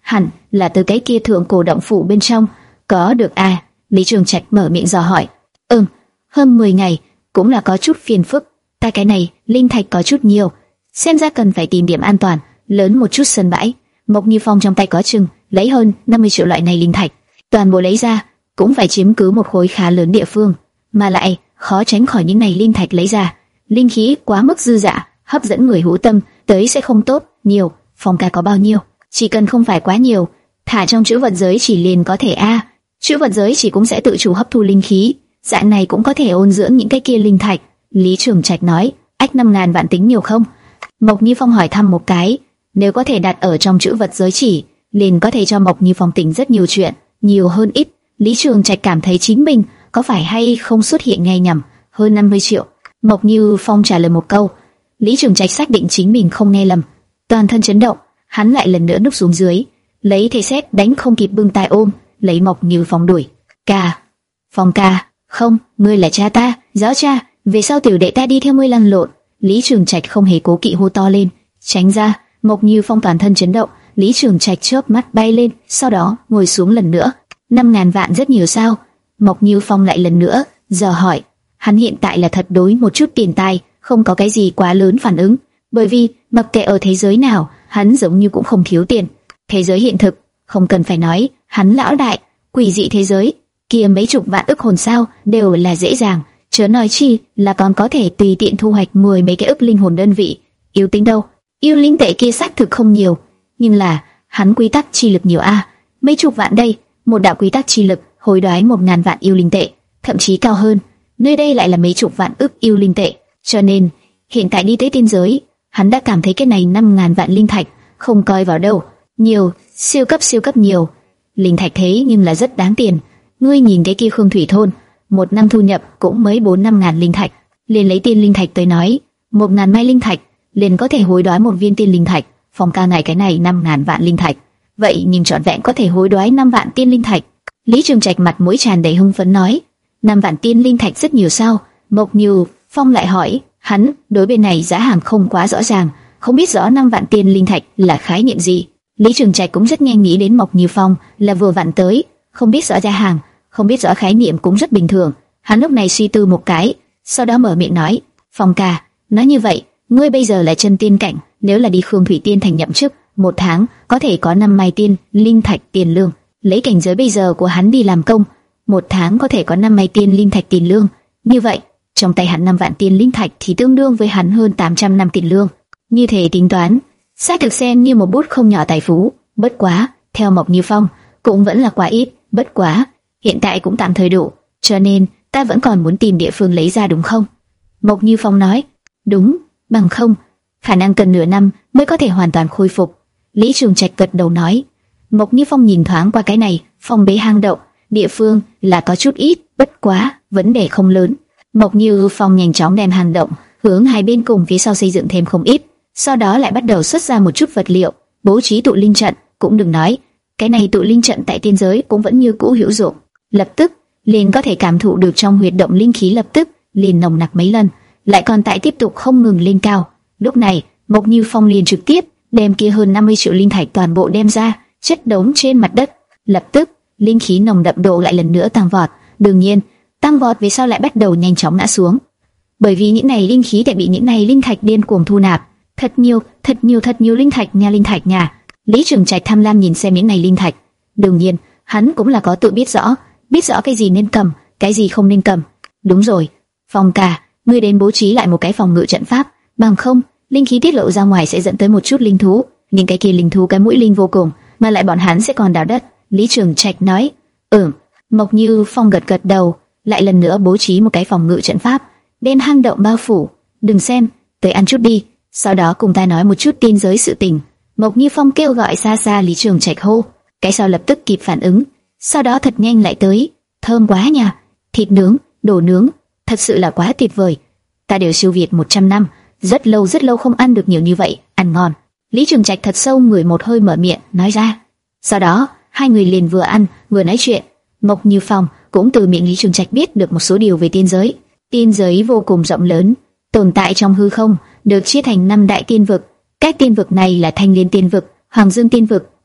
hẳn là từ cái kia thượng cổ động phủ bên trong. Có được à? Lý Trường Trạch mở miệng dò hỏi. Ừm, hơn mười ngày, cũng là có chút phiền phức. Ta cái này, linh thạch có chút nhiều, xem ra cần phải tìm điểm an toàn, lớn một chút sân bãi. Mộc Như Phong trong tay có chừng lấy hơn năm mươi triệu loại này linh thạch, toàn bộ lấy ra cũng phải chiếm cứ một khối khá lớn địa phương, mà lại khó tránh khỏi những này linh thạch lấy ra, linh khí quá mức dư dả, hấp dẫn người hữu tâm tới sẽ không tốt. Nhiều, Phong ca có bao nhiêu? Chỉ cần không phải quá nhiều, thả trong trữ vật giới chỉ liền có thể a. À, trữ vật giới chỉ cũng sẽ tự chủ hấp thu linh khí, dạng này cũng có thể ôn dưỡng những cái kia linh thạch. Lý Trường Trạch nói. Ách, năm ngàn vạn tính nhiều không? Mộc Như Phong hỏi thăm một cái. Nếu có thể đặt ở trong trữ vật giới chỉ, liền có thể cho Mộc Như Phong tính rất nhiều chuyện, nhiều hơn ít. Lý Trường Trạch cảm thấy chính mình có phải hay không xuất hiện ngay nhầm. Hơn năm mươi triệu. Mộc Như Phong trả lời một câu. Lý Trường Trạch xác định chính mình không nghe lầm, toàn thân chấn động, hắn lại lần nữa núp xuống dưới, lấy thế xét đánh không kịp bưng tai ôm, lấy Mộc Như Phong đuổi. Ca, Phong ca, không, ngươi là cha ta, giáo cha, về sau tiểu đệ ta đi theo ngươi lăn lộn. Lý Trường Trạch không hề cố kỵ hô to lên, tránh ra. Mộc Như Phong toàn thân chấn động, Lý Trường Trạch chớp mắt bay lên, sau đó ngồi xuống lần nữa. Năm ngàn vạn rất nhiều sao? Mộc Như Phong lại lần nữa giờ hỏi. Hắn hiện tại là thật đối một chút tiền tài không có cái gì quá lớn phản ứng, bởi vì mặc kệ ở thế giới nào, hắn giống như cũng không thiếu tiền. Thế giới hiện thực, không cần phải nói, hắn lão đại, quỷ dị thế giới, kia mấy chục vạn ức hồn sao đều là dễ dàng, chớ nói chi là còn có thể tùy tiện thu hoạch mười mấy cái ức linh hồn đơn vị. Yêu tính đâu? Yêu linh tệ kia xác thực không nhiều, nhưng là hắn quy tắc chi lực nhiều a, mấy chục vạn đây, một đạo quy tắc chi lực hối đoái một ngàn vạn yêu linh tệ, thậm chí cao hơn. Nơi đây lại là mấy chục vạn ức yêu linh tệ, cho nên hiện tại đi tới tiên giới, hắn đã cảm thấy cái này năm ngàn vạn linh thạch không coi vào đâu, nhiều, siêu cấp siêu cấp nhiều. Linh thạch thế nhưng là rất đáng tiền. Ngươi nhìn cái kia Khương Thủy thôn, một năm thu nhập cũng mới bốn năm ngàn linh thạch. Liền lấy tiên linh thạch tới nói, một ngàn mai linh thạch liền có thể hối đoái một viên tiên linh thạch. Phong ca này cái này năm ngàn vạn linh thạch, vậy nhưng trọn vẹn có thể hối đoái năm vạn tiên linh thạch. Lý Trường Trạch mặt mũi tràn đầy hưng phấn nói, năm vạn tiên linh thạch rất nhiều sao? Mộc Như Phong lại hỏi. Hắn đối bên này giá hàng không quá rõ ràng, không biết rõ năm vạn tiên linh thạch là khái niệm gì. Lý Trường Trạch cũng rất nhanh nghĩ đến Mộc Như Phong là vừa vặn tới, không biết rõ giá hàng, không biết rõ khái niệm cũng rất bình thường. Hắn lúc này suy tư một cái, sau đó mở miệng nói, Phong ca, nói như vậy, ngươi bây giờ là chân tiên cảnh, nếu là đi Khương Thủy Tiên thành nhậm chức, một tháng có thể có năm mai tiên linh thạch tiền lương. Lấy cảnh giới bây giờ của hắn đi làm công, một tháng có thể có năm mai tiên linh thạch tiền lương. Như vậy, trong tay hắn năm vạn tiên linh thạch thì tương đương với hắn hơn tám trăm năm tiền lương. Như thế tính toán, xác thực xem như một bút không nhỏ tài phú. Bất quá, theo Mộc Như Phong, cũng vẫn là quá ít. Bất quá, hiện tại cũng tạm thời đủ, cho nên ta vẫn còn muốn tìm địa phương lấy ra, đúng không? Mộc Như Phong nói. Đúng, bằng không, khả năng cần nửa năm mới có thể hoàn toàn khôi phục. Lý Trường Trạch gật đầu nói. Mộc Như Phong nhìn thoáng qua cái này, phong bế hang động, địa phương là có chút ít, bất quá, vấn đề không lớn. Mộc Như Phong nhanh chóng đem hang động hướng hai bên cùng phía sau xây dựng thêm không ít, sau đó lại bắt đầu xuất ra một chút vật liệu, bố trí tụ linh trận. Cũng đừng nói, cái này tụ linh trận tại tiên giới cũng vẫn như cũ hữu dụng, lập tức liền có thể cảm thụ được trong huyệt động linh khí lập tức liền nồng nặc mấy lần, lại còn tại tiếp tục không ngừng lên cao. Lúc này, Mộc Như Phong liền trực tiếp đem kia hơn năm mươi triệu linh thạch toàn bộ đem ra, chất đống trên mặt đất. Lập tức, linh khí nồng đậm độ lại lần nữa tăng vọt. Đương nhiên, tăng vọt về sau lại bắt đầu nhanh chóng ngã xuống, bởi vì những này linh khí đã bị những này linh thạch điên cuồng thu nạp. Thật nhiều, thật nhiều, thật nhiều linh thạch nha, linh thạch nha. Lý Trường Trạch tham lam nhìn xem những này linh thạch. Đương nhiên, hắn cũng là có tự biết rõ, biết rõ cái gì nên cầm, cái gì không nên cầm. Đúng rồi, Phong ca, ngươi đến bố trí lại một cái phòng ngự trận pháp, bằng không, linh khí tiết lộ ra ngoài sẽ dẫn tới một chút linh thú, những cái kia linh thú cái mũi linh vô cùng, mà lại bọn hắn sẽ còn đào đất. Lý Trường Trạch nói. Ừm. Mộc Như Phong gật gật đầu, lại lần nữa bố trí một cái phòng ngự trận pháp, đem hang động bao phủ. Đừng xem, tới ăn chút đi, sau đó cùng ta nói một chút tiên giới sự tình. Mộc Như Phong kêu gọi xa xa. Lý Trường Trạch hô, cái sau lập tức kịp phản ứng, sau đó thật nhanh lại tới. Thơm quá nha, thịt nướng, đồ nướng, thật sự là quá tuyệt vời. Ta đều siêu việt một trăm năm, rất lâu rất lâu không ăn được nhiều như vậy, ăn ngon. Lý Trường Trạch thật sâu ngửi một hơi mở miệng nói ra. Sau đó, hai người liền vừa ăn vừa nói chuyện. Mộc Như Phong cũng từ miệng Lý Trường Trạch biết được một số điều về tiên giới. Tiên giới vô cùng rộng lớn, tồn tại trong hư không, được chia thành năm đại tiên vực. Các tiên vực này là Thanh Liên Tiên vực, Hoàng Dương Tiên vực,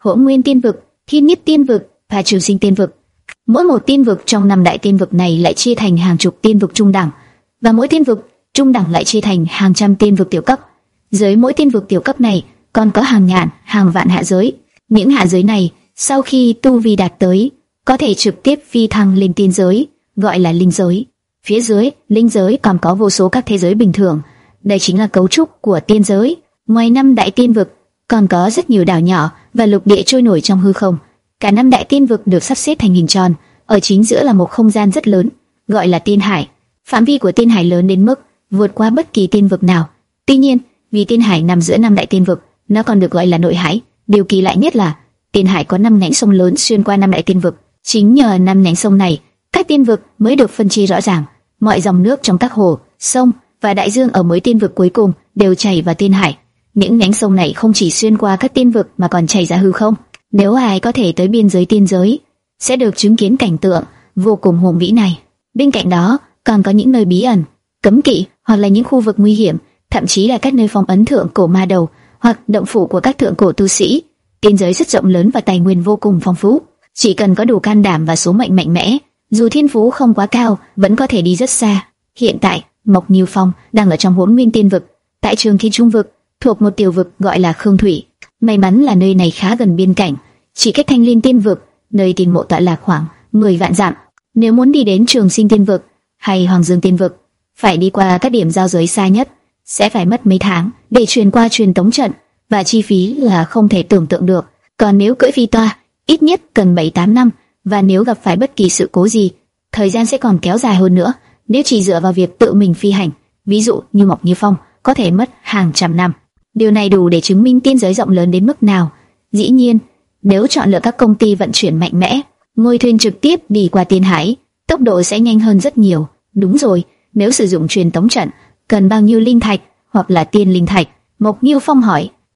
Hỗn Nguyên Tiên Vực, Thiên Niết Tiên Vực và Trường Sinh Tiên Vực. Mỗi một tiên vực trong năm đại tiên vực này lại chia thành hàng chục tiên vực trung đẳng, và mỗi tiên vực trung đẳng lại chia thành hàng trăm tiên vực tiểu cấp. Dưới mỗi tiên vực tiểu cấp này còn có hàng ngàn, hàng vạn hạ giới. Những hạ giới này sau khi tu vi đạt tới, có thể trực tiếp phi thăng lên tiên giới, gọi là linh giới. Phía dưới linh giới còn có vô số các thế giới bình thường, đây chính là cấu trúc của tiên giới. Ngoài năm đại tiên vực, còn có rất nhiều đảo nhỏ và lục địa trôi nổi trong hư không. Cả năm đại tiên vực được sắp xếp thành hình tròn, ở chính giữa là một không gian rất lớn, gọi là tiên hải. Phạm vi của tiên hải lớn đến mức vượt qua bất kỳ tiên vực nào. Tuy nhiên, vì tiên hải nằm giữa năm đại tiên vực, nó còn được gọi là nội hải. Điều kỳ lạ nhất là tiên hải có năm nhánh sông lớn xuyên qua năm đại tiên vực. Chính nhờ năm nhánh sông này, các tiên vực mới được phân chia rõ ràng. Mọi dòng nước trong các hồ, sông và đại dương ở mỗi tiên vực cuối cùng đều chảy vào tiên hải. Những nhánh sông này không chỉ xuyên qua các tiên vực mà còn chảy ra hư không. Nếu ai có thể tới biên giới tiên giới, sẽ được chứng kiến cảnh tượng vô cùng hùng vĩ này. Bên cạnh đó, còn có những nơi bí ẩn, cấm kỵ hoặc là những khu vực nguy hiểm, thậm chí là các nơi phong ấn thượng cổ ma đầu hoặc động phủ của các thượng cổ tu sĩ. Tiên giới rất rộng lớn và tài nguyên vô cùng phong phú. Chỉ cần có đủ can đảm và số mệnh mạnh mẽ, dù thiên phú không quá cao, vẫn có thể đi rất xa. Hiện tại, Mộc Như Phong đang ở trong Hỗn Nguyên Tiên Vực, tại Trường Thi Trung Vực, thuộc một tiểu vực gọi là Khương Thủy. May mắn là nơi này khá gần biên cảnh, chỉ cách Thanh Liên Tiên Vực, nơi tiên mộ tọa lạc khoảng mười vạn dặm. Nếu muốn đi đến Trường Sinh Tiên Vực hay Hoàng Dương Tiên Vực, phải đi qua các điểm giao giới xa nhất, sẽ phải mất mấy tháng để truyền qua truyền tống trận, và chi phí là không thể tưởng tượng được. Còn nếu cưỡi phi toa, ít nhất cần bảy tám năm, và nếu gặp phải bất kỳ sự cố gì, thời gian sẽ còn kéo dài hơn nữa. Nếu chỉ dựa vào việc tự mình phi hành, ví dụ như Mộc Như Phong, có thể mất hàng trăm năm. Điều này đủ để chứng minh tiên giới rộng lớn đến mức nào. Dĩ nhiên, nếu chọn lựa các công ty vận chuyển mạnh mẽ, ngồi thuyền trực tiếp đi qua tiên hải, tốc độ sẽ nhanh hơn rất nhiều. Đúng rồi, nếu sử dụng truyền tống trận, cần bao nhiêu linh thạch hoặc là tiên linh thạch? Mộc Như Phong hỏi.